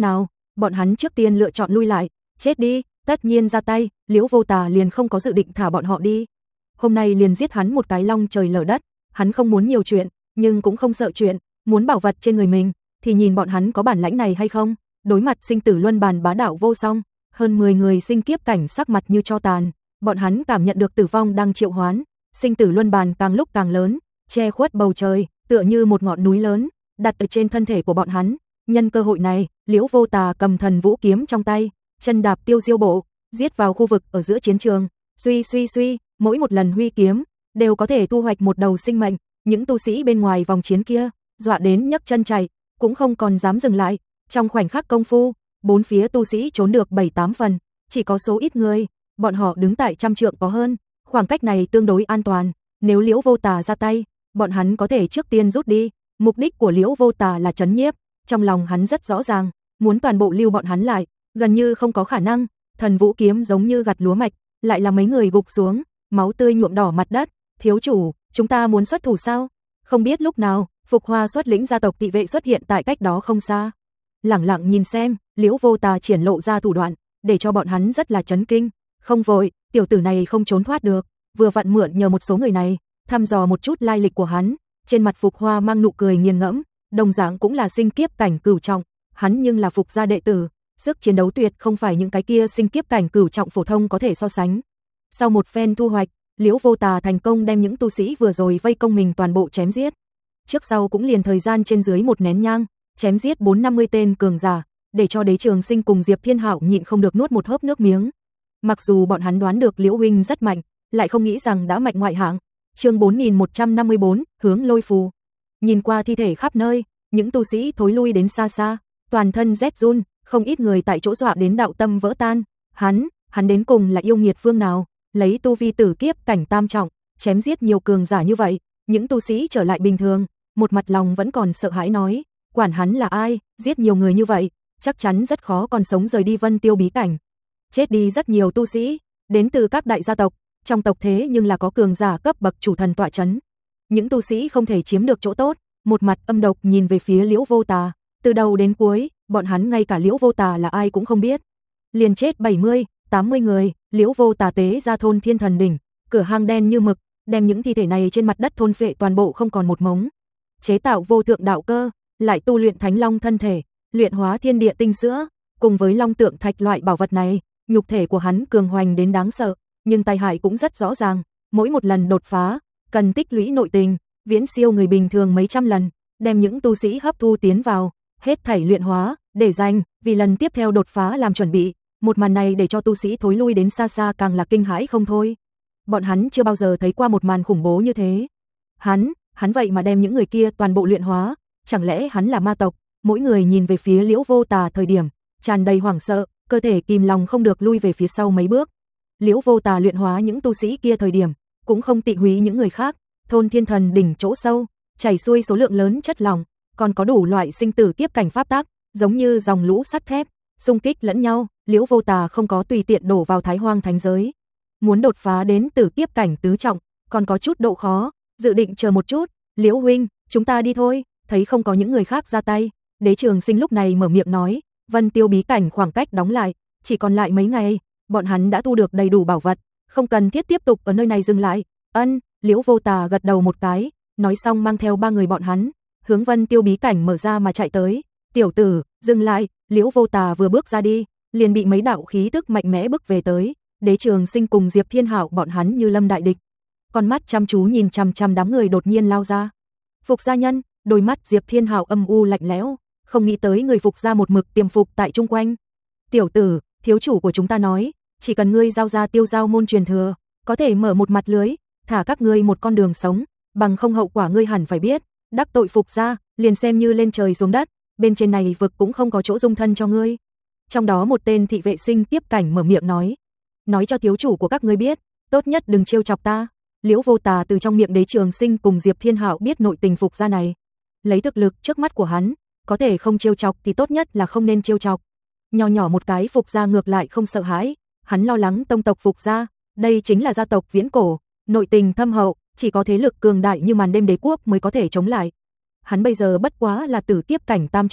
bọn hắn trước tiên lựa chọn lui lại, chết đi, tất nhiên ra tay, Liễu Vô Tà liền không có dự định thả bọn họ đi. Hôm nay liền giết hắn một cái long trời lở đất, hắn không muốn nhiều chuyện, nhưng cũng không sợ chuyện, muốn bảo vật trên người mình, thì nhìn bọn hắn có bản lãnh này hay không. Đối mặt sinh tử luân bàn bá đạo vô song, hơn mười người sinh kiếp cảnh sắc mặt như tro tàn, bọn hắn cảm nhận được tử vong đang triệu hoán, sinh tử luân bàn càng lúc càng lớn, che khuất bầu trời, tựa như một ngọn núi lớn, đặt ở trên thân thể của bọn hắn. Nhân cơ hội này, Liễu Vô Tà cầm thần vũ kiếm trong tay, chân đạp tiêu diêu bộ, giết vào khu vực ở giữa chiến trường, suy suy suy, mỗi một lần huy kiếm đều có thể thu hoạch một đầu sinh mệnh. Những tu sĩ bên ngoài vòng chiến kia dọa đến nhấc chân chạy, cũng không còn dám dừng lại. Trong khoảnh khắc công phu, bốn phía tu sĩ trốn được bảy tám phần, chỉ có số ít người, bọn họ đứng tại trăm trượng có hơn, khoảng cách này tương đối an toàn. Nếu Liễu Vô Tà ra tay, bọn hắn có thể trước tiên rút đi. Mục đích của Liễu Vô Tà là trấn nhiếp, trong lòng hắn rất rõ ràng, muốn toàn bộ lưu bọn hắn lại, gần như không có khả năng. Thần vũ kiếm giống như gặt lúa mạch, lại là mấy người gục xuống, máu tươi nhuộm đỏ mặt đất. Thiếu chủ, chúng ta muốn xuất thủ sao? Không biết lúc nào, Phục Hoa xuất lĩnh gia tộc thị vệ xuất hiện tại cách đó không xa. Lẳng lặng nhìn xem, Liễu Vô Tà triển lộ ra thủ đoạn, để cho bọn hắn rất là chấn kinh. Không vội, tiểu tử này không trốn thoát được, vừa vặn mượn nhờ một số người này, thăm dò một chút lai lịch của hắn. Trên mặt Phục Hoa mang nụ cười nghiền ngẫm, đồng dạng cũng là sinh kiếp cảnh cửu trọng, hắn nhưng là Phục gia đệ tử, sức chiến đấu tuyệt không phải những cái kia sinh kiếp cảnh cửu trọng phổ thông có thể so sánh. Sau một phen thu hoạch, Liễu Vô Tà thành công đem những tu sĩ vừa rồi vây công mình toàn bộ chém giết. Trước sau cũng liền thời gian trên dưới một nén nhang, chém giết bốn năm mươi tên cường giả, để cho Đế Trường Sinh cùng Diệp Thiên Hạo nhịn không được nuốt một hớp nước miếng. Mặc dù bọn hắn đoán được Liễu huynh rất mạnh, lại không nghĩ rằng đã mạnh ngoại hạng. Chương bốn nghìn một trăm năm mươi bốn, hướng lôi phù. Nhìn qua thi thể khắp nơi, những tu sĩ thối lui đến xa xa, toàn thân rét run, không ít người tại chỗ dọa đến đạo tâm vỡ tan. Hắn, hắn đến cùng là yêu nghiệt phương nào, lấy tu vi tử kiếp cảnh tam trọng, chém giết nhiều cường giả như vậy. Những tu sĩ trở lại bình thường, một mặt lòng vẫn còn sợ hãi nói, quản hắn là ai, giết nhiều người như vậy, chắc chắn rất khó còn sống rời đi Vân Tiêu bí cảnh. Chết đi rất nhiều tu sĩ, đến từ các đại gia tộc, trong tộc thế nhưng là có cường giả cấp bậc chủ thần tọa chấn. Những tu sĩ không thể chiếm được chỗ tốt, một mặt âm độc nhìn về phía Liễu Vô Tà, từ đầu đến cuối, bọn hắn ngay cả Liễu Vô Tà là ai cũng không biết. Liền chết bảy mươi, tám mươi người, Liễu Vô Tà tế ra thôn Thiên Thần đỉnh, cửa hang đen như mực, đem những thi thể này trên mặt đất thôn phệ toàn bộ không còn một mống. Chế tạo vô thượng đạo cơ, lại tu luyện Thánh Long thân thể, luyện hóa thiên địa tinh sữa, cùng với Long tượng thạch loại bảo vật này, nhục thể của hắn cường hoành đến đáng sợ, nhưng tai hại cũng rất rõ ràng, mỗi một lần đột phá, cần tích lũy nội tình, viễn siêu người bình thường mấy trăm lần, đem những tu sĩ hấp thu tiến vào, hết thảy luyện hóa, để dành, vì lần tiếp theo đột phá làm chuẩn bị. Một màn này để cho tu sĩ thối lui đến xa xa càng là kinh hãi không thôi. Bọn hắn chưa bao giờ thấy qua một màn khủng bố như thế. Hắn, hắn vậy mà đem những người kia toàn bộ luyện hóa, chẳng lẽ hắn là ma tộc? Mỗi người nhìn về phía Liễu Vô Tà thời điểm, tràn đầy hoảng sợ, cơ thể kìm lòng không được lui về phía sau mấy bước. Liễu Vô Tà luyện hóa những tu sĩ kia thời điểm, cũng không tị húy những người khác, thôn Thiên Thần đỉnh chỗ sâu, chảy xuôi số lượng lớn chất lỏng, còn có đủ loại sinh tử kiếp cảnh pháp tắc, giống như dòng lũ sắt thép, xung kích lẫn nhau. Liễu Vô Tà không có tùy tiện đổ vào Thái Hoang thánh giới, muốn đột phá đến tử kiếp cảnh tứ trọng, còn có chút độ khó, dự định chờ một chút. Liễu huynh, chúng ta đi thôi. Thấy không có những người khác ra tay, Đế Trường Sinh lúc này mở miệng nói, Vân Tiêu bí cảnh khoảng cách đóng lại, chỉ còn lại mấy ngày, bọn hắn đã thu được đầy đủ bảo vật, không cần thiết tiếp tục ở nơi này dừng lại. Ân, Liễu Vô Tà gật đầu một cái, nói xong mang theo ba người bọn hắn, hướng Vân Tiêu bí cảnh mở ra mà chạy tới. Tiểu tử, dừng lại. Liễu Vô Tà vừa bước ra đi, liền bị mấy đạo khí tức mạnh mẽ bức về tới. Đế Trường Sinh cùng Diệp Thiên Hạo bọn hắn như lâm đại địch, con mắt chăm chú nhìn chằm chằm đám người đột nhiên lao ra. Phục gia nhân, đôi mắt Diệp Thiên Hạo âm u lạnh lẽo, không nghĩ tới người Phục gia một mực tiềm phục tại chung quanh. Tiểu tử, thiếu chủ của chúng ta nói, chỉ cần ngươi giao ra Tiêu Giao môn truyền thừa, có thể mở một mặt lưới, thả các ngươi một con đường sống, bằng không hậu quả ngươi hẳn phải biết. Đắc tội Phục gia, liền xem như lên trời xuống đất, bên trên này vực cũng không có chỗ dung thân cho ngươi. Trong đó một tên thị vệ sinh tiếp cảnh mở miệng nói, nói cho thiếu chủ của các ngươi biết, tốt nhất đừng trêu chọc ta. Liễu Vô Tà từ trong miệng Đế Trường Sinh cùng Diệp Thiên Hạo biết nội tình Phục gia này, lấy thực lực trước mắt của hắn, có thể không trêu chọc thì tốt nhất là không nên trêu chọc. Nhỏ nhỏ một cái Phục gia ngược lại không sợ hãi, hắn lo lắng tông tộc Phục gia, đây chính là gia tộc viễn cổ, nội tình thâm hậu, chỉ có thế lực cường đại như Màn Đêm Đế quốc mới có thể chống lại. Hắn bây giờ bất quá là tử kiếp cảnh tam trọng,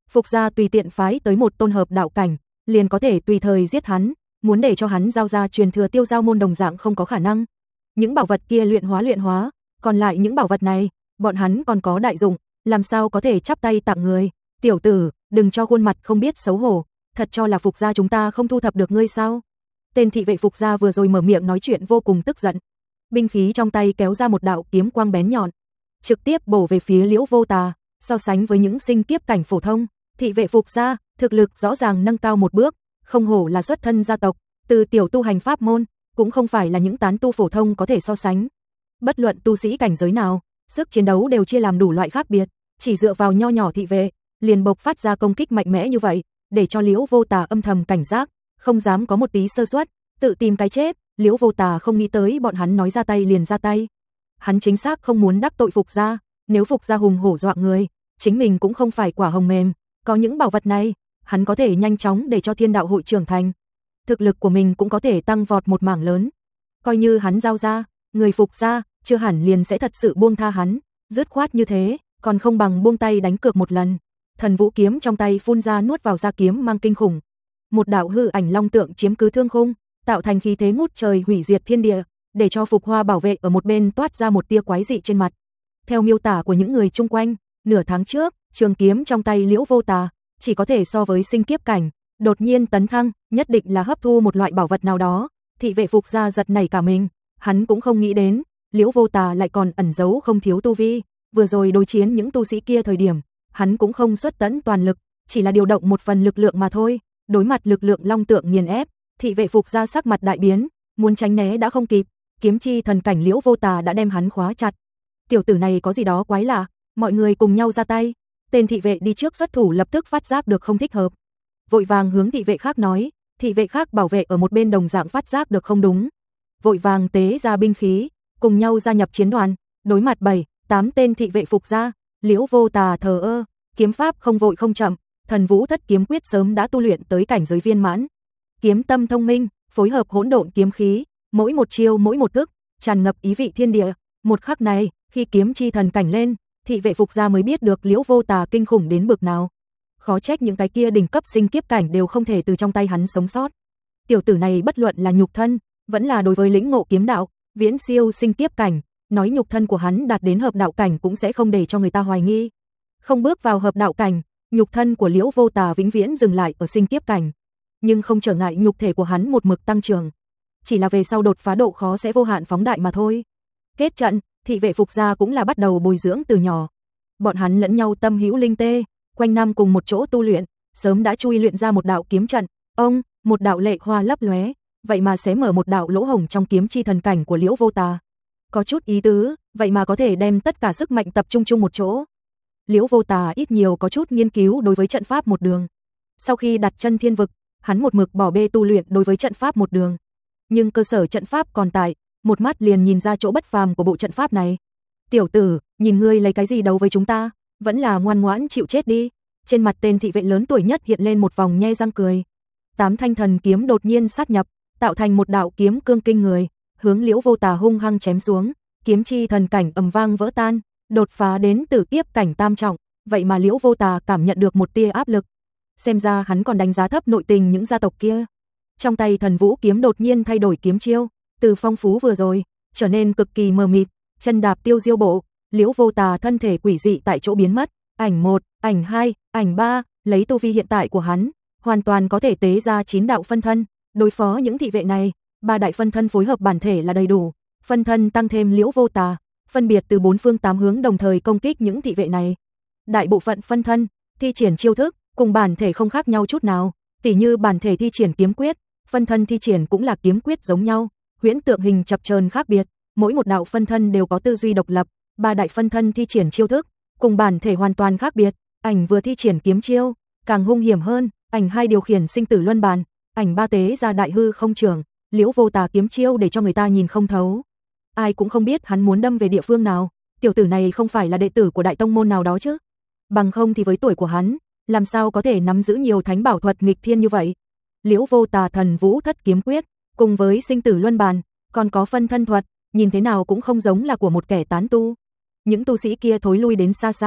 Phục gia tùy tiện phái tới một tôn hợp đạo cảnh, liền có thể tùy thời giết hắn, muốn để cho hắn giao ra truyền thừa Tiêu Giao môn đồng dạng không có khả năng. Những bảo vật kia luyện hóa luyện hóa, còn lại những bảo vật này, bọn hắn còn có đại dụng, làm sao có thể chắp tay tặng người. Tiểu tử, đừng cho khuôn mặt không biết xấu hổ, thật cho là Phục gia chúng ta không thu thập được ngươi sao? Tên thị vệ Phục gia vừa rồi mở miệng nói chuyện vô cùng tức giận. Binh khí trong tay kéo ra một đạo kiếm quang bén nhọn, trực tiếp bổ về phía Liễu Vô Tà. So sánh với những sinh kiếp cảnh phổ thông, thị vệ Phục gia thực lực rõ ràng nâng cao một bước, không hổ là xuất thân gia tộc, từ tiểu tu hành pháp môn, cũng không phải là những tán tu phổ thông có thể so sánh. Bất luận tu sĩ cảnh giới nào, sức chiến đấu đều chia làm đủ loại khác biệt, chỉ dựa vào nho nhỏ thị vệ, liền bộc phát ra công kích mạnh mẽ như vậy, để cho Liễu Vô Tà âm thầm cảnh giác, không dám có một tí sơ suất, tự tìm cái chết. Liễu Vô Tà không nghĩ tới bọn hắn nói ra tay liền ra tay. Hắn chính xác không muốn đắc tội Phục gia, nếu Phục gia hùng hổ dọa người, chính mình cũng không phải quả hồng mềm, có những bảo vật này, hắn có thể nhanh chóng để cho Thiên Đạo hội trưởng thành. Thực lực của mình cũng có thể tăng vọt một mảng lớn. Coi như hắn giao ra, người Phục gia chưa hẳn liền sẽ thật sự buông tha hắn, dứt khoát như thế, còn không bằng buông tay đánh cược một lần. Thần vũ kiếm trong tay phun ra nuốt vào ra kiếm mang kinh khủng. Một đạo hư ảnh long tượng chiếm cứ thương khung, tạo thành khí thế ngút trời hủy diệt thiên địa, để cho Phục Hoa bảo vệ ở một bên toát ra một tia quái dị trên mặt. Theo miêu tả của những người chung quanh, nửa tháng trước, trường kiếm trong tay Liễu Vô Tà chỉ có thể so với sinh kiếp cảnh, đột nhiên tấn thăng, nhất định là hấp thu một loại bảo vật nào đó. Thị vệ Phục gia giật nảy cả mình, hắn cũng không nghĩ đến, Liễu Vô Tà lại còn ẩn giấu không thiếu tu vi, vừa rồi đối chiến những tu sĩ kia thời điểm, hắn cũng không xuất tấn toàn lực, chỉ là điều động một phần lực lượng mà thôi. Đối mặt lực lượng long tượng nghiền ép, thị vệ Phục gia sắc mặt đại biến, muốn tránh né đã không kịp, kiếm chi thần cảnh Liễu Vô Tà đã đem hắn khóa chặt. Tiểu tử này có gì đó quái lạ, mọi người cùng nhau ra tay. Tên thị vệ đi trước xuất thủ lập tức phát giác được không thích hợp, vội vàng hướng thị vệ khác nói, thị vệ khác bảo vệ ở một bên đồng dạng phát giác được không đúng, vội vàng tế ra binh khí, cùng nhau gia nhập chiến đoàn. Đối mặt bảy, tám tên thị vệ Phục gia, Liễu Vô Tà thờ ơ, kiếm pháp không vội không chậm, Thần Vũ Thất Kiếm Quyết sớm đã tu luyện tới cảnh giới viên mãn. Kiếm tâm thông minh, phối hợp hỗn độn kiếm khí, mỗi một chiêu mỗi một thức, tràn ngập ý vị thiên địa. Một khắc này, khi kiếm chi thần cảnh lên, thị vệ Phục gia mới biết được Liễu Vô Tà kinh khủng đến bực nào. Khó trách những cái kia đỉnh cấp sinh kiếp cảnh đều không thể từ trong tay hắn sống sót. Tiểu tử này bất luận là nhục thân, vẫn là đối với lĩnh ngộ kiếm đạo, viễn siêu sinh kiếp cảnh, nói nhục thân của hắn đạt đến hợp đạo cảnh cũng sẽ không để cho người ta hoài nghi. Không bước vào hợp đạo cảnh, nhục thân của Liễu Vô Tà vĩnh viễn dừng lại ở sinh kiếp cảnh, nhưng không trở ngại nhục thể của hắn một mực tăng trưởng, chỉ là về sau đột phá độ khó sẽ vô hạn phóng đại mà thôi. Kết trận, thị vệ Phục gia cũng là bắt đầu bồi dưỡng từ nhỏ. Bọn hắn lẫn nhau tâm hữu linh tê, quanh năm cùng một chỗ tu luyện, sớm đã chui luyện ra một đạo kiếm trận. Ông, một đạo lệ hoa lấp lóe, vậy mà xé mở một đạo lỗ hổng trong kiếm chi thần cảnh của Liễu Vô Tà. Có chút ý tứ, vậy mà có thể đem tất cả sức mạnh tập trung chung một chỗ. Liễu Vô Tà ít nhiều có chút nghiên cứu đối với trận pháp một đường. Sau khi đặt chân thiên vực, hắn một mực bỏ bê tu luyện đối với trận pháp một đường. Nhưng cơ sở trận pháp còn tại, một mắt liền nhìn ra chỗ bất phàm của bộ trận pháp này. Tiểu tử, nhìn ngươi lấy cái gì đấu với chúng ta, vẫn là ngoan ngoãn chịu chết đi. Trên mặt tên thị vệ lớn tuổi nhất hiện lên một vòng nhe răng cười. Tám thanh thần kiếm đột nhiên sát nhập, tạo thành một đạo kiếm cương kinh người, hướng Liễu Vô Tà hung hăng chém xuống. Kiếm chi thần cảnh ầm vang vỡ tan, đột phá đến tử kiếp cảnh tam trọng, vậy mà Liễu Vô Tà cảm nhận được một tia áp lực. Xem ra hắn còn đánh giá thấp nội tình những gia tộc kia. Trong tay Thần Vũ kiếm đột nhiên thay đổi kiếm chiêu, từ phong phú vừa rồi trở nên cực kỳ mờ mịt, chân đạp tiêu diêu bộ, Liễu Vô Tà thân thể quỷ dị tại chỗ biến mất. Ảnh một, ảnh hai, ảnh ba, lấy tu vi hiện tại của hắn, hoàn toàn có thể tế ra chín đạo phân thân, đối phó những thị vệ này. Ba đại phân thân phối hợp bản thể là đầy đủ, phân thân tăng thêm Liễu Vô Tà, phân biệt từ bốn phương tám hướng đồng thời công kích những thị vệ này. Đại bộ phận phân thân thi triển chiêu thức cùng bản thể không khác nhau chút nào, tỉ như bản thể thi triển kiếm quyết, phân thân thi triển cũng là kiếm quyết giống nhau, huyễn tượng hình chập chờn khác biệt, mỗi một đạo phân thân đều có tư duy độc lập. Ba đại phân thân thi triển chiêu thức cùng bản thể hoàn toàn khác biệt. Ảnh vừa thi triển kiếm chiêu càng hung hiểm hơn, ảnh hai điều khiển sinh tử luân bàn, ảnh ba tế ra đại hư không trường. Liễu Vô Tà kiếm chiêu để cho người ta nhìn không thấu, ai cũng không biết hắn muốn đâm về địa phương nào. Tiểu tử này không phải là đệ tử của đại tông môn nào đó chứ? Bằng không thì với tuổi của hắn, làm sao có thể nắm giữ nhiều thánh bảo thuật nghịch thiên như vậy? Liễu Vô Tà Thần Vũ Thất Kiếm Quyết, cùng với sinh tử luân bàn, còn có phân thân thuật, nhìn thế nào cũng không giống là của một kẻ tán tu. Những tu sĩ kia thối lui đến xa xa,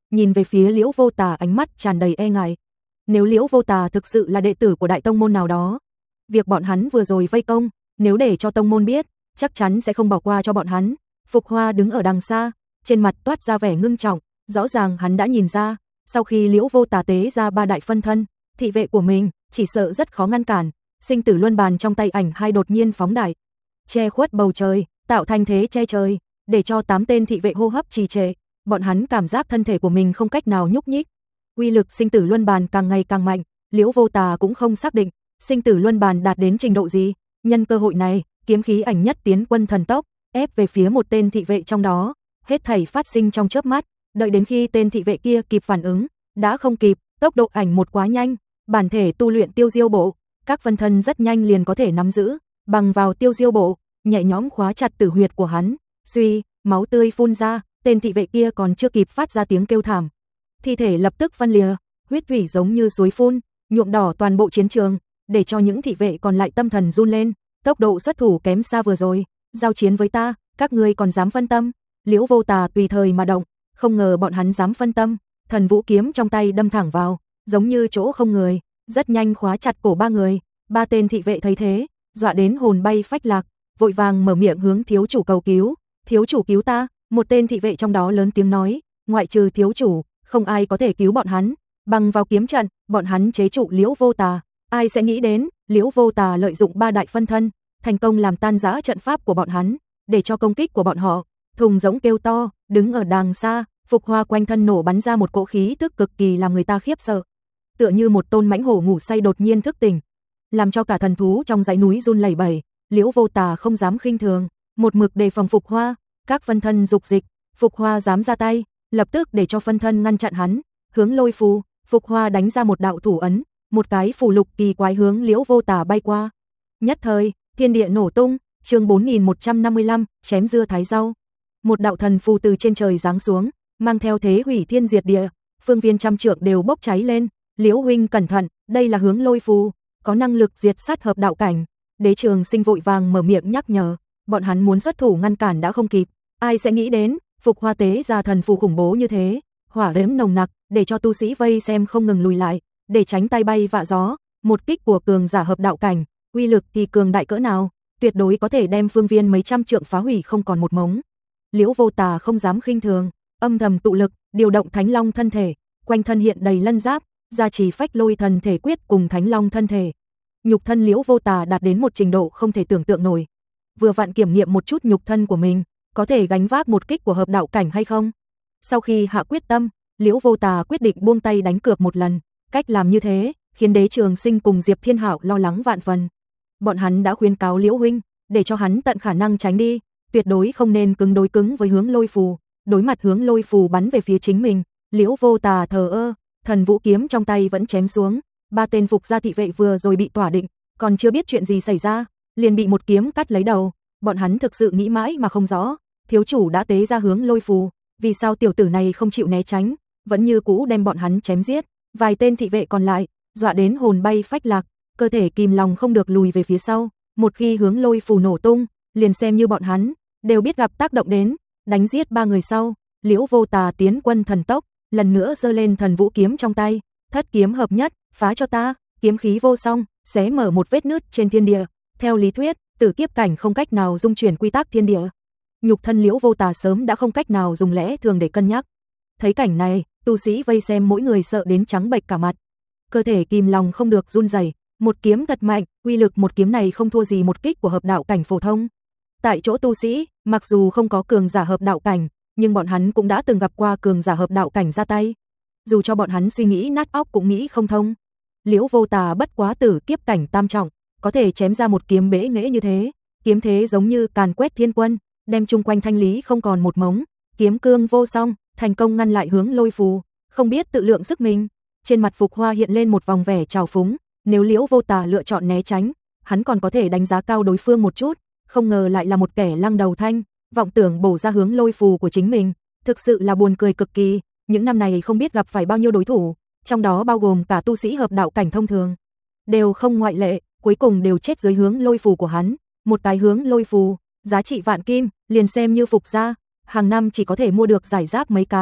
nhìn về phía Liễu Vô Tà ánh mắt tràn đầy e ngại. Nếu Liễu Vô Tà thực sự là đệ tử của đại tông môn nào đó, việc bọn hắn vừa rồi vây công, nếu để cho tông môn biết, chắc chắn sẽ không bỏ qua cho bọn hắn. Phục Hoa đứng ở đằng xa, trên mặt toát ra vẻ ngưng trọng, rõ ràng hắn đã nhìn ra, sau khi Liễu Vô Tà tế ra ba đại phân thân, thị vệ của mình chỉ sợ rất khó ngăn cản. Sinh tử luân bàn trong tay ảnh hai đột nhiên phóng đại, che khuất bầu trời, tạo thành thế che trời, để cho tám tên thị vệ hô hấp trì trệ, bọn hắn cảm giác thân thể của mình không cách nào nhúc nhích. Uy lực sinh tử luân bàn càng ngày càng mạnh, Liễu Vô Tà cũng không xác định sinh tử luân bàn đạt đến trình độ gì, nhân cơ hội này, kiếm khí ảnh nhất tiến quân thần tốc, ép về phía một tên thị vệ trong đó, hết thảy phát sinh trong chớp mắt, đợi đến khi tên thị vệ kia kịp phản ứng, đã không kịp, tốc độ ảnh một quá nhanh, bản thể tu luyện tiêu diêu bộ, các phân thân rất nhanh liền có thể nắm giữ, bằng vào tiêu diêu bộ, nhẹ nhõm khóa chặt tử huyệt của hắn, suy, máu tươi phun ra, tên thị vệ kia còn chưa kịp phát ra tiếng kêu thảm, thi thể lập tức phân lìa, huyết thủy giống như suối phun, nhuộm đỏ toàn bộ chiến trường, để cho những thị vệ còn lại tâm thần run lên, tốc độ xuất thủ kém xa vừa rồi, giao chiến với ta, các ngươi còn dám phân tâm? Liễu Vô Tà tùy thời mà động, không ngờ bọn hắn dám phân tâm, thần vũ kiếm trong tay đâm thẳng vào, giống như chỗ không người, rất nhanh khóa chặt cổ ba người, ba tên thị vệ thấy thế, dọa đến hồn bay phách lạc, vội vàng mở miệng hướng thiếu chủ cầu cứu, thiếu chủ cứu ta, một tên thị vệ trong đó lớn tiếng nói, ngoại trừ thiếu chủ, không ai có thể cứu bọn hắn, bằng vào kiếm trận, bọn hắn chế trụ Liễu Vô Tà, ai sẽ nghĩ đến, Liễu Vô Tà lợi dụng ba đại phân thân, thành công làm tan rã trận pháp của bọn hắn, để cho công kích của bọn họ, thùng rỗng kêu to, đứng ở đàng xa, Phục Hoa quanh thân nổ bắn ra một cỗ khí tức cực kỳ làm người ta khiếp sợ, tựa như một tôn mãnh hổ ngủ say đột nhiên thức tỉnh, làm cho cả thần thú trong dãy núi run lẩy bẩy. Liễu Vô Tà không dám khinh thường, một mực đề phòng Phục Hoa, các phân thân dục dịch, Phục Hoa dám ra tay, lập tức để cho phân thân ngăn chặn hắn, hướng lôi phù, Phục Hoa đánh ra một đạo thủ ấn, một cái phù lục kỳ quái hướng Liễu Vô Tà bay qua. Nhất thời, thiên địa nổ tung, chương bốn nghìn một trăm năm mươi lăm, chém dưa thái rau. Một đạo thần phù từ trên trời giáng xuống, mang theo thế hủy thiên diệt địa, phương viên trăm trượng đều bốc cháy lên. Liễu huynh cẩn thận, đây là hướng lôi phù, có năng lực diệt sát hợp đạo cảnh. Đế Trường Sinh vội vàng mở miệng nhắc nhở, bọn hắn muốn xuất thủ ngăn cản đã không kịp, ai sẽ nghĩ đến, Phục Hoa tế ra thần phù khủng bố như thế, hỏa diễm nồng nặc, để cho tu sĩ vây xem không ngừng lùi lại, để tránh tay bay vạ gió, một kích của cường giả hợp đạo cảnh, uy lực thì cường đại cỡ nào, tuyệt đối có thể đem phương viên mấy trăm trượng phá hủy không còn một mống. Liễu Vô Tà không dám khinh thường, âm thầm tụ lực, điều động Thánh Long thân thể, quanh thân hiện đầy lân giáp, gia trì phách lôi thần thể quyết cùng Thánh Long thân thể. Nhục thân Liễu Vô Tà đạt đến một trình độ không thể tưởng tượng nổi. Vừa vặn kiểm nghiệm một chút nhục thân của mình, có thể gánh vác một kích của hợp đạo cảnh hay không? Sau khi hạ quyết tâm, Liễu Vô Tà quyết định buông tay đánh cược một lần, cách làm như thế, khiến Đế Trường Sinh cùng Diệp Thiên Hạo lo lắng vạn phần. Bọn hắn đã khuyên cáo Liễu huynh, để cho hắn tận khả năng tránh đi, tuyệt đối không nên cứng đối cứng với hướng lôi phù, đối mặt hướng lôi phù bắn về phía chính mình, Liễu Vô Tà thờ ơ, thần vũ kiếm trong tay vẫn chém xuống, ba tên Phục gia thị vệ vừa rồi bị tỏa định, còn chưa biết chuyện gì xảy ra, liền bị một kiếm cắt lấy đầu, bọn hắn thực sự nghĩ mãi mà không rõ, thiếu chủ đã tế ra hướng lôi phù, vì sao tiểu tử này không chịu né tránh, vẫn như cũ đem bọn hắn chém giết, vài tên thị vệ còn lại, dọa đến hồn bay phách lạc, cơ thể kìm lòng không được lùi về phía sau, một khi hướng lôi phù nổ tung, liền xem như bọn hắn đều biết gặp tác động đến, đánh giết ba người sau, Liễu Vô Tà tiến quân thần tốc, lần nữa giơ lên thần vũ kiếm trong tay, thất kiếm hợp nhất, phá cho ta, kiếm khí vô song, xé mở một vết nứt trên thiên địa, theo lý thuyết, tử kiếp cảnh không cách nào dung chuyển quy tắc thiên địa. Nhục thân Liễu Vô Tà sớm đã không cách nào dùng lẽ thường để cân nhắc. Thấy cảnh này, tu sĩ vây xem mỗi người sợ đến trắng bệch cả mặt. Cơ thể kìm lòng không được run rẩy, một kiếm thật mạnh, uy lực một kiếm này không thua gì một kích của hợp đạo cảnh phổ thông. Tại chỗ tu sĩ, mặc dù không có cường giả hợp đạo cảnh, nhưng bọn hắn cũng đã từng gặp qua cường giả hợp đạo cảnh ra tay. Dù cho bọn hắn suy nghĩ nát óc cũng nghĩ không thông. Liễu Vô Tà bất quá tử kiếp cảnh tam trọng, có thể chém ra một kiếm bẽ nghễ như thế, kiếm thế giống như càn quét thiên quân, đem chung quanh thanh lý không còn một mống, kiếm cương vô song, thành công ngăn lại hướng lôi phù, không biết tự lượng sức mình. Trên mặt Phục Hoa hiện lên một vòng vẻ trào phúng, nếu Liễu Vô Tà lựa chọn né tránh, hắn còn có thể đánh giá cao đối phương một chút, không ngờ lại là một kẻ lăng đầu thanh, vọng tưởng bổ ra hướng lôi phù của chính mình, thực sự là buồn cười cực kỳ, những năm này không biết gặp phải bao nhiêu đối thủ, trong đó bao gồm cả tu sĩ hợp đạo cảnh thông thường, đều không ngoại lệ, cuối cùng đều chết dưới hướng lôi phù của hắn, một cái hướng lôi phù, giá trị vạn kim, liền xem như Phục gia, hàng năm chỉ có thể mua được giải rác mấy cái,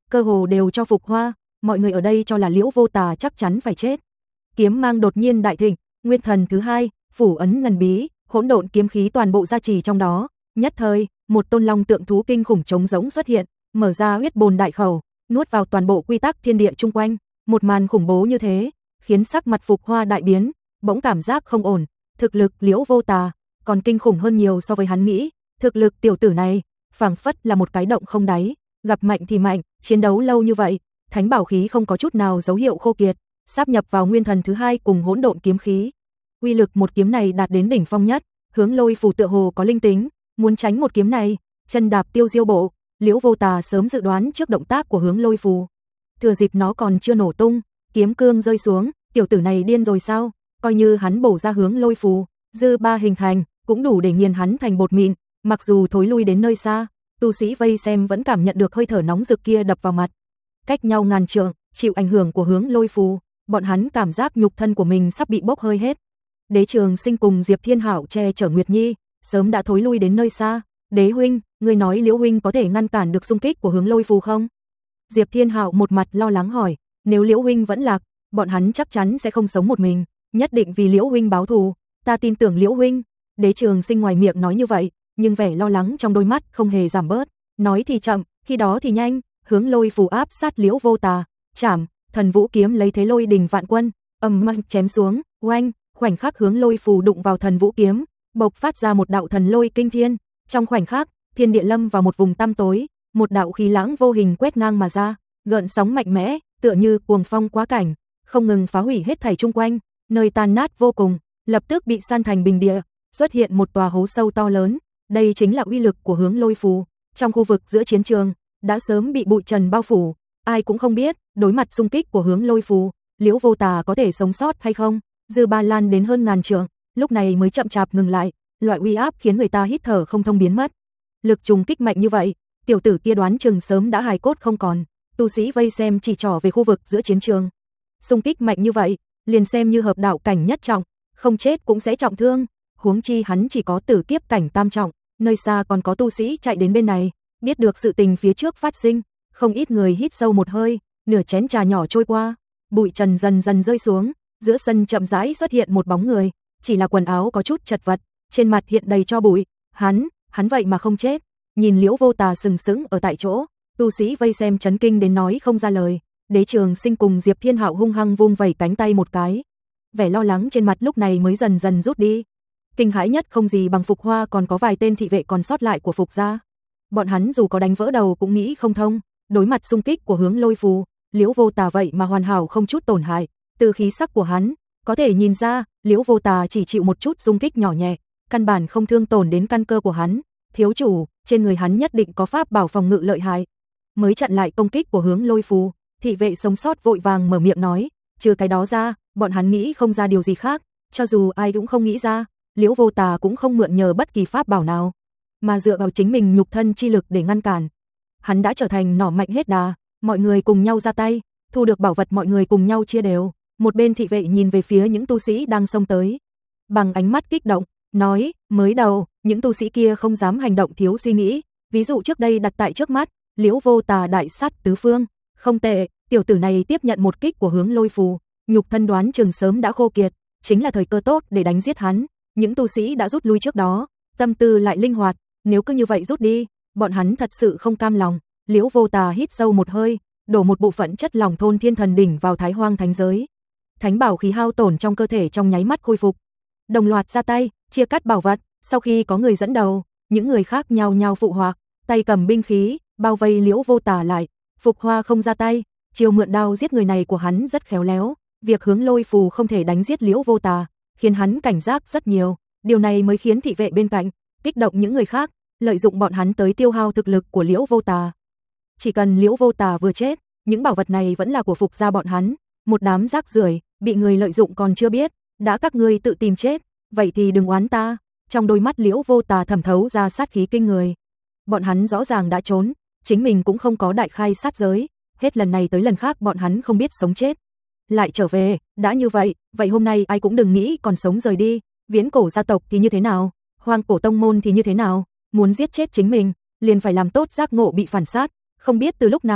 cơ hồ đều cho Phục Hoa, mọi người ở đây cho là Liễu Vô Tà chắc chắn phải chết. Kiếm mang đột nhiên đại thịnh, nguyên thần thứ hai, phủ ấn ngần bí, hỗn độn kiếm khí toàn bộ gia trì trong đó, nhất thời, một tôn long tượng thú kinh khủng trống rỗng xuất hiện, mở ra huyết bồn đại khẩu, nuốt vào toàn bộ quy tắc thiên địa chung quanh, một màn khủng bố như thế, khiến sắc mặt Phục Hoa đại biến, bỗng cảm giác không ổn, thực lực Liễu Vô Tà còn kinh khủng hơn nhiều so với hắn nghĩ, thực lực tiểu tử này phảng phất là một cái động không đáy, gặp mạnh thì mạnh, chiến đấu lâu như vậy, thánh bảo khí không có chút nào dấu hiệu khô kiệt, sáp nhập vào nguyên thần thứ hai cùng hỗn độn kiếm khí. Uy lực một kiếm này đạt đến đỉnh phong nhất, Hướng Lôi phù tựa hồ có linh tính, muốn tránh một kiếm này, chân đạp tiêu diêu bộ, Liễu Vô Tà sớm dự đoán trước động tác của Hướng Lôi phù. Thừa dịp nó còn chưa nổ tung, kiếm cương rơi xuống, tiểu tử này điên rồi sao? Coi như hắn bổ ra Hướng Lôi phù, dư ba hình thành, cũng đủ để nghiền hắn thành bột mịn, mặc dù thối lui đến nơi xa, tu sĩ vây xem vẫn cảm nhận được hơi thở nóng rực kia đập vào mặt. Cách nhau ngàn trượng, chịu ảnh hưởng của Hướng Lôi phù, bọn hắn cảm giác nhục thân của mình sắp bị bốc hơi hết. Đế Trường Sinh cùng Diệp Thiên Hạo che chở Nguyệt Nhi, sớm đã thối lui đến nơi xa. Đế huynh, ngươi nói Liễu huynh có thể ngăn cản được xung kích của Hướng Lôi phù không? Diệp Thiên Hạo một mặt lo lắng hỏi, nếu Liễu huynh vẫn lạc, bọn hắn chắc chắn sẽ không sống một mình, nhất định vì Liễu huynh báo thù, ta tin tưởng Liễu huynh. Đế Trường Sinh ngoài miệng nói như vậy, nhưng vẻ lo lắng trong đôi mắt không hề giảm bớt, nói thì chậm, khi đó thì nhanh, Hướng Lôi phù áp sát Liễu Vô Tà, chảm, thần vũ kiếm lấy thế lôi đình vạn quân, ầm ầm chém xuống, oanh, khoảnh khắc Hướng Lôi phù đụng vào thần vũ kiếm, bộc phát ra một đạo thần lôi kinh thiên, trong khoảnh khắc, thiên địa lâm vào một vùng tăm tối, một đạo khí lãng vô hình quét ngang mà ra, gợn sóng mạnh mẽ, tựa như cuồng phong quá cảnh, không ngừng phá hủy hết thảy chung quanh, nơi tan nát vô cùng, lập tức bị san thành bình địa, xuất hiện một tòa hố sâu to lớn, đây chính là uy lực của Hướng Lôi phù, trong khu vực giữa chiến trường, đã sớm bị bụi trần bao phủ, ai cũng không biết, đối mặt xung kích của Hướng Lôi phù, Liễu Vô Tà có thể sống sót hay không, dư ba lan đến hơn ngàn trượng, lúc này mới chậm chạp ngừng lại, loại uy áp khiến người ta hít thở không thông biến mất. Lực trùng kích mạnh như vậy, tiểu tử kia đoán chừng sớm đã hài cốt không còn, tu sĩ vây xem chỉ trỏ về khu vực giữa chiến trường. Xung kích mạnh như vậy, liền xem như hợp đạo cảnh nhất trọng, không chết cũng sẽ trọng thương, huống chi hắn chỉ có tử kiếp cảnh tam trọng, nơi xa còn có tu sĩ chạy đến bên này, biết được sự tình phía trước phát sinh, không ít người hít sâu một hơi, nửa chén trà nhỏ trôi qua, bụi trần dần dần rơi xuống, giữa sân chậm rãi xuất hiện một bóng người, chỉ là quần áo có chút chật vật, trên mặt hiện đầy tro bụi, hắn, hắn vậy mà không chết. Nhìn Liễu Vô Tà sừng sững ở tại chỗ, tu sĩ vây xem chấn kinh đến nói không ra lời. Đế Trường Sinh cùng Diệp Thiên Hạo hung hăng vung vẩy cánh tay một cái, vẻ lo lắng trên mặt lúc này mới dần dần rút đi. Kinh hãi nhất không gì bằng Phục Hoa còn có vài tên thị vệ còn sót lại của Phục gia. Bọn hắn dù có đánh vỡ đầu cũng nghĩ không thông, đối mặt xung kích của Hướng Lôi phù, Liễu Vô Tà vậy mà hoàn hảo không chút tổn hại, từ khí sắc của hắn có thể nhìn ra, Liễu Vô Tà chỉ chịu một chút xung kích nhỏ nhẹ, căn bản không thương tổn đến căn cơ của hắn. Thiếu chủ, trên người hắn nhất định có pháp bảo phòng ngự lợi hại, mới chặn lại công kích của Hướng Lôi phù. Thị vệ sống sót vội vàng mở miệng nói, trừ cái đó ra, bọn hắn nghĩ không ra điều gì khác, cho dù ai cũng không nghĩ ra, Liễu Vô Tà cũng không mượn nhờ bất kỳ pháp bảo nào, mà dựa vào chính mình nhục thân chi lực để ngăn cản. Hắn đã trở thành nỏ mạnh hết đà, mọi người cùng nhau ra tay, thu được bảo vật mọi người cùng nhau chia đều. Một bên thị vệ nhìn về phía những tu sĩ đang xông tới, bằng ánh mắt kích động, nói, mới đầu, những tu sĩ kia không dám hành động thiếu suy nghĩ, ví dụ trước đây đặt tại trước mắt, Liễu Vô Tà đại sát tứ phương, không tệ, tiểu tử này tiếp nhận một kích của Hướng Lôi phù, nhục thân đoán chừng sớm đã khô kiệt, chính là thời cơ tốt để đánh giết hắn. Những tu sĩ đã rút lui trước đó, tâm tư lại linh hoạt, nếu cứ như vậy rút đi, bọn hắn thật sự không cam lòng. Liễu Vô Tà hít sâu một hơi, đổ một bộ phận chất lỏng thôn thiên thần đỉnh vào Thái Hoang thánh giới. Thánh bảo khí hao tổn trong cơ thể trong nháy mắt khôi phục. Đồng loạt ra tay, chia cắt bảo vật, sau khi có người dẫn đầu, những người khác nhao nhao phụ họa, tay cầm binh khí, bao vây Liễu Vô Tà lại. Phục Hoa không ra tay, chiêu mượn đao giết người này của hắn rất khéo léo, việc Hướng Lôi phù không thể đánh giết Liễu Vô Tà, khiến hắn cảnh giác rất nhiều, điều này mới khiến thị vệ bên cạnh kích động những người khác, lợi dụng bọn hắn tới tiêu hao thực lực của Liễu Vô Tà. Chỉ cần Liễu Vô Tà vừa chết, những bảo vật này vẫn là của Phục gia bọn hắn, một đám rác rưởi, bị người lợi dụng còn chưa biết, đã các ngươi tự tìm chết, vậy thì đừng oán ta. Trong đôi mắt Liễu Vô Tà thẩm thấu ra sát khí kinh người. Bọn hắn rõ ràng đã trốn, chính mình cũng không có đại khai sát giới, hết lần này tới lần khác bọn hắn không biết sống chết, lại trở về, đã như vậy, vậy hôm nay ai cũng đừng nghĩ còn sống rời đi, Viễn Cổ gia tộc thì như thế nào, Hoang Cổ tông môn thì như thế nào, muốn giết chết chính mình, liền phải làm tốt giác ngộ bị phản sát, không biết từ lúc nào,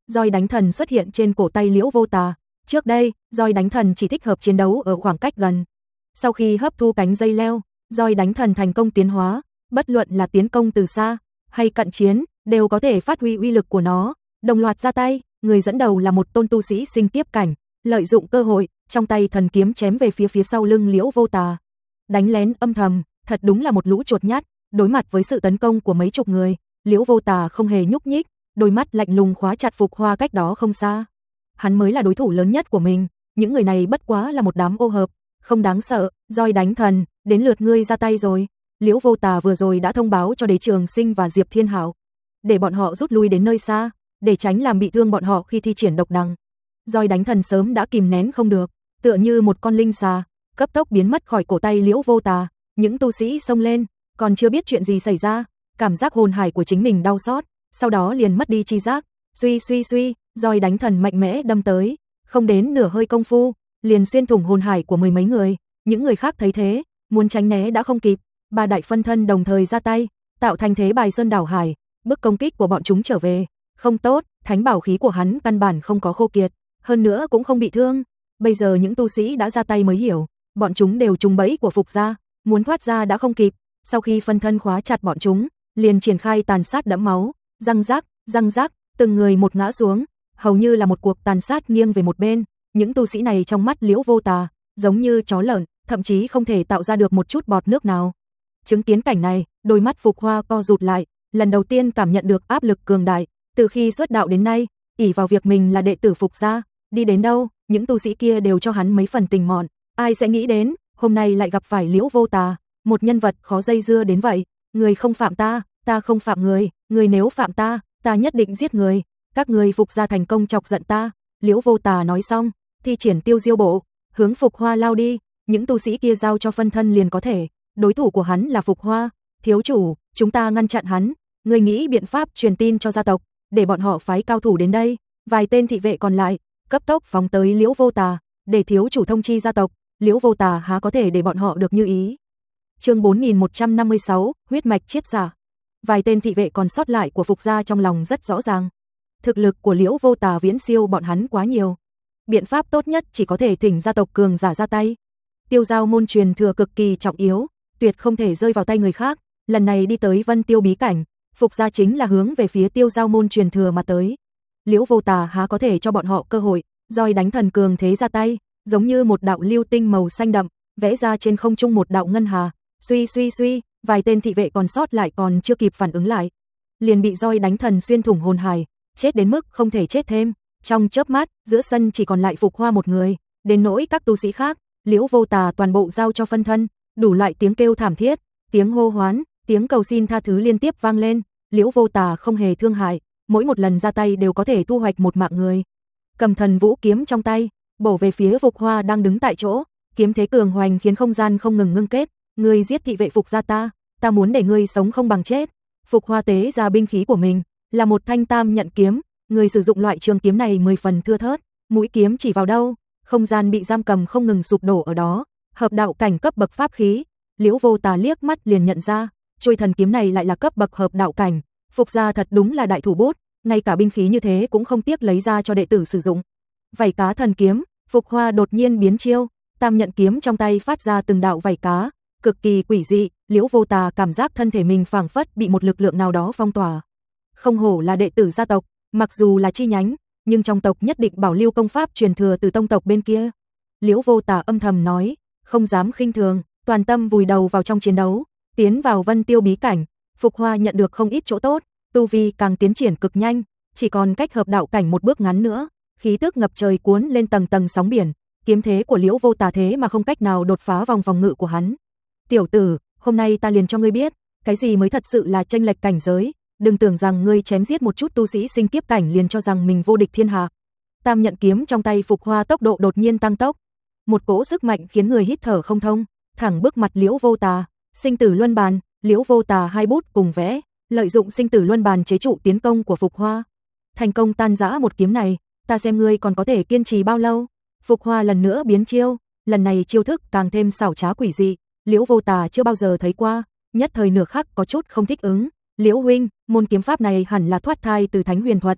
roi đánh thần xuất hiện trên cổ tay Liễu Vô Tà. Trước đây, roi đánh thần chỉ thích hợp chiến đấu ở khoảng cách gần. Sau khi hấp thu cánh dây leo, roi đánh thần thành công tiến hóa, bất luận là tiến công từ xa hay cận chiến, đều có thể phát huy uy lực của nó, đồng loạt ra tay. Người dẫn đầu là một tôn tu sĩ sinh kiếp cảnh, lợi dụng cơ hội, trong tay thần kiếm chém về phía phía sau lưng Liễu Vô Tà. Đánh lén âm thầm, thật đúng là một lũ chuột nhắt, đối mặt với sự tấn công của mấy chục người, Liễu Vô Tà không hề nhúc nhích, đôi mắt lạnh lùng khóa chặt Phục Hoa cách đó không xa. Hắn mới là đối thủ lớn nhất của mình, những người này bất quá là một đám ô hợp, không đáng sợ. Roi đánh thần, đến lượt ngươi ra tay rồi. Liễu Vô Tà vừa rồi đã thông báo cho Đế Trường Sinh và Diệp Thiên Hạo, để bọn họ rút lui đến nơi xa, để tránh làm bị thương bọn họ khi thi triển độc đằng. Roi đánh thần sớm đã kìm nén không được, tựa như một con linh xà, cấp tốc biến mất khỏi cổ tay Liễu Vô Tà. Những tu sĩ xông lên, còn chưa biết chuyện gì xảy ra, cảm giác hồn hải của chính mình đau xót, sau đó liền mất đi chi giác. Suy suy suy, roi đánh thần mạnh mẽ đâm tới, không đến nửa hơi công phu, liền xuyên thủng hồn hải của mười mấy người. Những người khác thấy thế, muốn tránh né đã không kịp, ba đại phân thân đồng thời ra tay, tạo thành thế bài sơn đảo hải, bức công kích của bọn chúng trở về. Không tốt, thánh bảo khí của hắn căn bản không có khô kiệt, hơn nữa cũng không bị thương. Bây giờ những tu sĩ đã ra tay mới hiểu, bọn chúng đều trúng bẫy của Phục gia, muốn thoát ra đã không kịp. Sau khi phân thân khóa chặt bọn chúng, liền triển khai tàn sát đẫm máu, răng rắc, răng rắc, từng người một ngã xuống, hầu như là một cuộc tàn sát nghiêng về một bên. Những tu sĩ này trong mắt Liễu Vô Tà, giống như chó lợn, thậm chí không thể tạo ra được một chút bọt nước nào. Chứng kiến cảnh này, đôi mắt Phục Hoa co rụt lại, lần đầu tiên cảm nhận được áp lực cường đại. Từ khi xuất đạo đến nay, ỷ vào việc mình là đệ tử Phục gia, đi đến đâu, những tu sĩ kia đều cho hắn mấy phần tình mọn. Ai sẽ nghĩ đến, hôm nay lại gặp phải Liễu Vô Tà, một nhân vật khó dây dưa đến vậy. Người không phạm ta, ta không phạm người, người nếu phạm ta, ta nhất định giết người. Các người Phục gia thành công chọc giận ta. Liễu Vô Tà nói xong, thi triển tiêu diêu bộ, hướng Phục Hoa lao đi. Những tu sĩ kia giao cho phân thân liền có thể, đối thủ của hắn là Phục Hoa. Thiếu chủ, chúng ta ngăn chặn hắn, người nghĩ biện pháp truyền tin cho gia tộc, để bọn họ phái cao thủ đến đây. Vài tên thị vệ còn lại cấp tốc phóng tới Liễu Vô Tà, để thiếu chủ thông chi gia tộc. Liễu Vô Tà há có thể để bọn họ được như ý. Chương bốn nghìn một trăm năm mươi sáu, huyết mạch chiết giả. Vài tên thị vệ còn sót lại của Phục gia trong lòng rất rõ ràng, thực lực của Liễu Vô Tà viễn siêu bọn hắn quá nhiều. Biện pháp tốt nhất chỉ có thể thỉnh gia tộc cường giả ra tay. Tiêu giao môn truyền thừa cực kỳ trọng yếu, tuyệt không thể rơi vào tay người khác. Lần này đi tới Vân Tiêu bí cảnh, Phục gia chính là hướng về phía tiêu giao môn truyền thừa mà tới. Liễu Vô Tà há có thể cho bọn họ cơ hội. Roi đánh thần cường thế ra tay, giống như một đạo lưu tinh màu xanh đậm, vẽ ra trên không trung một đạo ngân hà. Suy suy suy, vài tên thị vệ còn sót lại còn chưa kịp phản ứng lại, liền bị roi đánh thần xuyên thủng hồn hải, chết đến mức không thể chết thêm. Trong chớp mắt, giữa sân chỉ còn lại Phục Hoa một người, đến nỗi các tu sĩ khác, Liễu Vô Tà toàn bộ giao cho phân thân. Đủ loại tiếng kêu thảm thiết, tiếng hô hoán, tiếng cầu xin tha thứ liên tiếp vang lên. Liễu Vô Tà không hề thương hại, mỗi một lần ra tay đều có thể thu hoạch một mạng người. Cầm thần vũ kiếm trong tay, bổ về phía Phục Hoa đang đứng tại chỗ, kiếm thế cường hoành khiến không gian không ngừng ngưng kết. Ngươi giết thị vệ Phục gia ta, ta muốn để ngươi sống không bằng chết. Phục Hoa tế ra binh khí của mình, là một thanh tam nhận kiếm. Người sử dụng loại trường kiếm này mười phần thưa thớt, mũi kiếm chỉ vào đâu, không gian bị giam cầm không ngừng sụp đổ ở đó. Hợp đạo cảnh cấp bậc pháp khí, Liễu Vô Tà liếc mắt liền nhận ra, chuôi thần kiếm này lại là cấp bậc hợp đạo cảnh. Phục gia thật đúng là đại thủ bút, ngay cả binh khí như thế cũng không tiếc lấy ra cho đệ tử sử dụng. Vảy cá thần kiếm, Phục Hoa đột nhiên biến chiêu, tam nhận kiếm trong tay phát ra từng đạo vảy cá, cực kỳ quỷ dị. Liễu Vô Tà cảm giác thân thể mình phảng phất bị một lực lượng nào đó phong tỏa. Không hổ là đệ tử gia tộc, mặc dù là chi nhánh, nhưng trong tộc nhất định bảo lưu công pháp truyền thừa từ tông tộc bên kia. Liễu Vô Tà âm thầm nói, không dám khinh thường, toàn tâm vùi đầu vào trong chiến đấu. Tiến vào Vân Tiêu bí cảnh, Phục Hoa nhận được không ít chỗ tốt, tu vi càng tiến triển cực nhanh, chỉ còn cách hợp đạo cảnh một bước ngắn nữa, khí tức ngập trời cuốn lên tầng tầng sóng biển. Kiếm thế của Liễu Vô Tà thế mà không cách nào đột phá vòng phòng ngự của hắn. Tiểu tử, hôm nay ta liền cho ngươi biết, cái gì mới thật sự là chênh lệch cảnh giới. Đừng tưởng rằng ngươi chém giết một chút tu sĩ sinh kiếp cảnh liền cho rằng mình vô địch thiên hạ. Tam nhận kiếm trong tay Phục Hoa tốc độ đột nhiên tăng tốc, một cỗ sức mạnh khiến người hít thở không thông, thẳng bước mặt Liễu Vô Tà. Sinh tử luân bàn, Liễu Vô Tà hai bút cùng vẽ, lợi dụng sinh tử luân bàn chế trụ tiến công của Phục Hoa. Thành công tan rã một kiếm này, ta xem ngươi còn có thể kiên trì bao lâu. Phục Hoa lần nữa biến chiêu, lần này chiêu thức càng thêm xảo trá quỷ dị, Liễu Vô Tà chưa bao giờ thấy qua, nhất thời nửa khắc có chút không thích ứng. Liễu huynh, môn kiếm pháp này hẳn là thoát thai từ Thánh Huyền thuật.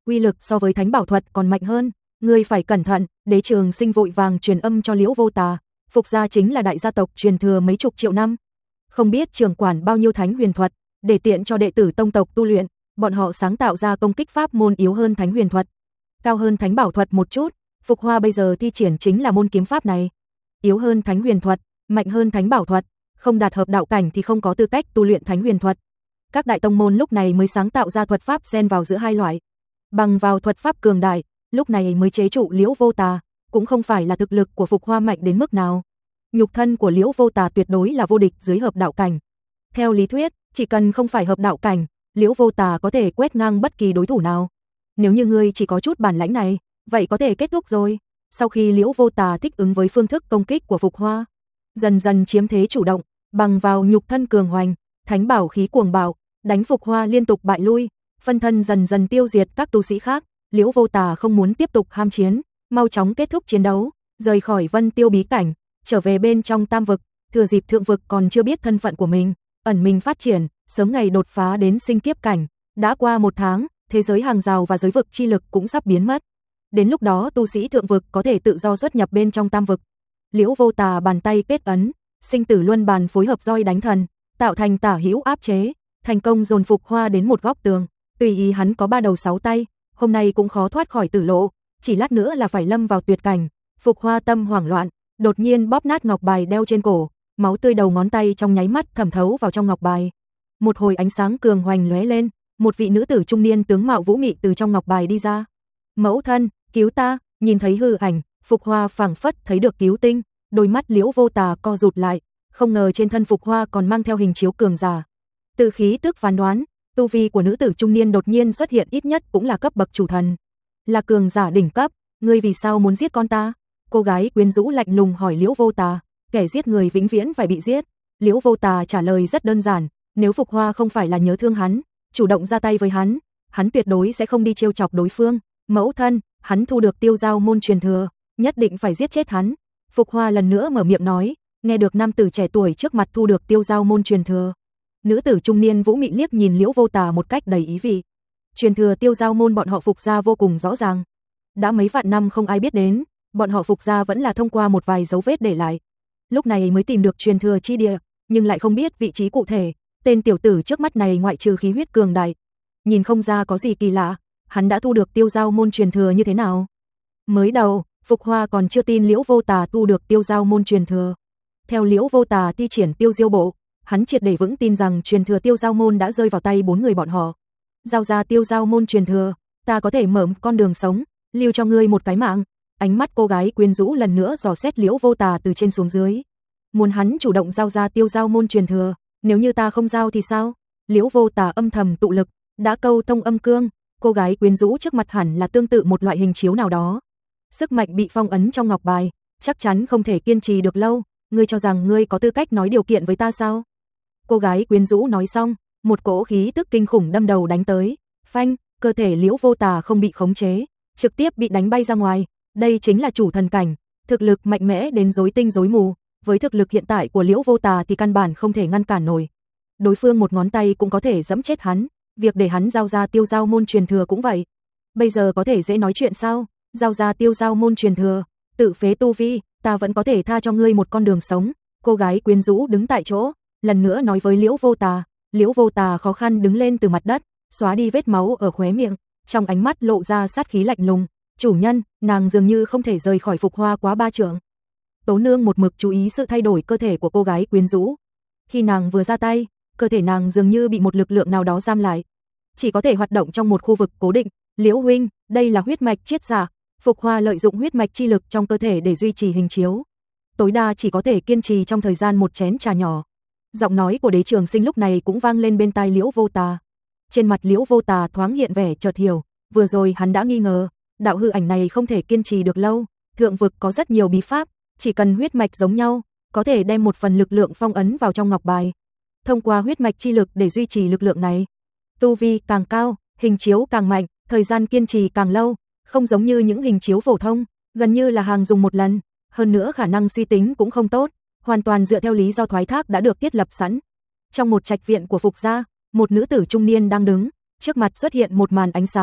uy lực so với thánh bảo thuật còn mạnh hơn, ngươi phải cẩn thận. Đế Trường Sinh vội vàng truyền âm cho Liễu Vô Tà, Phục gia chính là đại gia tộc truyền thừa mấy chục triệu năm, không biết trưởng quản bao nhiêu thánh huyền thuật, để tiện cho đệ tử tông tộc tu luyện, bọn họ sáng tạo ra công kích pháp môn yếu hơn thánh huyền thuật, cao hơn thánh bảo thuật một chút. Phục Hoa bây giờ thi triển chính là môn kiếm pháp này, yếu hơn thánh huyền thuật, mạnh hơn thánh bảo thuật, không đạt hợp đạo cảnh thì không có tư cách tu luyện thánh huyền thuật. Các đại tông môn lúc này mới sáng tạo ra thuật pháp xen vào giữa hai loại, bằng vào thuật pháp cường đại, lúc này mới chế trụ Liễu Vô Tà, cũng không phải là thực lực của Phục Hoa mạnh đến mức nào. Nhục thân của Liễu Vô Tà tuyệt đối là vô địch dưới hợp đạo cảnh. Theo lý thuyết, chỉ cần không phải hợp đạo cảnh, Liễu Vô Tà có thể quét ngang bất kỳ đối thủ nào. Nếu như ngươi chỉ có chút bản lãnh này, vậy có thể kết thúc rồi. Sau khi Liễu Vô Tà thích ứng với phương thức công kích của Phục Hoa, dần dần chiếm thế chủ động, bằng vào nhục thân cường hoành, thánh bảo khí cuồng bạo, đánh Phục Hoa liên tục bại lui, phân thân dần dần tiêu diệt các tu sĩ khác. Liễu Vô Tà không muốn tiếp tục ham chiến, mau chóng kết thúc chiến đấu, rời khỏi Vân Tiêu bí cảnh, trở về bên trong Tam vực, thừa dịp thượng vực còn chưa biết thân phận của mình, ẩn mình phát triển, sớm ngày đột phá đến sinh kiếp cảnh. Đã qua một tháng, thế giới hàng rào và giới vực chi lực cũng sắp biến mất. Đến lúc đó tu sĩ thượng vực có thể tự do xuất nhập bên trong Tam vực. Liễu Vô Tà bàn tay kết ấn, sinh tử luân bàn phối hợp roi đánh thần, tạo thành tả hữu áp chế, thành công dồn Phục Hoa đến một góc tường. Tùy ý hắn có ba đầu sáu tay, hôm nay cũng khó thoát khỏi tử lộ, chỉ lát nữa là phải lâm vào tuyệt cảnh. Phục Hoa tâm hoảng loạn, đột nhiên bóp nát ngọc bài đeo trên cổ, máu tươi đầu ngón tay trong nháy mắt thẩm thấu vào trong ngọc bài. Một hồi ánh sáng cường hoành lóe lên, một vị nữ tử trung niên tướng mạo vũ mị từ trong ngọc bài đi ra. Mẫu thân, cứu ta! Nhìn thấy hư ảnh, Phục Hoa phảng phất thấy được cứu tinh, đôi mắt Liễu Vô Tà co rụt lại, không ngờ trên thân Phục Hoa còn mang theo hình chiếu cường giả. Từ khí tức phán đoán, tu vi của nữ tử trung niên đột nhiên xuất hiện ít nhất cũng là cấp bậc chủ thần, là cường giả đỉnh cấp. Ngươi vì sao muốn giết con ta? Cô gái quyến rũ lạnh lùng hỏi Liễu Vô Tà. Kẻ giết người vĩnh viễn phải bị giết. Liễu Vô Tà trả lời rất đơn giản, nếu Phục Hoa không phải là nhớ thương hắn, chủ động ra tay với hắn, hắn tuyệt đối sẽ không đi trêu chọc đối phương. Mẫu thân, hắn thu được Tiêu Giao môn truyền thừa, nhất định phải giết chết hắn. Phục Hoa lần nữa mở miệng nói, nghe được nam tử trẻ tuổi trước mặt thu được Tiêu Giao môn truyền thừa. Nữ tử trung niên vũ mị liếc nhìn Liễu Vô Tà một cách đầy ý vị. Truyền thừa Tiêu Giao môn bọn họ Phục gia vô cùng rõ ràng, đã mấy vạn năm không ai biết đến, bọn họ Phục gia vẫn là thông qua một vài dấu vết để lại, lúc này mới tìm được truyền thừa chi địa, nhưng lại không biết vị trí cụ thể. Tên tiểu tử trước mắt này ngoại trừ khí huyết cường đại, nhìn không ra có gì kỳ lạ, hắn đã thu được Tiêu Giao môn truyền thừa như thế nào? Mới đầu, Phục Hoa còn chưa tin Liễu Vô Tà thu được Tiêu Giao môn truyền thừa. Theo Liễu Vô Tà thi triển Tiêu Diêu bộ, hắn triệt để vững tin rằng truyền thừa Tiêu Giao môn đã rơi vào tay bốn người bọn họ. Giao ra Tiêu Giao môn truyền thừa, ta có thể mở con đường sống, lưu cho ngươi một cái mạng. Ánh mắt cô gái quyến rũ lần nữa dò xét Liễu Vô Tà từ trên xuống dưới. Muốn hắn chủ động giao ra Tiêu Giao môn truyền thừa, nếu như ta không giao thì sao? Liễu Vô Tà âm thầm tụ lực, đã câu thông âm cương, cô gái quyến rũ trước mặt hẳn là tương tự một loại hình chiếu nào đó. Sức mạnh bị phong ấn trong ngọc bài, chắc chắn không thể kiên trì được lâu, ngươi cho rằng ngươi có tư cách nói điều kiện với ta sao? Cô gái quyến rũ nói xong, một cỗ khí tức kinh khủng đâm đầu đánh tới, phanh, cơ thể Liễu Vô Tà không bị khống chế, trực tiếp bị đánh bay ra ngoài. Đây chính là chủ thần cảnh, thực lực mạnh mẽ đến rối tinh rối mù, với thực lực hiện tại của Liễu Vô Tà thì căn bản không thể ngăn cản nổi. Đối phương một ngón tay cũng có thể giẫm chết hắn, việc để hắn giao ra Tiêu Giao môn truyền thừa cũng vậy. Bây giờ có thể dễ nói chuyện sao? Giao ra Tiêu Giao môn truyền thừa, tự phế tu vi, ta vẫn có thể tha cho ngươi một con đường sống. Cô gái quyến rũ đứng tại chỗ, lần nữa nói với Liễu Vô Tà. Liễu Vô Tà khó khăn đứng lên từ mặt đất, xóa đi vết máu ở khóe miệng, trong ánh mắt lộ ra sát khí lạnh lùng. Chủ nhân, nàng dường như không thể rời khỏi Phục Hoa quá ba trượng. Tố Nương một mực chú ý sự thay đổi cơ thể của cô gái quyến rũ. Khi nàng vừa ra tay, cơ thể nàng dường như bị một lực lượng nào đó giam lại, chỉ có thể hoạt động trong một khu vực cố định. Liễu huynh, đây là huyết mạch chiết giả. Phục Hoa lợi dụng huyết mạch chi lực trong cơ thể để duy trì hình chiếu, tối đa chỉ có thể kiên trì trong thời gian một chén trà nhỏ. Giọng nói của Đế Trường Sinh lúc này cũng vang lên bên tai Liễu Vô Tà. Trên mặt Liễu Vô Tà thoáng hiện vẻ chợt hiểu, vừa rồi hắn đã nghi ngờ, đạo hư ảnh này không thể kiên trì được lâu. Thượng vực có rất nhiều bí pháp, chỉ cần huyết mạch giống nhau, có thể đem một phần lực lượng phong ấn vào trong ngọc bài. Thông qua huyết mạch chi lực để duy trì lực lượng này, tu vi càng cao, hình chiếu càng mạnh, thời gian kiên trì càng lâu, không giống như những hình chiếu phổ thông, gần như là hàng dùng một lần, hơn nữa khả năng suy tính cũng không tốt, hoàn toàn dựa theo lý do thoái thác đã được thiết lập sẵn. Trong một trạch viện của Phục gia, một nữ tử trung niên đang đứng, trước mặt xuất hiện một màn ánh sáng,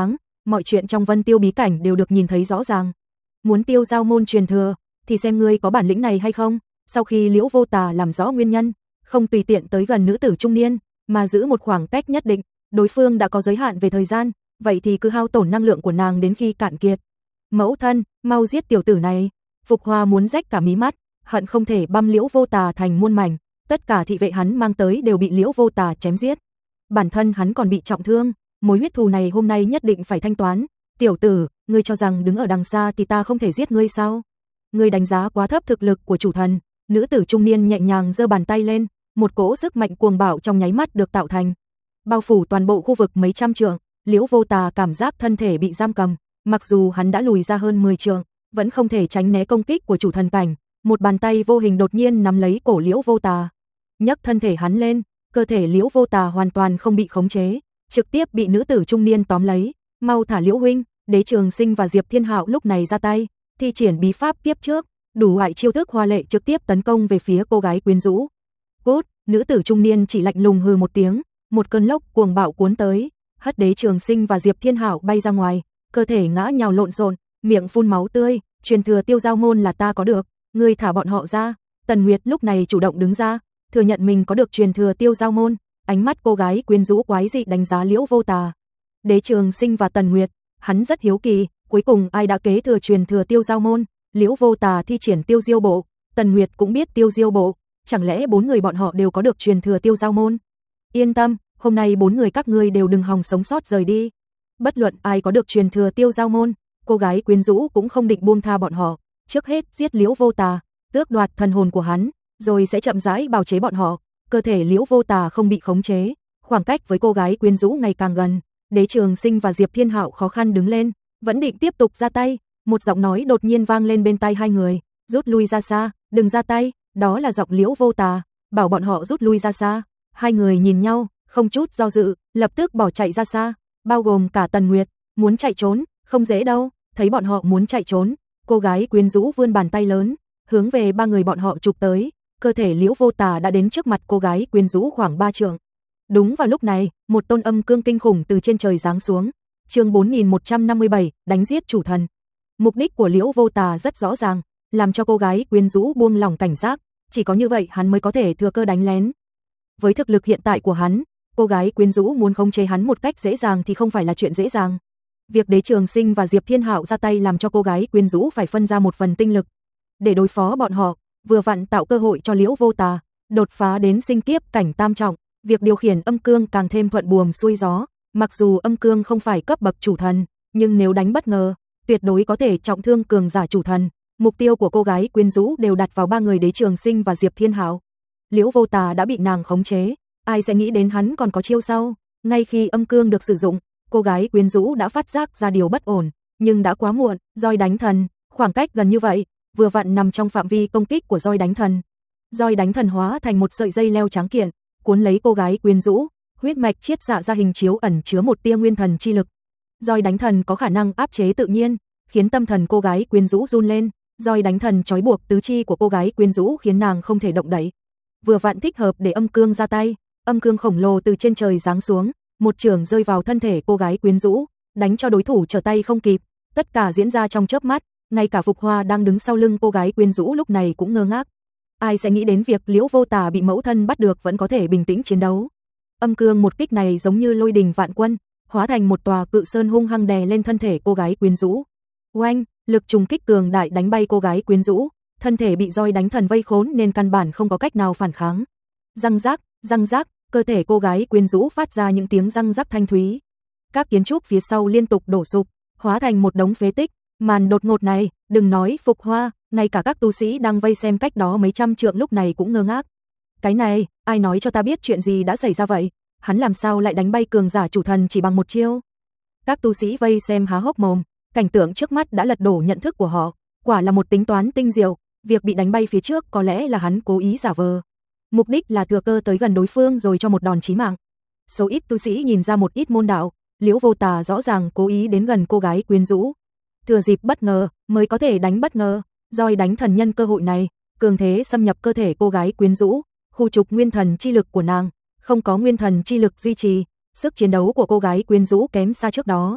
mọi chuyện trong Vân Tiêu bí cảnh đều được nhìn thấy rõ ràng. Muốn Tiêu Giao môn truyền thừa, thì xem ngươi có bản lĩnh này hay không. Sau khi Liễu Vô Tà làm rõ nguyên nhân, không tùy tiện tới gần nữ tử trung niên, mà giữ một khoảng cách nhất định, đối phương đã có giới hạn về thời gian, vậy thì cứ hao tổn năng lượng của nàng đến khi cạn kiệt. Mẫu thân, mau giết tiểu tử này. Phục Hoa muốn rách cả mí mắt, hận không thể băm Liễu Vô Tà thành muôn mảnh, tất cả thị vệ hắn mang tới đều bị Liễu Vô Tà chém giết. Bản thân hắn còn bị trọng thương, mối huyết thù này hôm nay nhất định phải thanh toán. Tiểu tử, ngươi cho rằng đứng ở đằng xa thì ta không thể giết ngươi sao? Ngươi đánh giá quá thấp thực lực của chủ thần. Nữ tử trung niên nhẹ nhàng giơ bàn tay lên, một cỗ sức mạnh cuồng bạo trong nháy mắt được tạo thành, bao phủ toàn bộ khu vực mấy trăm trượng. Liễu Vô Tà cảm giác thân thể bị giam cầm, mặc dù hắn đã lùi ra hơn mười trượng, vẫn không thể tránh né công kích của chủ thần cảnh. Một bàn tay vô hình đột nhiên nắm lấy cổ Liễu Vô Tà, nhấc thân thể hắn lên, cơ thể Liễu Vô Tà hoàn toàn không bị khống chế, trực tiếp bị nữ tử trung niên tóm lấy. Mau thả Liễu huynh. Đế Trường Sinh và Diệp Thiên Hạo lúc này ra tay, thi triển bí pháp kiếp trước, đủ loại chiêu thức hoa lệ trực tiếp tấn công về phía cô gái quyến rũ. Cút. Nữ tử trung niên chỉ lạnh lùng hừ một tiếng, một cơn lốc cuồng bạo cuốn tới, hất Đế Trường Sinh và Diệp Thiên Hạo bay ra ngoài, cơ thể ngã nhào lộn xộn, miệng phun máu tươi. Truyền thừa Tiêu Giao môn là ta có được, ngươi thả bọn họ ra. Tần Nguyệt lúc này chủ động đứng ra, thừa nhận mình có được truyền thừa Tiêu Giao môn. Ánh mắt cô gái quyến rũ quái dị đánh giá Liễu Vô Tà. Đế Trường Sinh và Tần Nguyệt, hắn rất hiếu kỳ, cuối cùng ai đã kế thừa truyền thừa Tiêu Giao môn. Liễu Vô Tà thi triển Tiêu Diêu bộ, Tần Nguyệt cũng biết Tiêu Diêu bộ, chẳng lẽ bốn người bọn họ đều có được truyền thừa Tiêu Giao môn? Yên tâm, hôm nay bốn người các ngươi đều đừng hòng sống sót rời đi. Bất luận ai có được truyền thừa Tiêu Giao môn, cô gái quyến rũ cũng không định buông tha bọn họ, trước hết giết Liễu Vô Tà, tước đoạt thần hồn của hắn, rồi sẽ chậm rãi bào chế bọn họ. Cơ thể Liễu Vô Tà không bị khống chế, khoảng cách với cô gái quyến rũ ngày càng gần. Đế Trường Sinh và Diệp Thiên Hạo khó khăn đứng lên, vẫn định tiếp tục ra tay, một giọng nói đột nhiên vang lên bên tai hai người, rút lui ra xa, đừng ra tay. Đó là giọng Liễu Vô Tà, bảo bọn họ rút lui ra xa. Hai người nhìn nhau, không chút do dự, lập tức bỏ chạy ra xa, bao gồm cả Tần Nguyệt. Muốn chạy trốn, không dễ đâu. Thấy bọn họ muốn chạy trốn, cô gái quyến rũ vươn bàn tay lớn, hướng về ba người bọn họ chụp tới. Cơ thể Liễu Vô Tà đã đến trước mặt cô gái quyến rũ khoảng ba trượng. Đúng vào lúc này, một tôn âm cương kinh khủng từ trên trời giáng xuống. Chương bốn nghìn một trăm năm mươi bảy, đánh giết chủ thần. Mục đích của Liễu Vô Tà rất rõ ràng, làm cho cô gái quyến rũ buông lỏng cảnh giác, chỉ có như vậy hắn mới có thể thừa cơ đánh lén. Với thực lực hiện tại của hắn, cô gái quyến rũ muốn khống chế hắn một cách dễ dàng thì không phải là chuyện dễ dàng. Việc Đế Trường Sinh và Diệp Thiên Hạo ra tay làm cho cô gái quyến rũ phải phân ra một phần tinh lực để đối phó bọn họ, vừa vặn tạo cơ hội cho Liễu Vô Tà đột phá đến sinh kiếp cảnh tam trọng. Việc điều khiển âm cương càng thêm thuận buồm xuôi gió, mặc dù âm cương không phải cấp bậc chủ thần, nhưng nếu đánh bất ngờ, tuyệt đối có thể trọng thương cường giả chủ thần. Mục tiêu của cô gái quyến rũ đều đặt vào ba người Đế Trường Sinh và Diệp Thiên Hạo. Liễu Vô Tà đã bị nàng khống chế, ai sẽ nghĩ đến hắn còn có chiêu sau. Ngay khi âm cương được sử dụng, cô gái quyến rũ đã phát giác ra điều bất ổn, nhưng đã quá muộn. Roi đánh thần, khoảng cách gần như vậy, vừa vặn nằm trong phạm vi công kích của roi đánh thần. Roi đánh thần hóa thành một sợi dây leo trắng kiện, cuốn lấy cô gái quyến rũ, huyết mạch chiết xạ ra hình chiếu ẩn chứa một tia nguyên thần chi lực. Roi đánh thần có khả năng áp chế tự nhiên, khiến tâm thần cô gái quyến rũ run lên. Roi đánh thần trói buộc tứ chi của cô gái quyến rũ khiến nàng không thể động đậy. Vừa vặn thích hợp để âm cương ra tay. Âm cương khổng lồ từ trên trời giáng xuống, một chưởng rơi vào thân thể cô gái quyến rũ, đánh cho đối thủ trở tay không kịp. Tất cả diễn ra trong chớp mắt, ngay cả Phục Hoa đang đứng sau lưng cô gái quyến rũ lúc này cũng ngơ ngác. Ai sẽ nghĩ đến việc Liễu Vô Tà bị mẫu thân bắt được vẫn có thể bình tĩnh chiến đấu. Âm cương một kích này giống như lôi đình vạn quân, hóa thành một tòa cự sơn hung hăng đè lên thân thể cô gái quyến rũ. Oanh, lực trùng kích cường đại đánh bay cô gái quyến rũ, thân thể bị roi đánh thần vây khốn nên căn bản không có cách nào phản kháng. Răng rác, răng rác, cơ thể cô gái quyến rũ phát ra những tiếng răng rắc thanh thúy. Các kiến trúc phía sau liên tục đổ sụp, hóa thành một đống phế tích. Màn đột ngột này, đừng nói Phục Hoa, ngay cả các tu sĩ đang vây xem cách đó mấy trăm trượng lúc này cũng ngơ ngác. Cái này, ai nói cho ta biết chuyện gì đã xảy ra vậy? Hắn làm sao lại đánh bay cường giả chủ thần chỉ bằng một chiêu? Các tu sĩ vây xem há hốc mồm, cảnh tượng trước mắt đã lật đổ nhận thức của họ, quả là một tính toán tinh diệu, việc bị đánh bay phía trước có lẽ là hắn cố ý giả vờ. Mục đích là thừa cơ tới gần đối phương rồi cho một đòn chí mạng. Số ít tu sĩ nhìn ra một ít môn đạo, Liễu Vô Tà rõ ràng cố ý đến gần cô gái quyến rũ. Thừa dịp bất ngờ, mới có thể đánh bất ngờ, roi đánh thần nhân cơ hội này, cường thế xâm nhập cơ thể cô gái quyến rũ, khu trục nguyên thần chi lực của nàng, không có nguyên thần chi lực duy trì, sức chiến đấu của cô gái quyến rũ kém xa trước đó.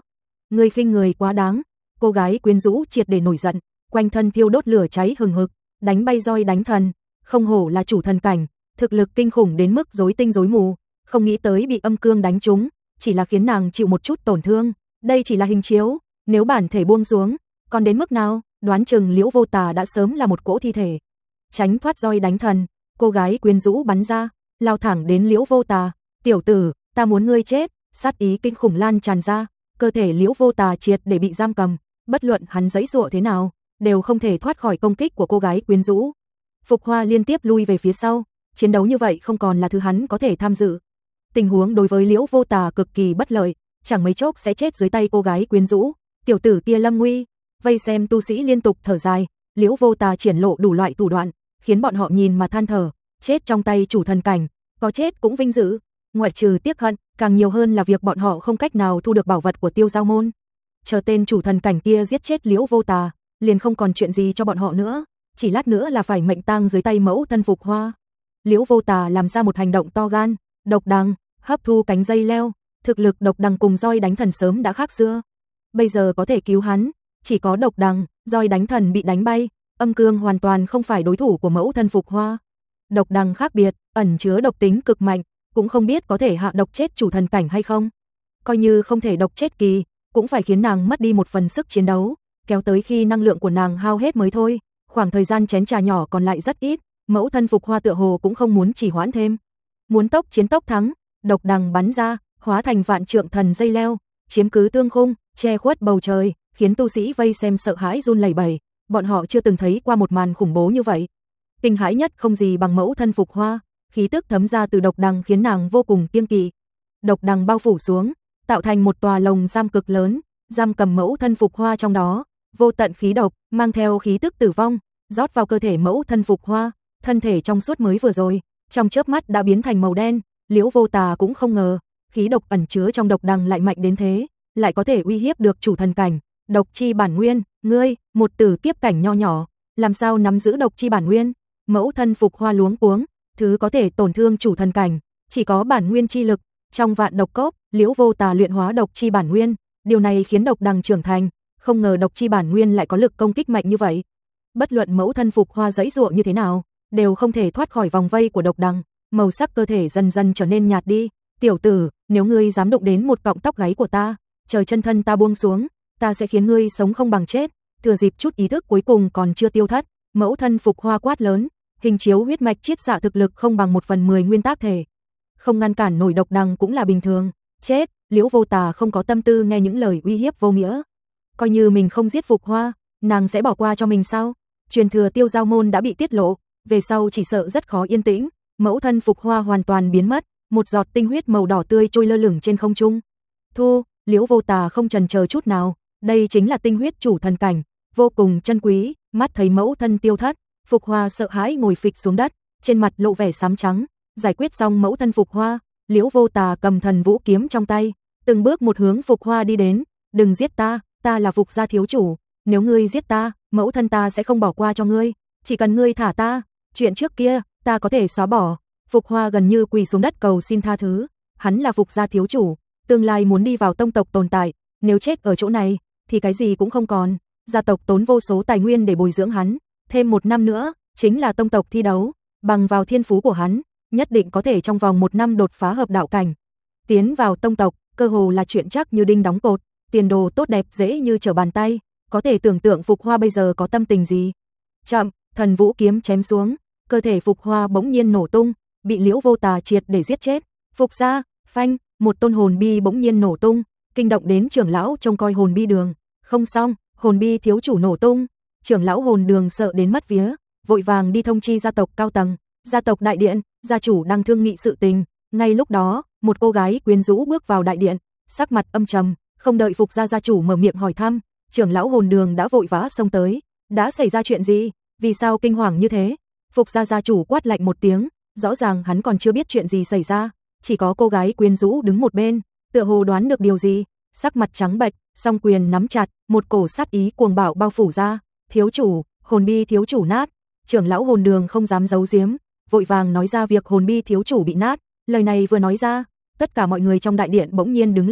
Ngươi khinh người quá đáng. Cô gái quyến rũ triệt để nổi giận, quanh thân thiêu đốt lửa cháy hừng hực, đánh bay roi đánh thần, không hổ là chủ thần cảnh, thực lực kinh khủng đến mức rối tinh rối mù, không nghĩ tới bị âm cương đánh trúng, chỉ là khiến nàng chịu một chút tổn thương, đây chỉ là hình chiếu, nếu bản thể buông xuống, còn đến mức nào, đoán chừng Liễu Vô Tà đã sớm là một cỗ thi thể. Tránh thoát roi đánh thần, cô gái quyến rũ bắn ra, lao thẳng đến Liễu Vô Tà, "Tiểu tử, ta muốn ngươi chết." Sát ý kinh khủng lan tràn ra, cơ thể Liễu Vô Tà triệt để bị giam cầm, bất luận hắn giãy giụa thế nào, đều không thể thoát khỏi công kích của cô gái quyến rũ. Phục Hoa liên tiếp lui về phía sau, chiến đấu như vậy không còn là thứ hắn có thể tham dự. Tình huống đối với Liễu Vô Tà cực kỳ bất lợi, chẳng mấy chốc sẽ chết dưới tay cô gái quyến rũ. Tiểu tử kia lâm nguy, vây xem tu sĩ liên tục thở dài, Liễu Vô Tà triển lộ đủ loại thủ đoạn, khiến bọn họ nhìn mà than thở, chết trong tay chủ thần cảnh, có chết cũng vinh dự, ngoại trừ tiếc hận, càng nhiều hơn là việc bọn họ không cách nào thu được bảo vật của Tiêu Giao môn. Chờ tên chủ thần cảnh kia giết chết Liễu Vô Tà, liền không còn chuyện gì cho bọn họ nữa, chỉ lát nữa là phải mệnh tang dưới tay mẫu thân Phục Hoa. Liễu Vô Tà làm ra một hành động to gan, độc đằng, hấp thu cánh dây leo, thực lực độc đằng cùng roi đánh thần sớm đã khác xưa. Bây giờ có thể cứu hắn, chỉ có độc đằng, roi đánh thần bị đánh bay, âm cương hoàn toàn không phải đối thủ của mẫu thân Phục Hoa. Độc đằng khác biệt, ẩn chứa độc tính cực mạnh, cũng không biết có thể hạ độc chết chủ thần cảnh hay không. Coi như không thể độc chết kỳ, cũng phải khiến nàng mất đi một phần sức chiến đấu, kéo tới khi năng lượng của nàng hao hết mới thôi. Khoảng thời gian chén trà nhỏ còn lại rất ít, mẫu thân Phục Hoa tựa hồ cũng không muốn trì hoãn thêm. Muốn tốc chiến tốc thắng, độc đằng bắn ra, hóa thành vạn trượng thần dây leo, chiếm cứ tương khung, che khuất bầu trời, khiến tu sĩ vây xem sợ hãi run lẩy bẩy, bọn họ chưa từng thấy qua một màn khủng bố như vậy. Kinh hãi nhất không gì bằng mẫu thân Phục Hoa, khí tức thấm ra từ độc đằng khiến nàng vô cùng kiêng kỵ. Độc đằng bao phủ xuống, tạo thành một tòa lồng giam cực lớn, giam cầm mẫu thân Phục Hoa trong đó, vô tận khí độc, mang theo khí tức tử vong, rót vào cơ thể mẫu thân Phục Hoa, thân thể trong suốt mới vừa rồi, trong chớp mắt đã biến thành màu đen. Liễu Vô Tà cũng không ngờ, khí độc ẩn chứa trong độc đằng lại mạnh đến thế, lại có thể uy hiếp được chủ thần cảnh. Độc chi bản nguyên, ngươi, một tử kiếp cảnh nho nhỏ, làm sao nắm giữ độc chi bản nguyên? Mẫu thân Phục Hoa luống cuống, thứ có thể tổn thương chủ thần cảnh, chỉ có bản nguyên chi lực. Trong vạn độc cốc, Liễu Vô Tà luyện hóa độc chi bản nguyên, điều này khiến độc đằng trưởng thành, không ngờ độc chi bản nguyên lại có lực công kích mạnh như vậy. Bất luận mẫu thân Phục Hoa giãy giụa như thế nào, đều không thể thoát khỏi vòng vây của độc đằng, màu sắc cơ thể dần dần trở nên nhạt đi. "Tiểu tử, nếu ngươi dám đụng đến một cọng tóc gáy của ta, trời chân thân ta buông xuống, ta sẽ khiến ngươi sống không bằng chết." Thừa dịp chút ý thức cuối cùng còn chưa tiêu thất, mẫu thân Phục Hoa quát lớn, hình chiếu huyết mạch chiết xạ thực lực không bằng một phần mười nguyên tác thể, không ngăn cản nổi độc đằng cũng là bình thường. Chết, Liễu Vô Tà không có tâm tư nghe những lời uy hiếp vô nghĩa. Coi như mình không giết Phục Hoa, nàng sẽ bỏ qua cho mình sao? Truyền thừa Tiêu Giao môn đã bị tiết lộ, về sau chỉ sợ rất khó yên tĩnh. Mẫu thân Phục Hoa hoàn toàn biến mất, một giọt tinh huyết màu đỏ tươi trôi lơ lửng trên không trung. Thu, Liễu Vô Tà không chần chờ chút nào, đây chính là tinh huyết chủ thần cảnh, vô cùng chân quý. Mắt thấy mẫu thân tiêu thất, Phục Hoa sợ hãi ngồi phịch xuống đất, trên mặt lộ vẻ xám trắng. Giải quyết xong mẫu thân Phục Hoa, Liễu Vô Tà cầm thần vũ kiếm trong tay, từng bước một hướng Phục Hoa đi đến. "Đừng giết ta, ta là Phục gia thiếu chủ, nếu ngươi giết ta, mẫu thân ta sẽ không bỏ qua cho ngươi, chỉ cần ngươi thả ta, chuyện trước kia ta có thể xóa bỏ." Phục Hoa gần như quỳ xuống đất cầu xin tha thứ, hắn là Phục gia thiếu chủ, tương lai muốn đi vào tông tộc tồn tại, nếu chết ở chỗ này thì cái gì cũng không còn. Gia tộc tốn vô số tài nguyên để bồi dưỡng hắn, thêm một năm nữa chính là tông tộc thi đấu, bằng vào thiên phú của hắn, nhất định có thể trong vòng một năm đột phá hợp đạo cảnh, tiến vào tông tộc, cơ hồ là chuyện chắc như đinh đóng cột, tiền đồ tốt đẹp dễ như trở bàn tay. Có thể tưởng tượng Phục Hoa bây giờ có tâm tình gì. Chậm, thần vũ kiếm chém xuống, cơ thể Phục Hoa bỗng nhiên nổ tung, bị Liễu Vô Tà triệt để giết chết. Phục gia, phanh, một tôn hồn bi bỗng nhiên nổ tung, kinh động đến trưởng lão trông coi hồn bi đường. Không xong, hồn bi thiếu chủ nổ tung, trưởng lão hồn đường sợ đến mất vía, vội vàng đi thông chi gia tộc cao tầng, gia tộc đại điện, gia chủ đang thương nghị sự tình. Ngay lúc đó, một cô gái quyến rũ bước vào đại điện, sắc mặt âm trầm, không đợi Phục gia gia chủ mở miệng hỏi thăm, trưởng lão hồn đường đã vội vã xông tới. Đã xảy ra chuyện gì? Vì sao kinh hoàng như thế? Phục gia gia chủ quát lạnh một tiếng, rõ ràng hắn còn chưa biết chuyện gì xảy ra, chỉ có cô gái quyến rũ đứng một bên, tựa hồ đoán được điều gì, sắc mặt trắng bệch, song quyền nắm chặt, một cổ sát ý cuồng bạo bao phủ ra. Thiếu chủ, hồn bi thiếu chủ nát. Trưởng lão hồn đường không dám giấu giếm, vội vàng nói ra việc hồn bi thiếu chủ bị nát. Lời này vừa nói ra, tất cả mọi người trong đại điện bỗng nhiên đứng lên,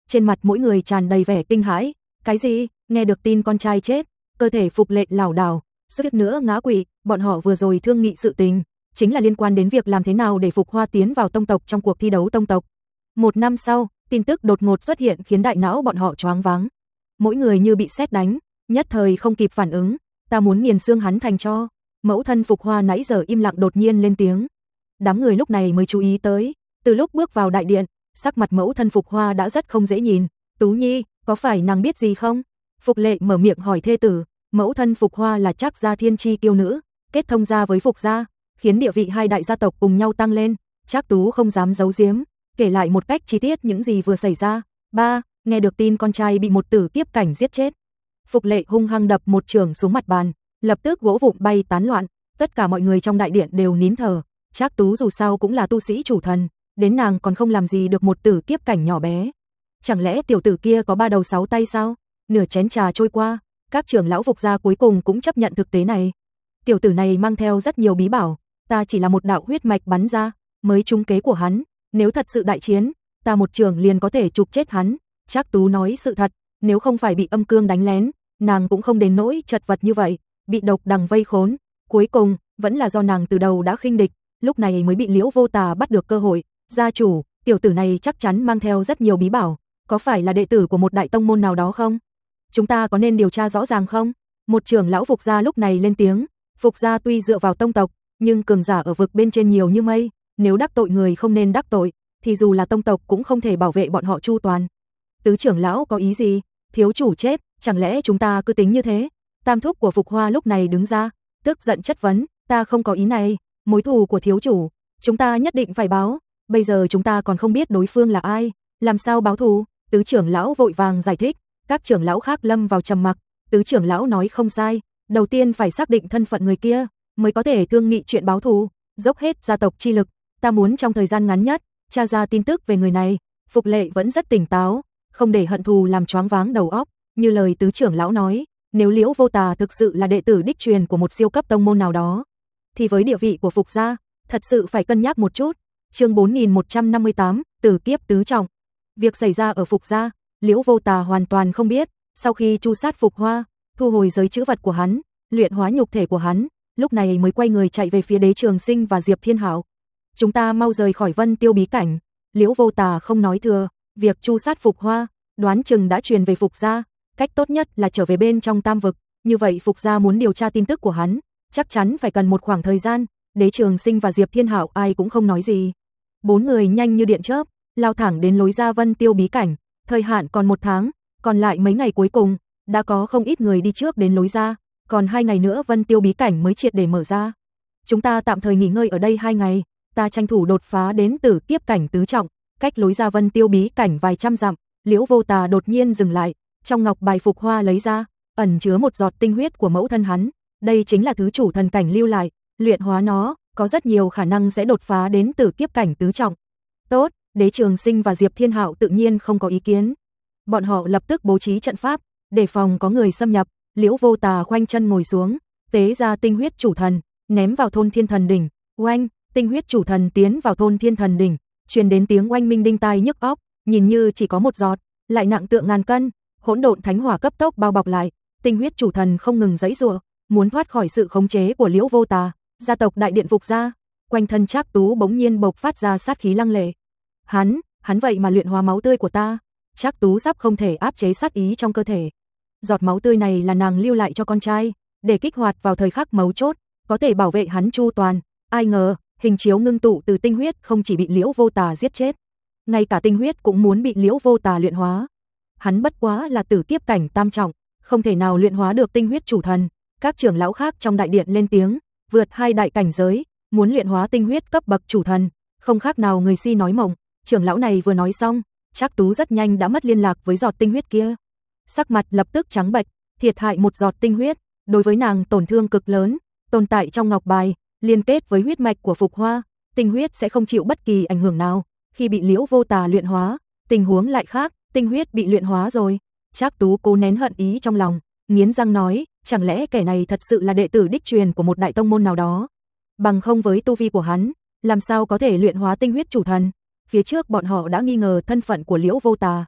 trên mặt mỗi người tràn đầy vẻ kinh hãi. Cái gì? Nghe được tin con trai chết, cơ thể Phục Lệ lảo đảo, suýt nữa ngã quỵ. Bọn họ vừa rồi thương nghị sự tình, chính là liên quan đến việc làm thế nào để Phục Hoa tiến vào tông tộc trong cuộc thi đấu tông tộc. Một năm sau, tin tức đột ngột xuất hiện khiến đại não bọn họ choáng váng. Mỗi người như bị sét đánh, nhất thời không kịp phản ứng. Ta muốn nghiền xương hắn thành tro. Mẫu thân Phục Hoa nãy giờ im lặng đột nhiên lên tiếng. Đám người lúc này mới chú ý tới, từ lúc bước vào đại điện, sắc mặt mẫu thân Phục Hoa đã rất không dễ nhìn. Tú Nhi, có phải nàng biết gì không? Phục Lệ mở miệng hỏi thê tử. Mẫu thân Phục Hoa là Trác gia thiên chi kiêu nữ, kết thông gia với Phục gia, khiến địa vị hai đại gia tộc cùng nhau tăng lên. Trác Tú không dám giấu giếm, kể lại một cách chi tiết những gì vừa xảy ra. Ba, nghe được tin con trai bị một tử kiếp cảnh giết chết. Phục Lệ hung hăng đập một chưởng xuống mặt bàn, lập tức gỗ vụn bay tán loạn, tất cả mọi người trong đại điện đều nín thở. Trác Tú dù sao cũng là tu sĩ chủ thần, đến nàng còn không làm gì được một tử kiếp cảnh nhỏ bé. Chẳng lẽ tiểu tử kia có ba đầu sáu tay sao? Nửa chén trà trôi qua, các trưởng lão Phục gia cuối cùng cũng chấp nhận thực tế này. Tiểu tử này mang theo rất nhiều bí bảo, ta chỉ là một đạo huyết mạch bắn ra, mới trúng kế của hắn, nếu thật sự đại chiến, ta một trường liền có thể chụp chết hắn. Trác Tú nói sự thật, nếu không phải bị âm cương đánh lén, nàng cũng không đến nỗi chật vật như vậy, bị độc đằng vây khốn. Cuối cùng, vẫn là do nàng từ đầu đã khinh địch, lúc này mới bị Liễu Vô Tà bắt được cơ hội. Gia chủ, tiểu tử này chắc chắn mang theo rất nhiều bí bảo, có phải là đệ tử của một đại tông môn nào đó không? Chúng ta có nên điều tra rõ ràng không? Một trưởng lão Phục gia lúc này lên tiếng. Phục gia tuy dựa vào tông tộc, nhưng cường giả ở vực bên trên nhiều như mây, nếu đắc tội người không nên đắc tội, thì dù là tông tộc cũng không thể bảo vệ bọn họ chu toàn. Tứ trưởng lão có ý gì? Thiếu chủ chết, chẳng lẽ chúng ta cứ tính như thế? Tam thúc của Phục Hoa lúc này đứng ra, tức giận chất vấn, ta không có ý này, mối thù của thiếu chủ, chúng ta nhất định phải báo, bây giờ chúng ta còn không biết đối phương là ai, làm sao báo thù? Tứ trưởng lão vội vàng giải thích, các trưởng lão khác lâm vào trầm mặc. Tứ trưởng lão nói không sai, đầu tiên phải xác định thân phận người kia, mới có thể thương nghị chuyện báo thù, dốc hết gia tộc chi lực, ta muốn trong thời gian ngắn nhất tra ra tin tức về người này. Phục Lệ vẫn rất tỉnh táo, không để hận thù làm choáng váng đầu óc, như lời tứ trưởng lão nói, nếu Liễu Vô Tà thực sự là đệ tử đích truyền của một siêu cấp tông môn nào đó, thì với địa vị của Phục gia, thật sự phải cân nhắc một chút. Chương bốn nghìn một trăm năm mươi tám, tử kiếp tứ trọng. Việc xảy ra ở Phục gia, Liễu Vô Tà hoàn toàn không biết. Sau khi chu sát Phục Hoa, thu hồi giới trữ vật của hắn, luyện hóa nhục thể của hắn, lúc này mới quay người chạy về phía Đế Trường Sinh và Diệp Thiên Hạo. Chúng ta mau rời khỏi Vân Tiêu bí cảnh. Liễu Vô Tà không nói thừa, việc chu sát Phục Hoa, đoán chừng đã truyền về Phục gia, cách tốt nhất là trở về bên trong Tam vực, như vậy Phục gia muốn điều tra tin tức của hắn, chắc chắn phải cần một khoảng thời gian. Đế Trường Sinh và Diệp Thiên Hạo ai cũng không nói gì. Bốn người nhanh như điện chớp, lao thẳng đến lối ra Vân Tiêu bí cảnh, thời hạn còn một tháng, còn lại mấy ngày cuối cùng, đã có không ít người đi trước đến lối ra, còn hai ngày nữa Vân Tiêu bí cảnh mới triệt để mở ra. Chúng ta tạm thời nghỉ ngơi ở đây hai ngày, ta tranh thủ đột phá đến tử kiếp cảnh tứ trọng, cách lối ra Vân Tiêu bí cảnh vài trăm dặm. Liễu Vô Tà đột nhiên dừng lại, trong ngọc bài Phục Hoa lấy ra, ẩn chứa một giọt tinh huyết của mẫu thân hắn, đây chính là thứ chủ thần cảnh lưu lại, luyện hóa nó, có rất nhiều khả năng sẽ đột phá đến tử kiếp cảnh tứ trọng. Tốt, Đế Trường Sinh và Diệp Thiên Hạo tự nhiên không có ý kiến. Bọn họ lập tức bố trí trận pháp, để phòng có người xâm nhập. Liễu Vô Tà khoanh chân ngồi xuống, tế ra tinh huyết chủ thần, ném vào thôn Thiên Thần đỉnh. Oanh, tinh huyết chủ thần tiến vào thôn Thiên Thần đỉnh, truyền đến tiếng oanh minh đinh tai nhức óc, nhìn như chỉ có một giọt, lại nặng tượng ngàn cân. Hỗn độn thánh hỏa cấp tốc bao bọc lại, tinh huyết chủ thần không ngừng giãy giụa, muốn thoát khỏi sự khống chế của Liễu Vô Tà. Gia tộc đại điện Phục gia, quanh thân Trác Tú bỗng nhiên bộc phát ra sát khí lăng lệ. Hắn, hắn vậy mà luyện hóa máu tươi của ta. Trác Tú sắp không thể áp chế sát ý trong cơ thể. Giọt máu tươi này là nàng lưu lại cho con trai, để kích hoạt vào thời khắc mấu chốt, có thể bảo vệ hắn chu toàn. Ai ngờ, hình chiếu ngưng tụ từ tinh huyết không chỉ bị Liễu Vô Tà giết chết, ngay cả tinh huyết cũng muốn bị Liễu Vô Tà luyện hóa. Hắn bất quá là tử kiếp cảnh tam trọng, không thể nào luyện hóa được tinh huyết chủ thần. Các trưởng lão khác trong đại điện lên tiếng, vượt hai đại cảnh giới, muốn luyện hóa tinh huyết cấp bậc chủ thần, không khác nào người si nói mộng. Trưởng lão này vừa nói xong, Trác Tú rất nhanh đã mất liên lạc với giọt tinh huyết kia. Sắc mặt lập tức trắng bệch, thiệt hại một giọt tinh huyết, đối với nàng tổn thương cực lớn, tồn tại trong ngọc bài, liên kết với huyết mạch của Phục Hoa, tinh huyết sẽ không chịu bất kỳ ảnh hưởng nào. Khi bị Liễu Vô Tà luyện hóa, tình huống lại khác, tinh huyết bị luyện hóa rồi. Trác Tú cố nén hận ý trong lòng, nghiến răng nói, chẳng lẽ kẻ này thật sự là đệ tử đích truyền của một đại tông môn nào đó? Bằng không với tu vi của hắn, làm sao có thể luyện hóa tinh huyết chủ thần? Phía trước bọn họ đã nghi ngờ thân phận của Liễu Vô Tà.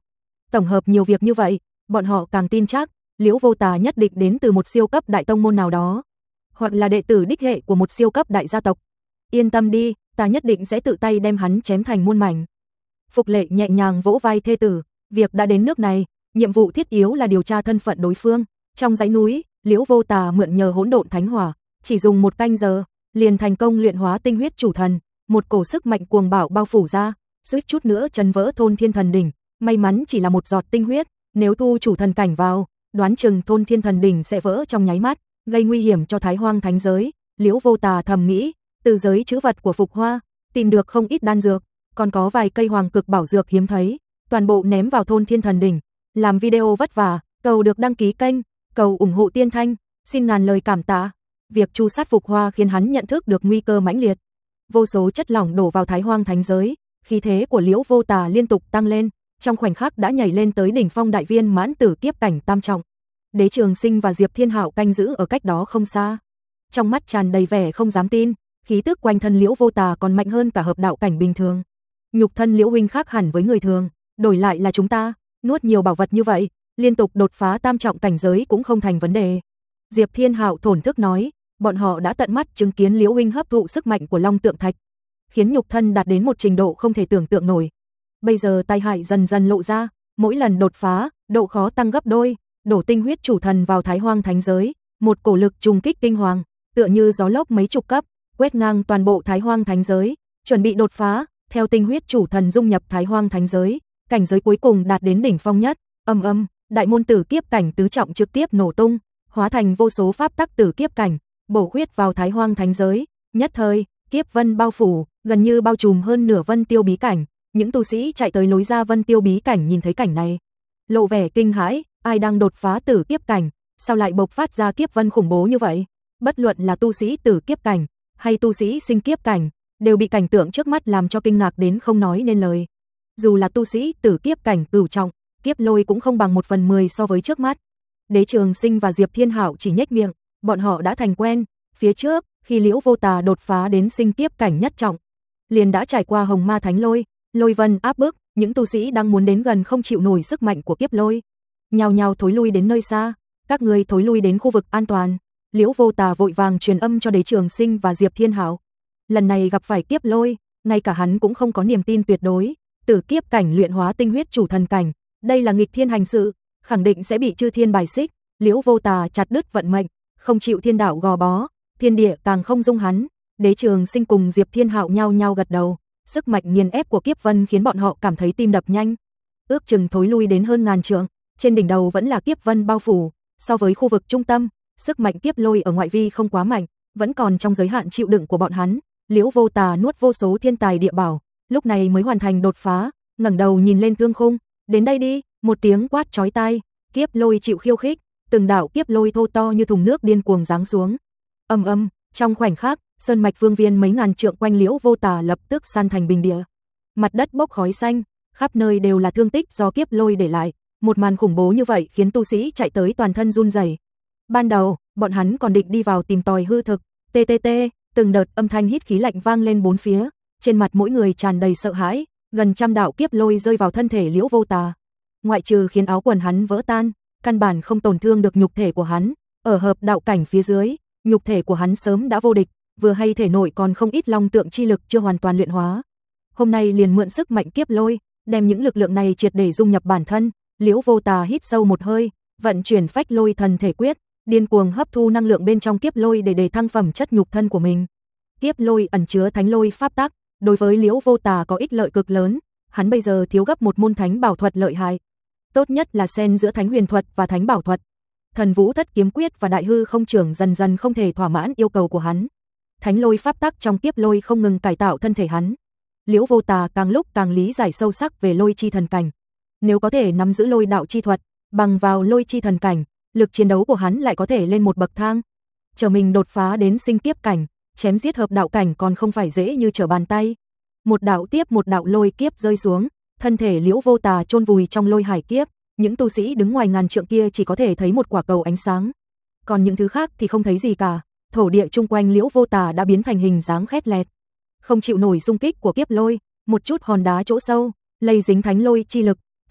Tổng hợp nhiều việc như vậy, bọn họ càng tin chắc, Liễu Vô Tà nhất định đến từ một siêu cấp đại tông môn nào đó, hoặc là đệ tử đích hệ của một siêu cấp đại gia tộc. Yên tâm đi, ta nhất định sẽ tự tay đem hắn chém thành muôn mảnh. Phục Lệ nhẹ nhàng vỗ vai thê tử, việc đã đến nước này, nhiệm vụ thiết yếu là điều tra thân phận đối phương. Trong dãy núi, Liễu Vô Tà mượn nhờ hỗn độn thánh hỏa, chỉ dùng một canh giờ, liền thành công luyện hóa tinh huyết chủ thần, một cổ sức mạnh cuồng bạo bao phủ ra, suýt chút nữa chấn vỡ thôn thiên thần đỉnh. May mắn chỉ là một giọt tinh huyết, nếu thu chủ thần cảnh vào, đoán chừng thôn thiên thần đỉnh sẽ vỡ trong nháy mắt, gây nguy hiểm cho Thái Hoang thánh giới. Liễu Vô Tà thầm nghĩ, từ giới trữ vật của Phục Hoa, tìm được không ít đan dược, còn có vài cây hoàng cực bảo dược hiếm thấy, toàn bộ ném vào thôn thiên thần đỉnh. Làm video vất vả, cầu được đăng ký kênh, cầu ủng hộ Tiên Thanh, xin ngàn lời cảm tạ. Việc tru sát Phục Hoa khiến hắn nhận thức được nguy cơ mãnh liệt. Vô số chất lỏng đổ vào Thái Hoang thánh giới, khí thế của Liễu Vô Tà liên tục tăng lên, trong khoảnh khắc đã nhảy lên tới đỉnh phong đại viên mãn tử kiếp cảnh tam trọng. Đế Trường Sinh và Diệp Thiên Hạo canh giữ ở cách đó không xa, trong mắt tràn đầy vẻ không dám tin, khí tức quanh thân Liễu Vô Tà còn mạnh hơn cả hợp đạo cảnh bình thường. Nhục thân Liễu huynh khác hẳn với người thường, đổi lại là chúng ta, nuốt nhiều bảo vật như vậy, liên tục đột phá tam trọng cảnh giới cũng không thành vấn đề. Diệp Thiên Hạo thổn thức nói, bọn họ đã tận mắt chứng kiến Liễu huynh hấp thụ sức mạnh của Long Tượng Thạch, khiến nhục thân đạt đến một trình độ không thể tưởng tượng nổi. Bây giờ tai hại dần dần lộ ra, mỗi lần đột phá, độ khó tăng gấp đôi, đổ tinh huyết chủ thần vào Thái Hoang thánh giới, một cổ lực trùng kích kinh hoàng, tựa như gió lốc mấy chục cấp, quét ngang toàn bộ Thái Hoang thánh giới, chuẩn bị đột phá, theo tinh huyết chủ thần dung nhập Thái Hoang thánh giới, cảnh giới cuối cùng đạt đến đỉnh phong nhất. Âm âm, đại môn tử kiếp cảnh tứ trọng trực tiếp nổ tung, hóa thành vô số pháp tắc tử kiếp cảnh, bổ khuyết vào Thái Hoang thánh giới, nhất thời, kiếp vân bao phủ, gần như bao trùm hơn nửa Vân Tiêu bí cảnh. Những tu sĩ chạy tới lối ra Vân Tiêu bí cảnh nhìn thấy cảnh này, lộ vẻ kinh hãi, ai đang đột phá tử kiếp cảnh, sao lại bộc phát ra kiếp vân khủng bố như vậy? Bất luận là tu sĩ tử kiếp cảnh hay tu sĩ sinh kiếp cảnh, đều bị cảnh tượng trước mắt làm cho kinh ngạc đến không nói nên lời. Dù là tu sĩ tử kiếp cảnh cửu trọng, kiếp lôi cũng không bằng một phần mười so với trước mắt. Đế Trường Sinh và Diệp Thiên Hạo chỉ nhếch miệng, bọn họ đã thành quen. Phía trước, khi Liễu Vô Tà đột phá đến sinh kiếp cảnh nhất trọng, liền đã trải qua hồng ma thánh lôi, lôi vân áp bức, những tu sĩ đang muốn đến gần không chịu nổi sức mạnh của kiếp lôi, nhao nhao thối lui đến nơi xa. Các ngươi thối lui đến khu vực an toàn. Liễu Vô Tà vội vàng truyền âm cho Đế Trường Sinh và Diệp Thiên Hạo. Lần này gặp phải kiếp lôi, ngay cả hắn cũng không có niềm tin tuyệt đối. Tử kiếp cảnh luyện hóa tinh huyết chủ thần cảnh, đây là nghịch thiên hành sự, khẳng định sẽ bị chư thiên bài xích. Liễu Vô Tà chặt đứt vận mệnh, không chịu thiên đạo gò bó, thiên địa càng không dung hắn. Đế Trường Sinh cùng Diệp Thiên Hạo nhao nhao gật đầu. Sức mạnh nghiền ép của kiếp vân khiến bọn họ cảm thấy tim đập nhanh, ước chừng thối lui đến hơn ngàn trượng. Trên đỉnh đầu vẫn là kiếp vân bao phủ, so với khu vực trung tâm, sức mạnh kiếp lôi ở ngoại vi không quá mạnh, vẫn còn trong giới hạn chịu đựng của bọn hắn. Liễu Vô Tà nuốt vô số thiên tài địa bảo, lúc này mới hoàn thành đột phá, ngẩng đầu nhìn lên thương khung, đến đây đi, một tiếng quát chói tai, kiếp lôi chịu khiêu khích, từng đạo kiếp lôi thô to như thùng nước điên cuồng giáng xuống. Ầm ầm, trong khoảnh khắc, sơn mạch vương viên mấy ngàn trượng quanh Liễu Vô Tà lập tức san thành bình địa. Mặt đất bốc khói xanh, khắp nơi đều là thương tích do kiếp lôi để lại. Một màn khủng bố như vậy khiến tu sĩ chạy tới toàn thân run rẩy. Ban đầu, bọn hắn còn định đi vào tìm tòi hư thực, tê tê tê, từng đợt âm thanh hít khí lạnh vang lên bốn phía, trên mặt mỗi người tràn đầy sợ hãi, gần trăm đạo kiếp lôi rơi vào thân thể Liễu Vô Tà. Ngoại trừ khiến áo quần hắn vỡ tan, căn bản không tổn thương được nhục thể của hắn, ở hợp đạo cảnh phía dưới, nhục thể của hắn sớm đã vô địch, vừa hay thể nội còn không ít long tượng chi lực chưa hoàn toàn luyện hóa. Hôm nay liền mượn sức mạnh kiếp lôi, đem những lực lượng này triệt để dung nhập bản thân. Liễu Vô Tà hít sâu một hơi, vận chuyển phách lôi thần thể quyết, điên cuồng hấp thu năng lượng bên trong kiếp lôi để đề thăng phẩm chất nhục thân của mình. Kiếp lôi ẩn chứa thánh lôi pháp tắc, đối với Liễu Vô Tà có ích lợi cực lớn, hắn bây giờ thiếu gấp một môn thánh bảo thuật lợi hại. Tốt nhất là xen giữa thánh huyền thuật và thánh bảo thuật. Thần Vũ Thất kiếm quyết và đại hư không trưởng dần dần không thể thỏa mãn yêu cầu của hắn. Thánh lôi pháp tắc trong kiếp lôi không ngừng cải tạo thân thể hắn. Liễu Vô Tà càng lúc càng lý giải sâu sắc về lôi chi thần cảnh. Nếu có thể nắm giữ lôi đạo chi thuật, bằng vào lôi chi thần cảnh, lực chiến đấu của hắn lại có thể lên một bậc thang. Chờ mình đột phá đến sinh kiếp cảnh, chém giết hợp đạo cảnh còn không phải dễ như trở bàn tay. Một đạo tiếp một đạo lôi kiếp rơi xuống, thân thể Liễu Vô Tà chôn vùi trong lôi hải kiếp, những tu sĩ đứng ngoài ngàn trượng kia chỉ có thể thấy một quả cầu ánh sáng. Còn những thứ khác thì không thấy gì cả, thổ địa chung quanh Liễu Vô Tà đã biến thành hình dáng khét lẹt. Không chịu nổi xung kích của kiếp lôi, một chút hòn đá chỗ sâu, lây dính thánh lôi chi lực,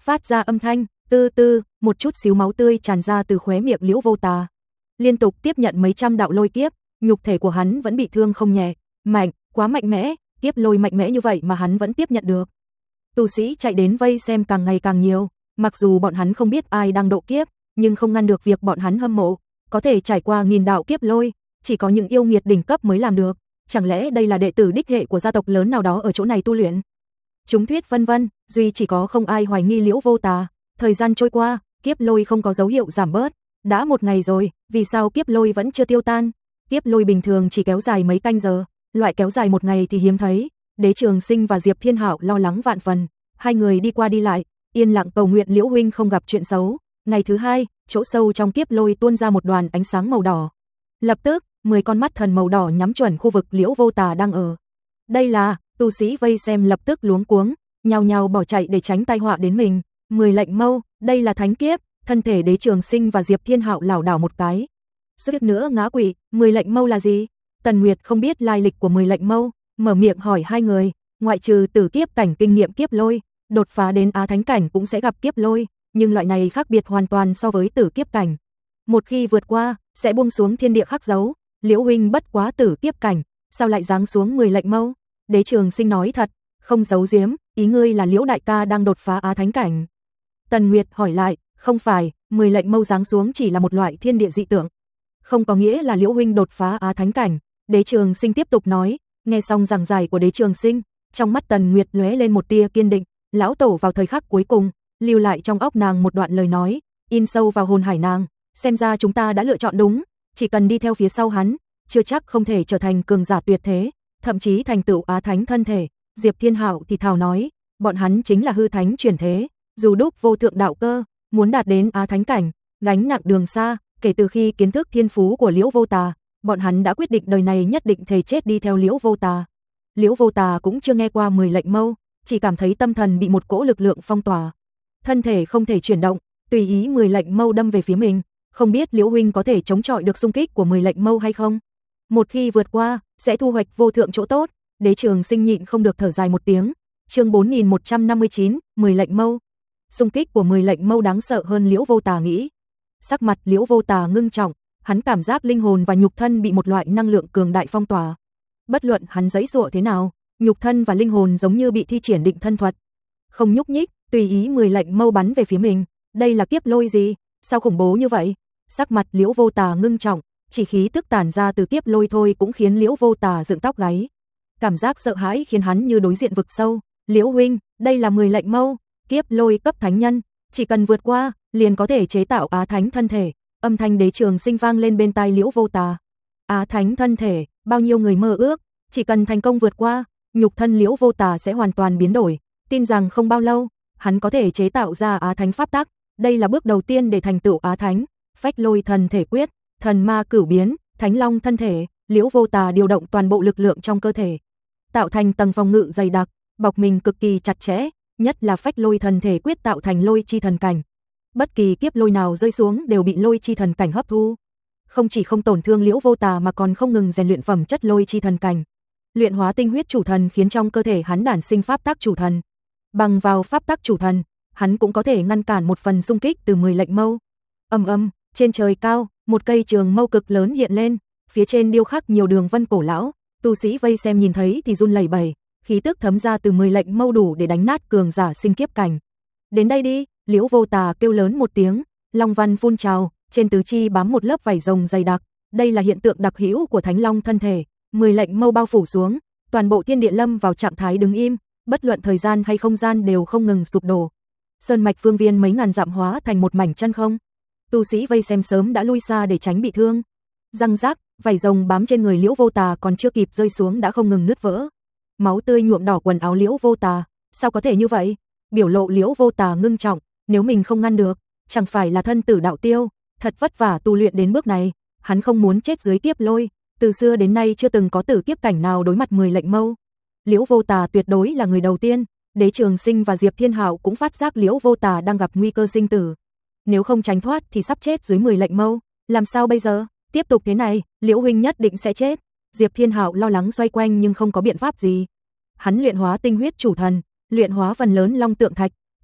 phát ra âm thanh, tư tư, một chút xíu máu tươi tràn ra từ khóe miệng Liễu Vô Tà. Liên tục tiếp nhận mấy trăm đạo lôi kiếp, nhục thể của hắn vẫn bị thương không nhẹ, mạnh, quá mạnh mẽ, kiếp lôi mạnh mẽ như vậy mà hắn vẫn tiếp nhận được. Tu sĩ chạy đến vây xem càng ngày càng nhiều, mặc dù bọn hắn không biết ai đang độ kiếp, nhưng không ngăn được việc bọn hắn hâm mộ, có thể trải qua nghìn đạo kiếp lôi, chỉ có những yêu nghiệt đỉnh cấp mới làm được, chẳng lẽ đây là đệ tử đích hệ của gia tộc lớn nào đó ở chỗ này tu luyện? Chúng thuyết vân vân, duy chỉ có không ai hoài nghi Liễu Vô Tà. Thời gian trôi qua, kiếp lôi không có dấu hiệu giảm bớt, đã một ngày rồi, vì sao kiếp lôi vẫn chưa tiêu tan? Kiếp lôi bình thường chỉ kéo dài mấy canh giờ, loại kéo dài một ngày thì hiếm thấy. Đế Trường Sinh và Diệp Thiên Hạo lo lắng vạn phần, hai người đi qua đi lại, yên lặng cầu nguyện Liễu huynh không gặp chuyện xấu. Ngày thứ hai, chỗ sâu trong kiếp lôi tuôn ra một đoàn ánh sáng màu đỏ. Lập tức, mười con mắt thần màu đỏ nhắm chuẩn khu vực Liễu Vô Tà đang ở. Đây là, tu sĩ vây xem lập tức luống cuống, nhao nhao bỏ chạy để tránh tai họa đến mình. Mười lệnh mâu, đây là thánh kiếp, thân thể Đế Trường Sinh và Diệp Thiên Hạo lảo đảo một cái. Suýt nữa ngã quỵ, mười lệnh mâu là gì? Tần Nguyệt không biết lai lịch của mười lệnh mâu, mở miệng hỏi hai người, ngoại trừ tử kiếp cảnh kinh nghiệm kiếp lôi, đột phá đến á thánh cảnh cũng sẽ gặp kiếp lôi, nhưng loại này khác biệt hoàn toàn so với tử kiếp cảnh. Một khi vượt qua, sẽ buông xuống thiên địa khắc dấu, Liễu huynh bất quá tử kiếp cảnh, sao lại giáng xuống mười lệnh mâu? Đế Trường Sinh nói thật, không giấu giếm, ý ngươi là Liễu đại ca đang đột phá á thánh cảnh. Tần Nguyệt hỏi lại, không phải, mười lệnh mâu giáng xuống chỉ là một loại thiên địa dị tượng, không có nghĩa là Liễu huynh đột phá á thánh cảnh. Đế Trường Sinh tiếp tục nói, nghe xong giảng giải của Đế Trường Sinh, trong mắt Tần Nguyệt lóe lên một tia kiên định, lão tổ vào thời khắc cuối cùng, lưu lại trong óc nàng một đoạn lời nói, in sâu vào hồn hải nàng, xem ra chúng ta đã lựa chọn đúng, chỉ cần đi theo phía sau hắn, chưa chắc không thể trở thành cường giả tuyệt thế, thậm chí thành tựu á thánh thân thể. Diệp Thiên Hạo thì thào nói, bọn hắn chính là hư thánh chuyển thế, dù đúc vô thượng đạo cơ, muốn đạt đến á thánh cảnh, gánh nặng đường xa, kể từ khi kiến thức thiên phú của Liễu Vô Tà, bọn hắn đã quyết định đời này nhất định thề chết đi theo Liễu Vô Tà. Liễu Vô Tà cũng chưa nghe qua mười lệnh mâu, chỉ cảm thấy tâm thần bị một cỗ lực lượng phong tỏa, thân thể không thể chuyển động, tùy ý mười lệnh mâu đâm về phía mình, không biết Liễu huynh có thể chống chọi được xung kích của mười lệnh mâu hay không? Một khi vượt qua, sẽ thu hoạch vô thượng chỗ tốt. Đế Trường Sinh nhịn không được thở dài một tiếng. Chương bốn nghìn một trăm năm mươi chín, mười lệnh mâu. Xung kích của mười lệnh mâu đáng sợ hơn Liễu Vô Tà nghĩ. Sắc mặt Liễu Vô Tà ngưng trọng, hắn cảm giác linh hồn và nhục thân bị một loại năng lượng cường đại phong tỏa. Bất luận hắn giãy giụa thế nào, nhục thân và linh hồn giống như bị thi triển định thân thuật, không nhúc nhích, tùy ý mười lệnh mâu bắn về phía mình. Đây là kiếp lôi gì? Sao khủng bố như vậy? Sắc mặt Liễu Vô Tà ngưng trọng, chỉ khí tức tản ra từ kiếp lôi thôi cũng khiến Liễu Vô Tà dựng tóc gáy. Cảm giác sợ hãi khiến hắn như đối diện vực sâu. Liễu huynh, đây là mười lệnh mâu, kiếp lôi cấp thánh nhân, chỉ cần vượt qua, liền có thể chế tạo á thánh thân thể. Âm thanh Đế Trường Sinh vang lên bên tai Liễu Vô Tà. Á thánh thân thể, bao nhiêu người mơ ước, chỉ cần thành công vượt qua, nhục thân Liễu Vô Tà sẽ hoàn toàn biến đổi, tin rằng không bao lâu, hắn có thể chế tạo ra á thánh pháp tắc. Đây là bước đầu tiên để thành tựu á thánh. Phách lôi thần thể quyết, thần ma cửu biến, thánh long thân thể. Liễu Vô Tà điều động toàn bộ lực lượng trong cơ thể, tạo thành tầng phòng ngự dày đặc, bọc mình cực kỳ chặt chẽ, nhất là phách lôi thần thể quyết tạo thành lôi chi thần cảnh. Bất kỳ kiếp lôi nào rơi xuống đều bị lôi chi thần cảnh hấp thu. Không chỉ không tổn thương Liễu Vô Tà mà còn không ngừng rèn luyện phẩm chất lôi chi thần cảnh. Luyện hóa tinh huyết chủ thần khiến trong cơ thể hắn đản sinh pháp tắc chủ thần. Bằng vào pháp tắc chủ thần, hắn cũng có thể ngăn cản một phần xung kích từ mười lệnh mâu. Ầm ầm, trên trời cao, một cây trường mâu cực lớn hiện lên, phía trên điêu khắc nhiều đường vân cổ lão, tu sĩ vây xem nhìn thấy thì run lẩy bẩy, khí tức thấm ra từ mười lệnh mâu đủ để đánh nát cường giả sinh kiếp cảnh. Đến đây đi, Liễu Vô Tà kêu lớn một tiếng, long văn phun trào, trên tứ chi bám một lớp vảy rồng dày đặc, đây là hiện tượng đặc hữu của Thánh Long thân thể. Mười lệnh mâu bao phủ xuống, toàn bộ thiên địa lâm vào trạng thái đứng im, bất luận thời gian hay không gian đều không ngừng sụp đổ. Sơn mạch phương viên mấy ngàn dặm hóa thành một mảnh chân không. Tu sĩ vây xem sớm đã lui xa để tránh bị thương. Răng rác, vảy rồng bám trên người Liễu Vô Tà còn chưa kịp rơi xuống đã không ngừng nứt vỡ. Máu tươi nhuộm đỏ quần áo Liễu Vô Tà, sao có thể như vậy? Biểu lộ Liễu Vô Tà ngưng trọng, nếu mình không ngăn được, chẳng phải là thân tử đạo tiêu, thật vất vả tu luyện đến bước này, hắn không muốn chết dưới kiếp lôi, từ xưa đến nay chưa từng có tử kiếp cảnh nào đối mặt mười lệnh mâu. Liễu Vô Tà tuyệt đối là người đầu tiên. Đế Trường Sinh và Diệp Thiên Hạo cũng phát giác Liễu Vô Tà đang gặp nguy cơ sinh tử. Nếu không tránh thoát thì sắp chết dưới mười lệnh mâu, làm sao bây giờ? Tiếp tục thế này, Liễu huynh nhất định sẽ chết. Diệp Thiên Hạo lo lắng xoay quanh nhưng không có biện pháp gì. Hắn luyện hóa tinh huyết chủ thần, luyện hóa phần lớn long tượng thạch,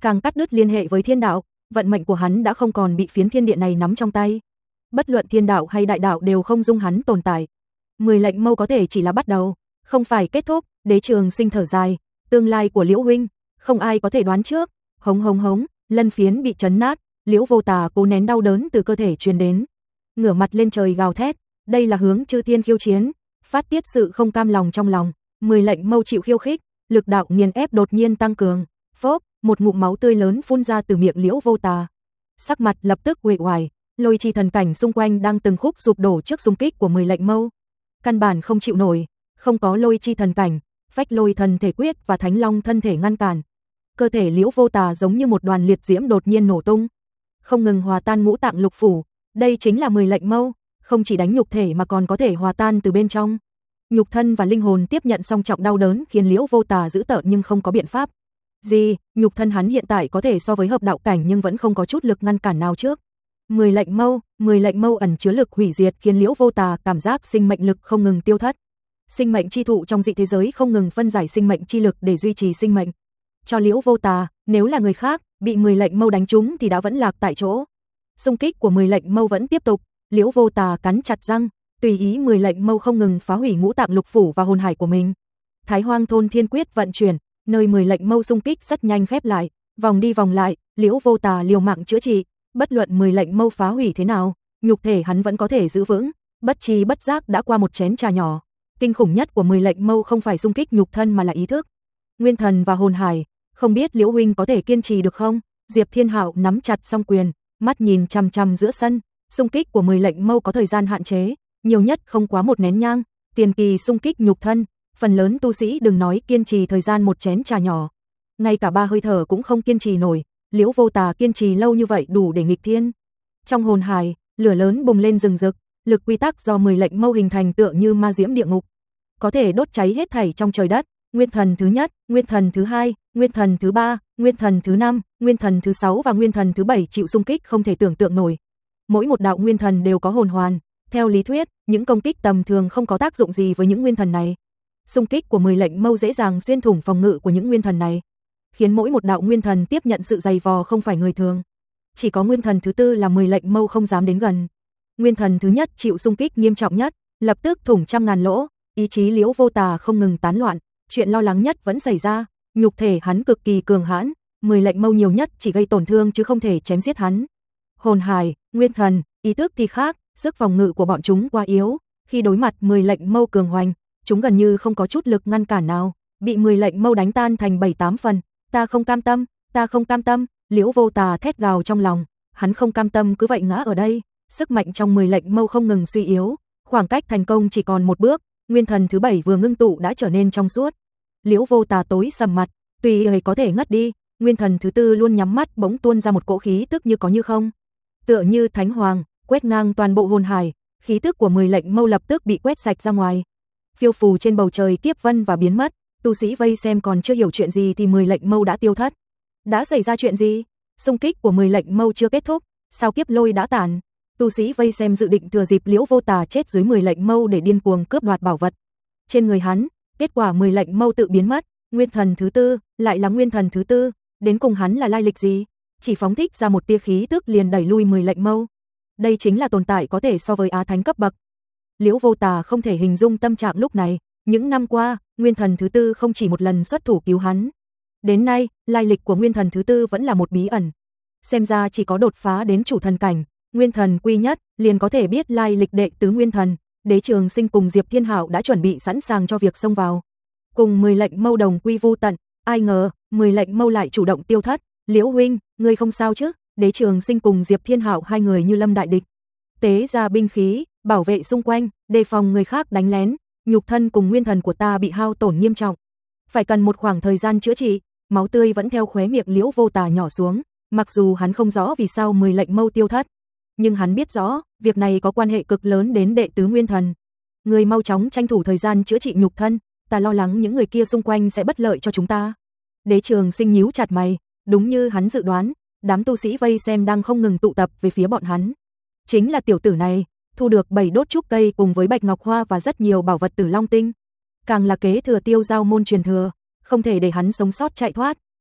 càng cắt đứt liên hệ với thiên đạo, vận mệnh của hắn đã không còn bị phiến thiên địa này nắm trong tay. Bất luận thiên đạo hay đại đạo đều không dung hắn tồn tại. Mười lệnh mâu có thể chỉ là bắt đầu, không phải kết thúc. Đế Trường Sinh thở dài, tương lai của Liễu huynh, không ai có thể đoán trước. Hống hống hống, lân phiến bị chấn nát, Liễu Vô Tà cố nén đau đớn từ cơ thể truyền đến, ngửa mặt lên trời gào thét, đây là hướng chư thiên khiêu chiến, phát tiết sự không cam lòng trong lòng. Mười lệnh mâu chịu khiêu khích, lực đạo nghiền ép đột nhiên tăng cường, phốc, một ngụm máu tươi lớn phun ra từ miệng Liễu Vô Tà. Sắc mặt lập tức uể oải, lôi chi thần cảnh xung quanh đang từng khúc sụp đổ trước xung kích của mười lệnh mâu, căn bản không chịu nổi, không có lôi chi thần cảnh, phách lôi thần thể quyết và thánh long thân thể ngăn cản. Cơ thể Liễu Vô Tà giống như một đoàn liệt diễm đột nhiên nổ tung, không ngừng hòa tan ngũ tạng lục phủ, đây chính là mười lệnh mâu, không chỉ đánh nhục thể mà còn có thể hòa tan từ bên trong. Nhục thân và linh hồn tiếp nhận song trọng đau đớn khiến Liễu Vô Tà dữ tợn nhưng không có biện pháp gì, nhục thân hắn hiện tại có thể so với hợp đạo cảnh nhưng vẫn không có chút lực ngăn cản nào trước. Mười lệnh mâu, mười lệnh mâu ẩn chứa lực hủy diệt khiến Liễu Vô Tà cảm giác sinh mệnh lực không ngừng tiêu thất. Sinh mệnh chi thụ trong dị thế giới không ngừng phân giải sinh mệnh chi lực để duy trì sinh mệnh cho Liễu Vô Tà, nếu là người khác, bị mười lệnh mâu đánh trúng thì đã vẫn lạc tại chỗ. Xung kích của mười lệnh mâu vẫn tiếp tục, Liễu Vô Tà cắn chặt răng, tùy ý mười lệnh mâu không ngừng phá hủy ngũ tạng lục phủ và hồn hải của mình. Thái Hoang thôn thiên quyết vận chuyển, nơi mười lệnh mâu xung kích rất nhanh khép lại, vòng đi vòng lại, Liễu Vô Tà liều mạng chữa trị, bất luận mười lệnh mâu phá hủy thế nào, nhục thể hắn vẫn có thể giữ vững, bất chi bất giác đã qua một chén trà nhỏ. Kinh khủng nhất của mười lệnh mâu không phải xung kích nhục thân mà là ý thức, nguyên thần và hồn hải, không biết Liễu huynh có thể kiên trì được không? Diệp Thiên Hạo nắm chặt song quyền, mắt nhìn chằm chằm giữa sân, xung kích của mười lệnh mâu có thời gian hạn chế, nhiều nhất không quá một nén nhang, tiền kỳ xung kích nhục thân, phần lớn tu sĩ đừng nói kiên trì thời gian một chén trà nhỏ, ngay cả ba hơi thở cũng không kiên trì nổi, Liễu Vô Tà kiên trì lâu như vậy đủ để nghịch thiên. Trong hồn hải, lửa lớn bùng lên rừng rực, lực quy tắc do mười lệnh mâu hình thành tựa như ma diễm địa ngục, có thể đốt cháy hết thảy trong trời đất. Nguyên thần thứ nhất, nguyên thần thứ hai, nguyên thần thứ ba, nguyên thần thứ năm, nguyên thần thứ sáu và nguyên thần thứ bảy chịu xung kích không thể tưởng tượng nổi. Mỗi một đạo nguyên thần đều có hồn hoàn, theo lý thuyết, những công kích tầm thường không có tác dụng gì với những nguyên thần này. Xung kích của mười lệnh mâu dễ dàng xuyên thủng phòng ngự của những nguyên thần này, khiến mỗi một đạo nguyên thần tiếp nhận sự dày vò không phải người thường. Chỉ có nguyên thần thứ tư là mười lệnh mâu không dám đến gần. Nguyên thần thứ nhất chịu xung kích nghiêm trọng nhất, lập tức thủng trăm ngàn lỗ, ý chí Liễu Vô Tà không ngừng tán loạn. Chuyện lo lắng nhất vẫn xảy ra, nhục thể hắn cực kỳ cường hãn, mười lệnh mâu nhiều nhất chỉ gây tổn thương chứ không thể chém giết hắn. Hồn hải, nguyên thần, ý thức thì khác, sức phòng ngự của bọn chúng quá yếu, khi đối mặt mười lệnh mâu cường hoành, chúng gần như không có chút lực ngăn cản nào, bị mười lệnh mâu đánh tan thành bảy tám phần. Ta không cam tâm, ta không cam tâm, Liễu Vô Tà thét gào trong lòng, hắn không cam tâm cứ vậy ngã ở đây, sức mạnh trong mười lệnh mâu không ngừng suy yếu, khoảng cách thành công chỉ còn một bước, nguyên thần thứ bảy vừa ngưng tụ đã trở nên trong suốt. Liễu Vô Tà tối sầm mặt, tùy ấy có thể ngất đi, nguyên thần thứ tư luôn nhắm mắt bỗng tuôn ra một cỗ khí tức như có như không, tựa như thánh hoàng, quét ngang toàn bộ hồn hải, khí tức của mười lệnh mâu lập tức bị quét sạch ra ngoài, phiêu phù trên bầu trời kiếp vân và biến mất. Tu sĩ vây xem còn chưa hiểu chuyện gì thì mười lệnh mâu đã tiêu thất. Đã xảy ra chuyện gì? Xung kích của mười lệnh mâu chưa kết thúc, sao kiếp lôi đã tàn? Tu sĩ vây xem dự định thừa dịp Liễu Vô Tà chết dưới mười lệnh mâu để điên cuồng cướp đoạt bảo vật trên người hắn. Kết quả mười lệnh mâu tự biến mất, nguyên thần thứ tư, lại là nguyên thần thứ tư, đến cùng hắn là lai lịch gì? Chỉ phóng thích ra một tia khí tức liền đẩy lui mười lệnh mâu. Đây chính là tồn tại có thể so với á thánh cấp bậc. Liễu Vô Tà không thể hình dung tâm trạng lúc này, những năm qua, nguyên thần thứ tư không chỉ một lần xuất thủ cứu hắn. Đến nay, lai lịch của nguyên thần thứ tư vẫn là một bí ẩn. Xem ra chỉ có đột phá đến chủ thần cảnh, nguyên thần quy nhất, liền có thể biết lai lịch đệ tứ nguyên thần. Đế Trường Sinh cùng Diệp Thiên Hạo đã chuẩn bị sẵn sàng cho việc xông vào, cùng mười lệnh mâu đồng quy vu tận, ai ngờ, mười lệnh mâu lại chủ động tiêu thất. Liễu huynh, ngươi không sao chứ? Đế Trường Sinh cùng Diệp Thiên Hạo hai người như lâm đại địch, tế ra binh khí, bảo vệ xung quanh, đề phòng người khác đánh lén. Nhục thân cùng nguyên thần của ta bị hao tổn nghiêm trọng, phải cần một khoảng thời gian chữa trị. Máu tươi vẫn theo khóe miệng Liễu Vô Tà nhỏ xuống, mặc dù hắn không rõ vì sao mười lệnh mâu tiêu thất, nhưng hắn biết rõ, việc này có quan hệ cực lớn đến đệ tứ nguyên thần. Người mau chóng tranh thủ thời gian chữa trị nhục thân, ta lo lắng những người kia xung quanh sẽ bất lợi cho chúng ta. Đế Trường Sinh nhíu chặt mày, đúng như hắn dự đoán, đám tu sĩ vây xem đang không ngừng tụ tập về phía bọn hắn. Chính là tiểu tử này, thu được bảy đốt trúc cây cùng với bạch ngọc hoa và rất nhiều bảo vật Tử Long tinh, càng là kế thừa Tiêu Giao môn truyền thừa, không thể để hắn sống sót chạy thoát.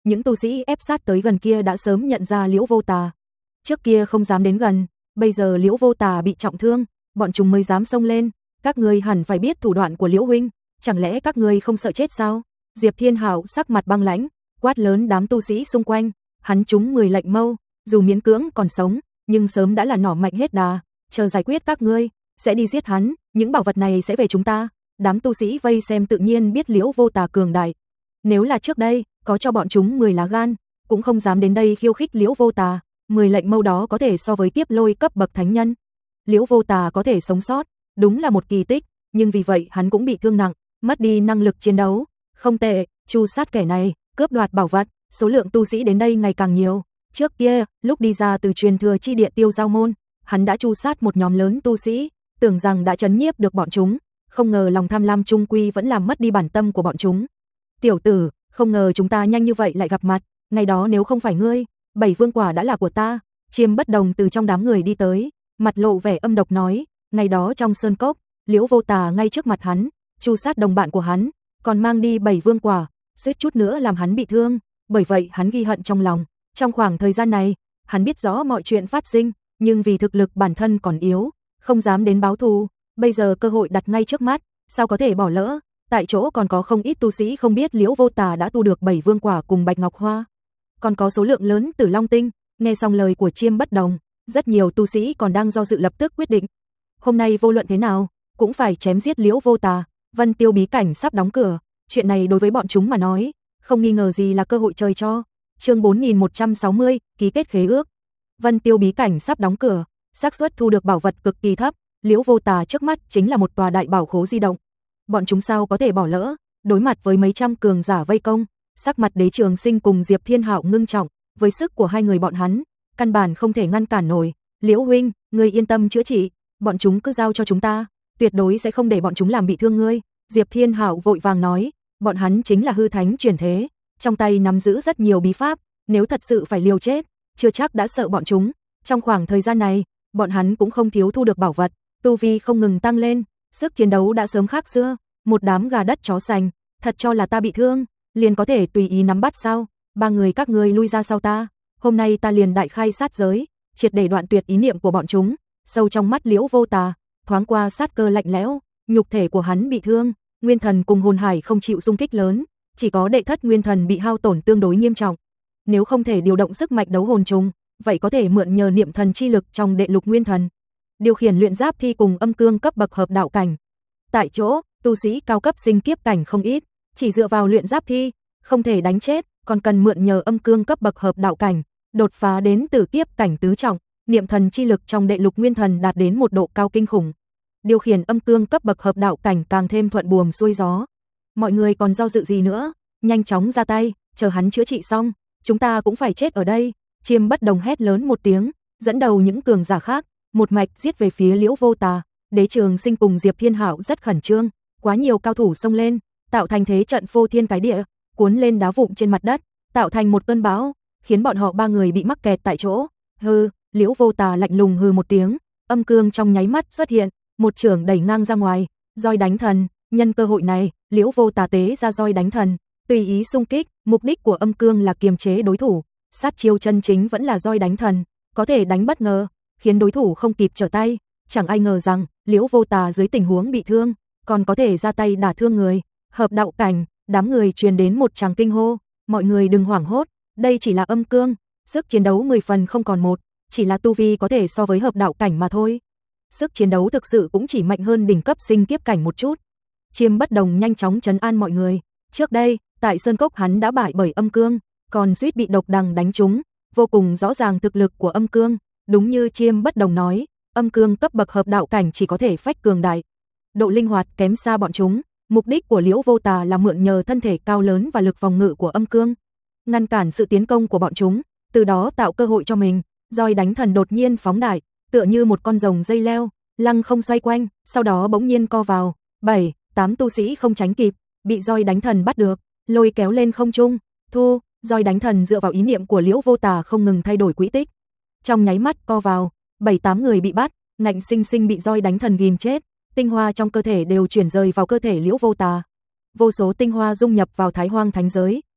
những tu sĩ ép sát tới gần kia đã sớm nhận ra Liễu Vô Tà. Trước kia không dám đến gần, bây giờ Liễu Vô Tà bị trọng thương, bọn chúng mới dám xông lên. Các ngươi hẳn phải biết thủ đoạn của Liễu huynh, chẳng lẽ các ngươi không sợ chết sao? Diệp Thiên Hạo sắc mặt băng lãnh, quát lớn đám tu sĩ xung quanh, hắn trúng mười lệnh mâu, dù miễn cưỡng còn sống, nhưng sớm đã là nỏ mạnh hết đà, chờ giải quyết các ngươi, sẽ đi giết hắn, những bảo vật này sẽ về chúng ta. Đám tu sĩ vây xem tự nhiên biết Liễu Vô Tà cường đại. Nếu là trước đây, có cho bọn chúng mười lá gan, cũng không dám đến đây khiêu khích Liễu Vô Tà, mười lệnh mâu đó có thể so với Kiếp Lôi cấp bậc thánh nhân. Liễu Vô Tà có thể sống sót, đúng là một kỳ tích, nhưng vì vậy hắn cũng bị thương nặng, mất đi năng lực chiến đấu. Không tệ, tru sát kẻ này, cướp đoạt bảo vật, số lượng tu sĩ đến đây ngày càng nhiều. Trước kia, lúc đi ra từ truyền thừa chi địa Tiêu Giao môn, hắn đã tru sát một nhóm lớn tu sĩ, tưởng rằng đã trấn nhiếp được bọn chúng, không ngờ lòng tham lam trung quy vẫn làm mất đi bản tâm của bọn chúng. Tiểu tử, không ngờ chúng ta nhanh như vậy lại gặp mặt, ngày đó nếu không phải ngươi, bảy vương quả đã là của ta. Chiêm Bất Đồng từ trong đám người đi tới, mặt lộ vẻ âm độc nói, ngày đó trong sơn cốc, Liễu Vô Tà ngay trước mặt hắn, tru sát đồng bạn của hắn, còn mang đi bảy vương quả, suýt chút nữa làm hắn bị thương, bởi vậy hắn ghi hận trong lòng. Trong khoảng thời gian này, hắn biết rõ mọi chuyện phát sinh, nhưng vì thực lực bản thân còn yếu, không dám đến báo thù, bây giờ cơ hội đặt ngay trước mắt, sao có thể bỏ lỡ? Tại chỗ còn có không ít tu sĩ không biết Liễu Vô Tà đã tu được bảy vương quả cùng bạch ngọc hoa, còn có số lượng lớn Tử Long tinh. Nghe xong lời của Chiêm Bất Đồng, rất nhiều tu sĩ còn đang do dự lập tức quyết định, hôm nay vô luận thế nào cũng phải chém giết Liễu Vô Tà. Vân Tiêu bí cảnh sắp đóng cửa, chuyện này đối với bọn chúng mà nói, không nghi ngờ gì là cơ hội trời cho. Chương bốn nghìn một trăm sáu mươi, ký kết khế ước. Vân Tiêu bí cảnh sắp đóng cửa, xác suất thu được bảo vật cực kỳ thấp, Liễu Vô Tà trước mắt chính là một tòa đại bảo khố di động. Bọn chúng sao có thể bỏ lỡ, đối mặt với mấy trăm cường giả vây công, sắc mặt Đế Trường Sinh cùng Diệp Thiên Hạo ngưng trọng, với sức của hai người bọn hắn, căn bản không thể ngăn cản nổi. Liễu huynh, ngươi yên tâm chữa trị, bọn chúng cứ giao cho chúng ta, tuyệt đối sẽ không để bọn chúng làm bị thương ngươi. Diệp Thiên Hạo vội vàng nói, bọn hắn chính là hư thánh chuyển thế, trong tay nắm giữ rất nhiều bí pháp, nếu thật sự phải liều chết, chưa chắc đã sợ bọn chúng. Trong khoảng thời gian này, bọn hắn cũng không thiếu thu được bảo vật, tu vi không ngừng tăng lên, sức chiến đấu đã sớm khác xưa. Một đám gà đất chó sành, thật cho là ta bị thương, liền có thể tùy ý nắm bắt sao? Ba người các ngươi lui ra sau ta, hôm nay ta liền đại khai sát giới, triệt để đoạn tuyệt ý niệm của bọn chúng. Sâu trong mắt Liễu Vô Tà thoáng qua sát cơ lạnh lẽo, nhục thể của hắn bị thương, nguyên thần cùng hồn hải không chịu xung kích lớn, chỉ có đệ thất nguyên thần bị hao tổn tương đối nghiêm trọng. Nếu không thể điều động sức mạnh đấu hồn trùng, vậy có thể mượn nhờ niệm thần chi lực trong đệ lục nguyên thần, điều khiển luyện giáp thi cùng âm cương cấp bậc hợp đạo cảnh. Tại chỗ, tu sĩ cao cấp sinh kiếp cảnh không ít, chỉ dựa vào luyện giáp thi, không thể đánh chết, còn cần mượn nhờ âm cương cấp bậc hợp đạo cảnh, đột phá đến tử kiếp cảnh tứ trọng, niệm thần chi lực trong đệ lục nguyên thần đạt đến một độ cao kinh khủng. Điều khiển âm cương cấp bậc hợp đạo cảnh càng thêm thuận buồm xuôi gió. Mọi người còn do dự gì nữa, nhanh chóng ra tay, chờ hắn chữa trị xong, chúng ta cũng phải chết ở đây. Chiêm Bất Đồng hét lớn một tiếng, dẫn đầu những cường giả khác, một mạch giết về phía Liễu Vô Tà. Đế Trường Sinh cùng Diệp Thiên Hạo rất khẩn trương, quá nhiều cao thủ xông lên, tạo thành thế trận phô thiên cái địa, cuốn lên đá vụn trên mặt đất, tạo thành một cơn bão, khiến bọn họ ba người bị mắc kẹt tại chỗ. Hừ, Liễu Vô Tà lạnh lùng hừ một tiếng, âm cương trong nháy mắt xuất hiện, một chưởng đẩy ngang ra ngoài, roi đánh thần. Nhân cơ hội này, Liễu Vô Tà tế ra roi đánh thần, tùy ý xung kích. Mục đích của âm cương là kiềm chế đối thủ, sát chiêu chân chính vẫn là roi đánh thần, có thể đánh bất ngờ, khiến đối thủ không kịp trở tay. Chẳng ai ngờ rằng Liễu Vô Tà dưới tình huống bị thương, còn có thể ra tay đả thương người. Hợp đạo cảnh, đám người truyền đến một tràng kinh hô. Mọi người đừng hoảng hốt, đây chỉ là âm cương, sức chiến đấu mười phần không còn một, chỉ là tu vi có thể so với hợp đạo cảnh mà thôi. Sức chiến đấu thực sự cũng chỉ mạnh hơn đỉnh cấp sinh kiếp cảnh một chút. Chiêm Bất Đồng nhanh chóng trấn an mọi người. Trước đây, tại Sơn Cốc hắn đã bại bởi âm cương, còn suýt bị độc đằng đánh trúng, vô cùng rõ ràng thực lực của âm cương. Đúng như Chiêm Bất Đồng nói, âm cương cấp bậc hợp đạo cảnh chỉ có thể phách cường đại, độ linh hoạt kém xa bọn chúng. Mục đích của Liễu Vô Tà là mượn nhờ thân thể cao lớn và lực phòng ngự của âm cương, ngăn cản sự tiến công của bọn chúng, từ đó tạo cơ hội cho mình. Roi đánh thần đột nhiên phóng đại, tựa như một con rồng dây leo, lăng không xoay quanh, sau đó bỗng nhiên co vào. Bảy, tám tu sĩ không tránh kịp, bị roi đánh thần bắt được, lôi kéo lên không trung. Thu, roi đánh thần dựa vào ý niệm của Liễu Vô Tà không ngừng thay đổi quỹ tích. Trong nháy mắt co vào, bảy tám người bị bắt, ngạnh sinh sinh bị roi đánh thần ghim chết. Tinh hoa trong cơ thể đều chuyển rời vào cơ thể Liễu Vô Tà. Vô số tinh hoa dung nhập vào Thái Hoang Thánh giới,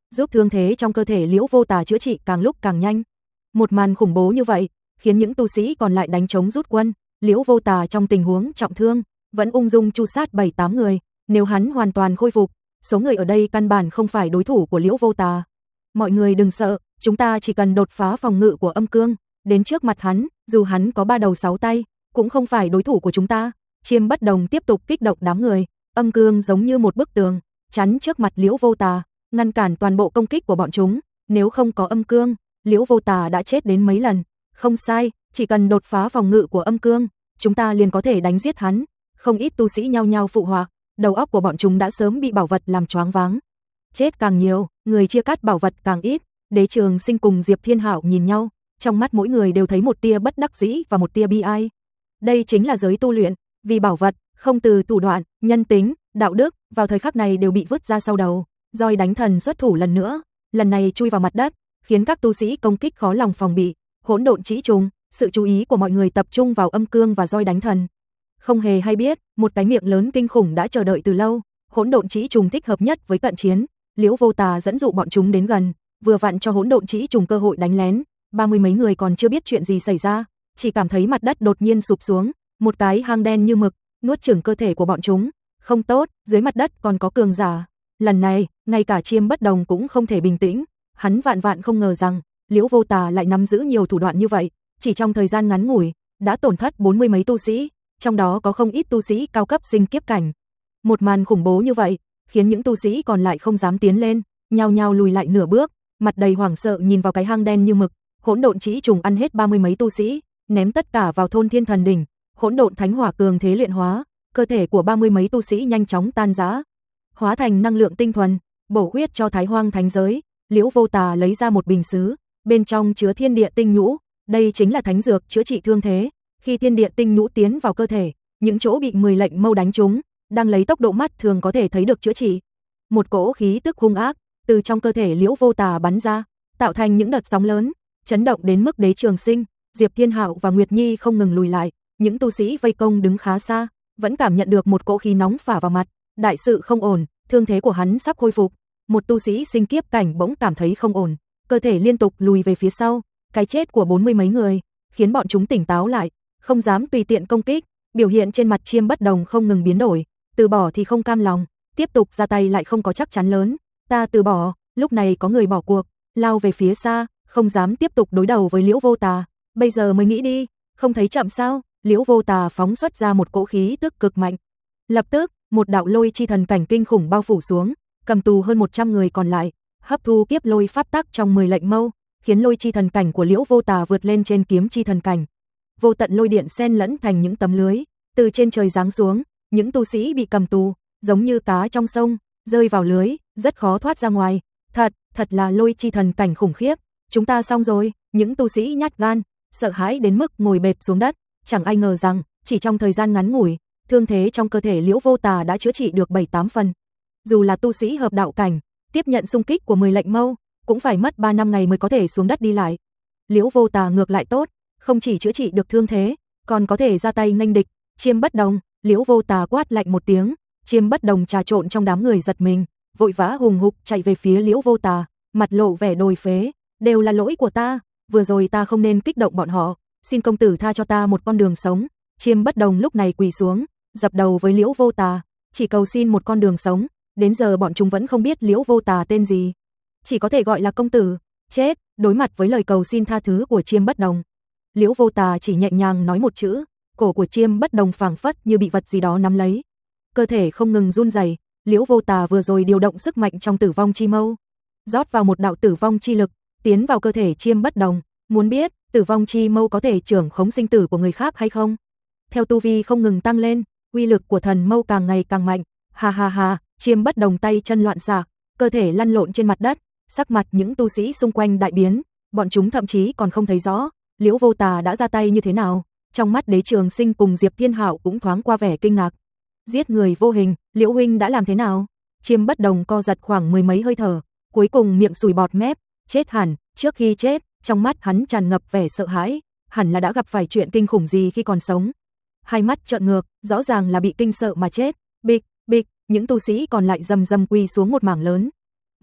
giúp thương thế trong cơ thể Liễu Vô Tà chữa trị càng lúc càng nhanh. Một màn khủng bố như vậy, khiến những tu sĩ còn lại đánh trống rút quân, Liễu Vô Tà trong tình huống trọng thương, vẫn ung dung chu sát bảy tám người, nếu hắn hoàn toàn khôi phục, số người ở đây căn bản không phải đối thủ của Liễu Vô Tà. Mọi người đừng sợ, chúng ta chỉ cần đột phá phòng ngự của Âm Cương, đến trước mặt hắn, dù hắn có ba đầu sáu tay, cũng không phải đối thủ của chúng ta. Chiêm Bất Đồng tiếp tục kích động đám người, Âm Cương giống như một bức tường, chắn trước mặt Liễu Vô Tà, ngăn cản toàn bộ công kích của bọn chúng, nếu không có Âm Cương, Liễu Vô Tà đã chết đến mấy lần. Không sai, chỉ cần đột phá phòng ngự của Âm Cương, chúng ta liền có thể đánh giết hắn. Không ít tu sĩ nhao nhao phụ họa, đầu óc của bọn chúng đã sớm bị bảo vật làm choáng váng. Chết càng nhiều, người chia cắt bảo vật càng ít. Đế Trường Sinh cùng Diệp Thiên Hạo nhìn nhau, trong mắt mỗi người đều thấy một tia bất đắc dĩ và một tia bi ai. Đây chính là giới tu luyện, vì bảo vật, không từ thủ đoạn, nhân tính, đạo đức, vào thời khắc này đều bị vứt ra sau đầu. Roi Đánh Thần xuất thủ lần nữa, lần này chui vào mặt đất, khiến các tu sĩ công kích khó lòng phòng bị. Hỗn Độn Chỉ Trùng, sự chú ý của mọi người tập trung vào Âm Cương và Roi Đánh Thần. Không hề hay biết, một cái miệng lớn kinh khủng đã chờ đợi từ lâu. Hỗn Độn Chỉ Trùng thích hợp nhất với cận chiến, Liễu Vô Tà dẫn dụ bọn chúng đến gần, vừa vặn cho Hỗn Độn Chỉ Trùng cơ hội đánh lén. Ba mươi mấy người còn chưa biết chuyện gì xảy ra, chỉ cảm thấy mặt đất đột nhiên sụp xuống, một cái hang đen như mực nuốt chửng cơ thể của bọn chúng. Không tốt, dưới mặt đất còn có cường giả. Lần này, ngay cả Chiêm Bất Đồng cũng không thể bình tĩnh, hắn vạn vạn không ngờ rằng Liễu Vô Tà lại nắm giữ nhiều thủ đoạn như vậy, chỉ trong thời gian ngắn ngủi đã tổn thất bốn mươi mấy tu sĩ, trong đó có không ít tu sĩ cao cấp sinh kiếp cảnh. Một màn khủng bố như vậy, khiến những tu sĩ còn lại không dám tiến lên, nhao nhao lùi lại nửa bước, mặt đầy hoảng sợ nhìn vào cái hang đen như mực. Hỗn Độn Chỉ Trùng ăn hết ba mươi mấy tu sĩ, ném tất cả vào thôn Thiên Thần Đỉnh, Hỗn Độn Thánh Hỏa cường thế luyện hóa, cơ thể của ba mươi mấy tu sĩ nhanh chóng tan rã, hóa thành năng lượng tinh thuần, bổ huyết cho Thái Hoang Thánh giới. Liễu Vô Tà lấy ra một bình sứ, bên trong chứa Thiên Địa Tinh Nhũ, đây chính là thánh dược chữa trị thương thế. Khi Thiên Địa Tinh Nhũ tiến vào cơ thể, những chỗ bị mười lệnh mâu đánh trúng, đang lấy tốc độ mắt thường có thể thấy được chữa trị. Một cỗ khí tức hung ác từ trong cơ thể Liễu Vô Tà bắn ra, tạo thành những đợt sóng lớn, chấn động đến mức Đế Trường Sinh, Diệp Thiên Hạo và Nguyệt Nhi không ngừng lùi lại. Những tu sĩ vây công đứng khá xa, vẫn cảm nhận được một cỗ khí nóng phả vào mặt, đại sự không ổn, thương thế của hắn sắp khôi phục. Một tu sĩ sinh kiếp cảnh bỗng cảm thấy không ổn, cơ thể liên tục lùi về phía sau. Cái chết của bốn mươi mấy người khiến bọn chúng tỉnh táo lại, không dám tùy tiện công kích. Biểu hiện trên mặt Chiêm Bất Đồng không ngừng biến đổi, từ bỏ thì không cam lòng, tiếp tục ra tay lại không có chắc chắn lớn. Ta từ bỏ. Lúc này có người bỏ cuộc, lao về phía xa, không dám tiếp tục đối đầu với Liễu Vô Tà. Bây giờ mới nghĩ đi, không thấy chậm sao? Liễu Vô Tà phóng xuất ra một cỗ khí tức cực mạnh. Lập tức, một đạo lôi chi thần cảnh kinh khủng bao phủ xuống, cầm tù hơn một trăm người còn lại, hấp thu kiếp lôi pháp tắc trong mười lệnh mâu, khiến lôi chi thần cảnh của Liễu Vô Tà vượt lên trên kiếm chi thần cảnh. Vô tận lôi điện xen lẫn thành những tấm lưới, từ trên trời giáng xuống, những tu sĩ bị cầm tù, giống như cá trong sông, rơi vào lưới, rất khó thoát ra ngoài. Thật, thật là lôi chi thần cảnh khủng khiếp. Chúng ta xong rồi. Những tu sĩ nhát gan, sợ hãi đến mức ngồi bệt xuống đất. Chẳng ai ngờ rằng, chỉ trong thời gian ngắn ngủi, thương thế trong cơ thể Liễu Vô Tà đã chữa trị được bảy tám phần. Dù là tu sĩ hợp đạo cảnh, tiếp nhận xung kích của mười lệnh mâu, cũng phải mất ba năm ngày mới có thể xuống đất đi lại. Liễu Vô Tà ngược lại tốt, không chỉ chữa trị được thương thế, còn có thể ra tay nghênh địch. Chiêm Bất Đồng. Liễu Vô Tà quát lạnh một tiếng, Chiêm Bất Đồng trà trộn trong đám người giật mình, vội vã hùng hục chạy về phía Liễu Vô Tà, mặt lộ vẻ đồi phế, đều là lỗi của ta, vừa rồi ta không nên kích động bọn họ, xin công tử tha cho ta một con đường sống. Chiêm Bất Đồng lúc này quỳ xuống, dập đầu với Liễu Vô Tà, chỉ cầu xin một con đường sống, đến giờ bọn chúng vẫn không biết Liễu Vô Tà tên gì, chỉ có thể gọi là công tử. Chết. Đối mặt với lời cầu xin tha thứ của Chiêm Bất Đồng, Liễu Vô Tà chỉ nhẹ nhàng nói một chữ, cổ của Chiêm Bất Đồng phảng phất như bị vật gì đó nắm lấy, cơ thể không ngừng run rẩy. Liễu Vô Tà vừa rồi điều động sức mạnh trong Tử Vong Chi Mâu, rót vào một đạo tử vong chi lực, tiến vào cơ thể Chiêm Bất Đồng, muốn biết Tử Vong Chi Mâu có thể trưởng khống sinh tử của người khác hay không. Theo tu vi không ngừng tăng lên, uy lực của thần mâu càng ngày càng mạnh. Ha ha ha. Chiêm Bất Đồng tay chân loạn xạ, cơ thể lăn lộn trên mặt đất, sắc mặt những tu sĩ xung quanh đại biến, bọn chúng thậm chí còn không thấy rõ Liễu Vô Tà đã ra tay như thế nào. Trong mắt Đế Trường Sinh cùng Diệp Thiên Hạo cũng thoáng qua vẻ kinh ngạc. Giết người vô hình, Liễu huynh đã làm thế nào? Chiêm Bất Đồng co giật khoảng mười mấy hơi thở, cuối cùng miệng sùi bọt mép, chết hẳn. Trước khi chết, trong mắt hắn tràn ngập vẻ sợ hãi, hẳn là đã gặp phải chuyện kinh khủng gì khi còn sống. Hai mắt trợn ngược, rõ ràng là bị kinh sợ mà chết. Bịch, bịch, những tu sĩ còn lại rầm rầm quỳ xuống một mảng lớn.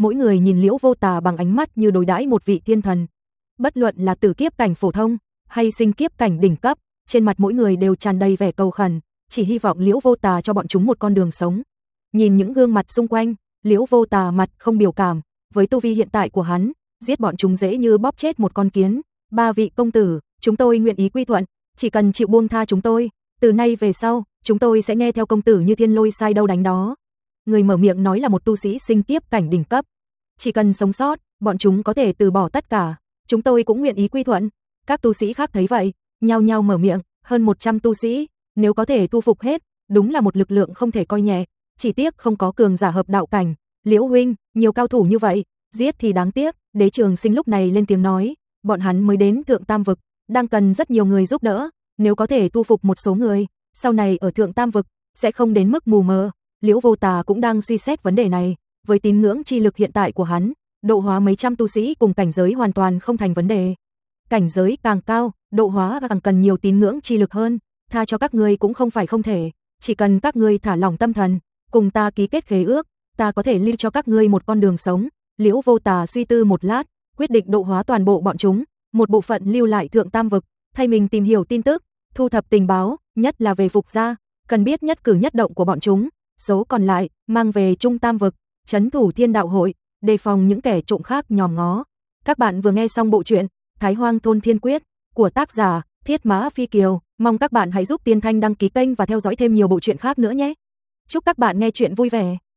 mỗi người nhìn Liễu Vô Tà bằng ánh mắt như đối đãi một vị thiên thần. Bất luận là tử kiếp cảnh phổ thông hay sinh kiếp cảnh đỉnh cấp, trên mặt mỗi người đều tràn đầy vẻ cầu khẩn, chỉ hy vọng Liễu Vô Tà cho bọn chúng một con đường sống. Nhìn những gương mặt xung quanh, Liễu Vô Tà mặt không biểu cảm, với tu vi hiện tại của hắn, giết bọn chúng dễ như bóp chết một con kiến. Ba vị công tử, chúng tôi nguyện ý quy thuận, chỉ cần chịu buông tha chúng tôi, từ nay về sau, chúng tôi sẽ nghe theo công tử như thiên lôi sai đâu đánh đó. Người mở miệng nói là một tu sĩ sinh kiếp cảnh đỉnh cấp. Chỉ cần sống sót, bọn chúng có thể từ bỏ tất cả, chúng tôi cũng nguyện ý quy thuận. Các tu sĩ khác thấy vậy, nhao nhao mở miệng, hơn một trăm tu sĩ, nếu có thể thu phục hết, đúng là một lực lượng không thể coi nhẹ, chỉ tiếc không có cường giả hợp đạo cảnh. Liễu huynh, nhiều cao thủ như vậy, giết thì đáng tiếc. Đế Trường Sinh lúc này lên tiếng nói, bọn hắn mới đến Thượng Tam vực, đang cần rất nhiều người giúp đỡ, nếu có thể thu phục một số người, sau này ở Thượng Tam vực sẽ không đến mức mù mờ. Liễu Vô Tà cũng đang suy xét vấn đề này, với tín ngưỡng chi lực hiện tại của hắn, độ hóa mấy trăm tu sĩ cùng cảnh giới hoàn toàn không thành vấn đề. Cảnh giới càng cao, độ hóa càng cần nhiều tín ngưỡng chi lực hơn, tha cho các ngươi cũng không phải không thể, chỉ cần các ngươi thả lỏng tâm thần, cùng ta ký kết khế ước, ta có thể lưu cho các ngươi một con đường sống. Liễu Vô Tà suy tư một lát, quyết định độ hóa toàn bộ bọn chúng, một bộ phận lưu lại Thượng Tam vực, thay mình tìm hiểu tin tức, thu thập tình báo, nhất là về Phục gia, cần biết nhất cử nhất động của bọn chúng, số còn lại mang về Trung Tam vực, trấn thủ Thiên Đạo hội, đề phòng những kẻ trộm khác nhòm ngó. Các bạn vừa nghe xong bộ truyện Thái Hoang Thôn Thiên Quyết của tác giả Thiết Mã Phi Kiều, mong các bạn hãy giúp Tiên Thanh đăng ký kênh và theo dõi thêm nhiều bộ truyện khác nữa nhé. Chúc các bạn nghe truyện vui vẻ.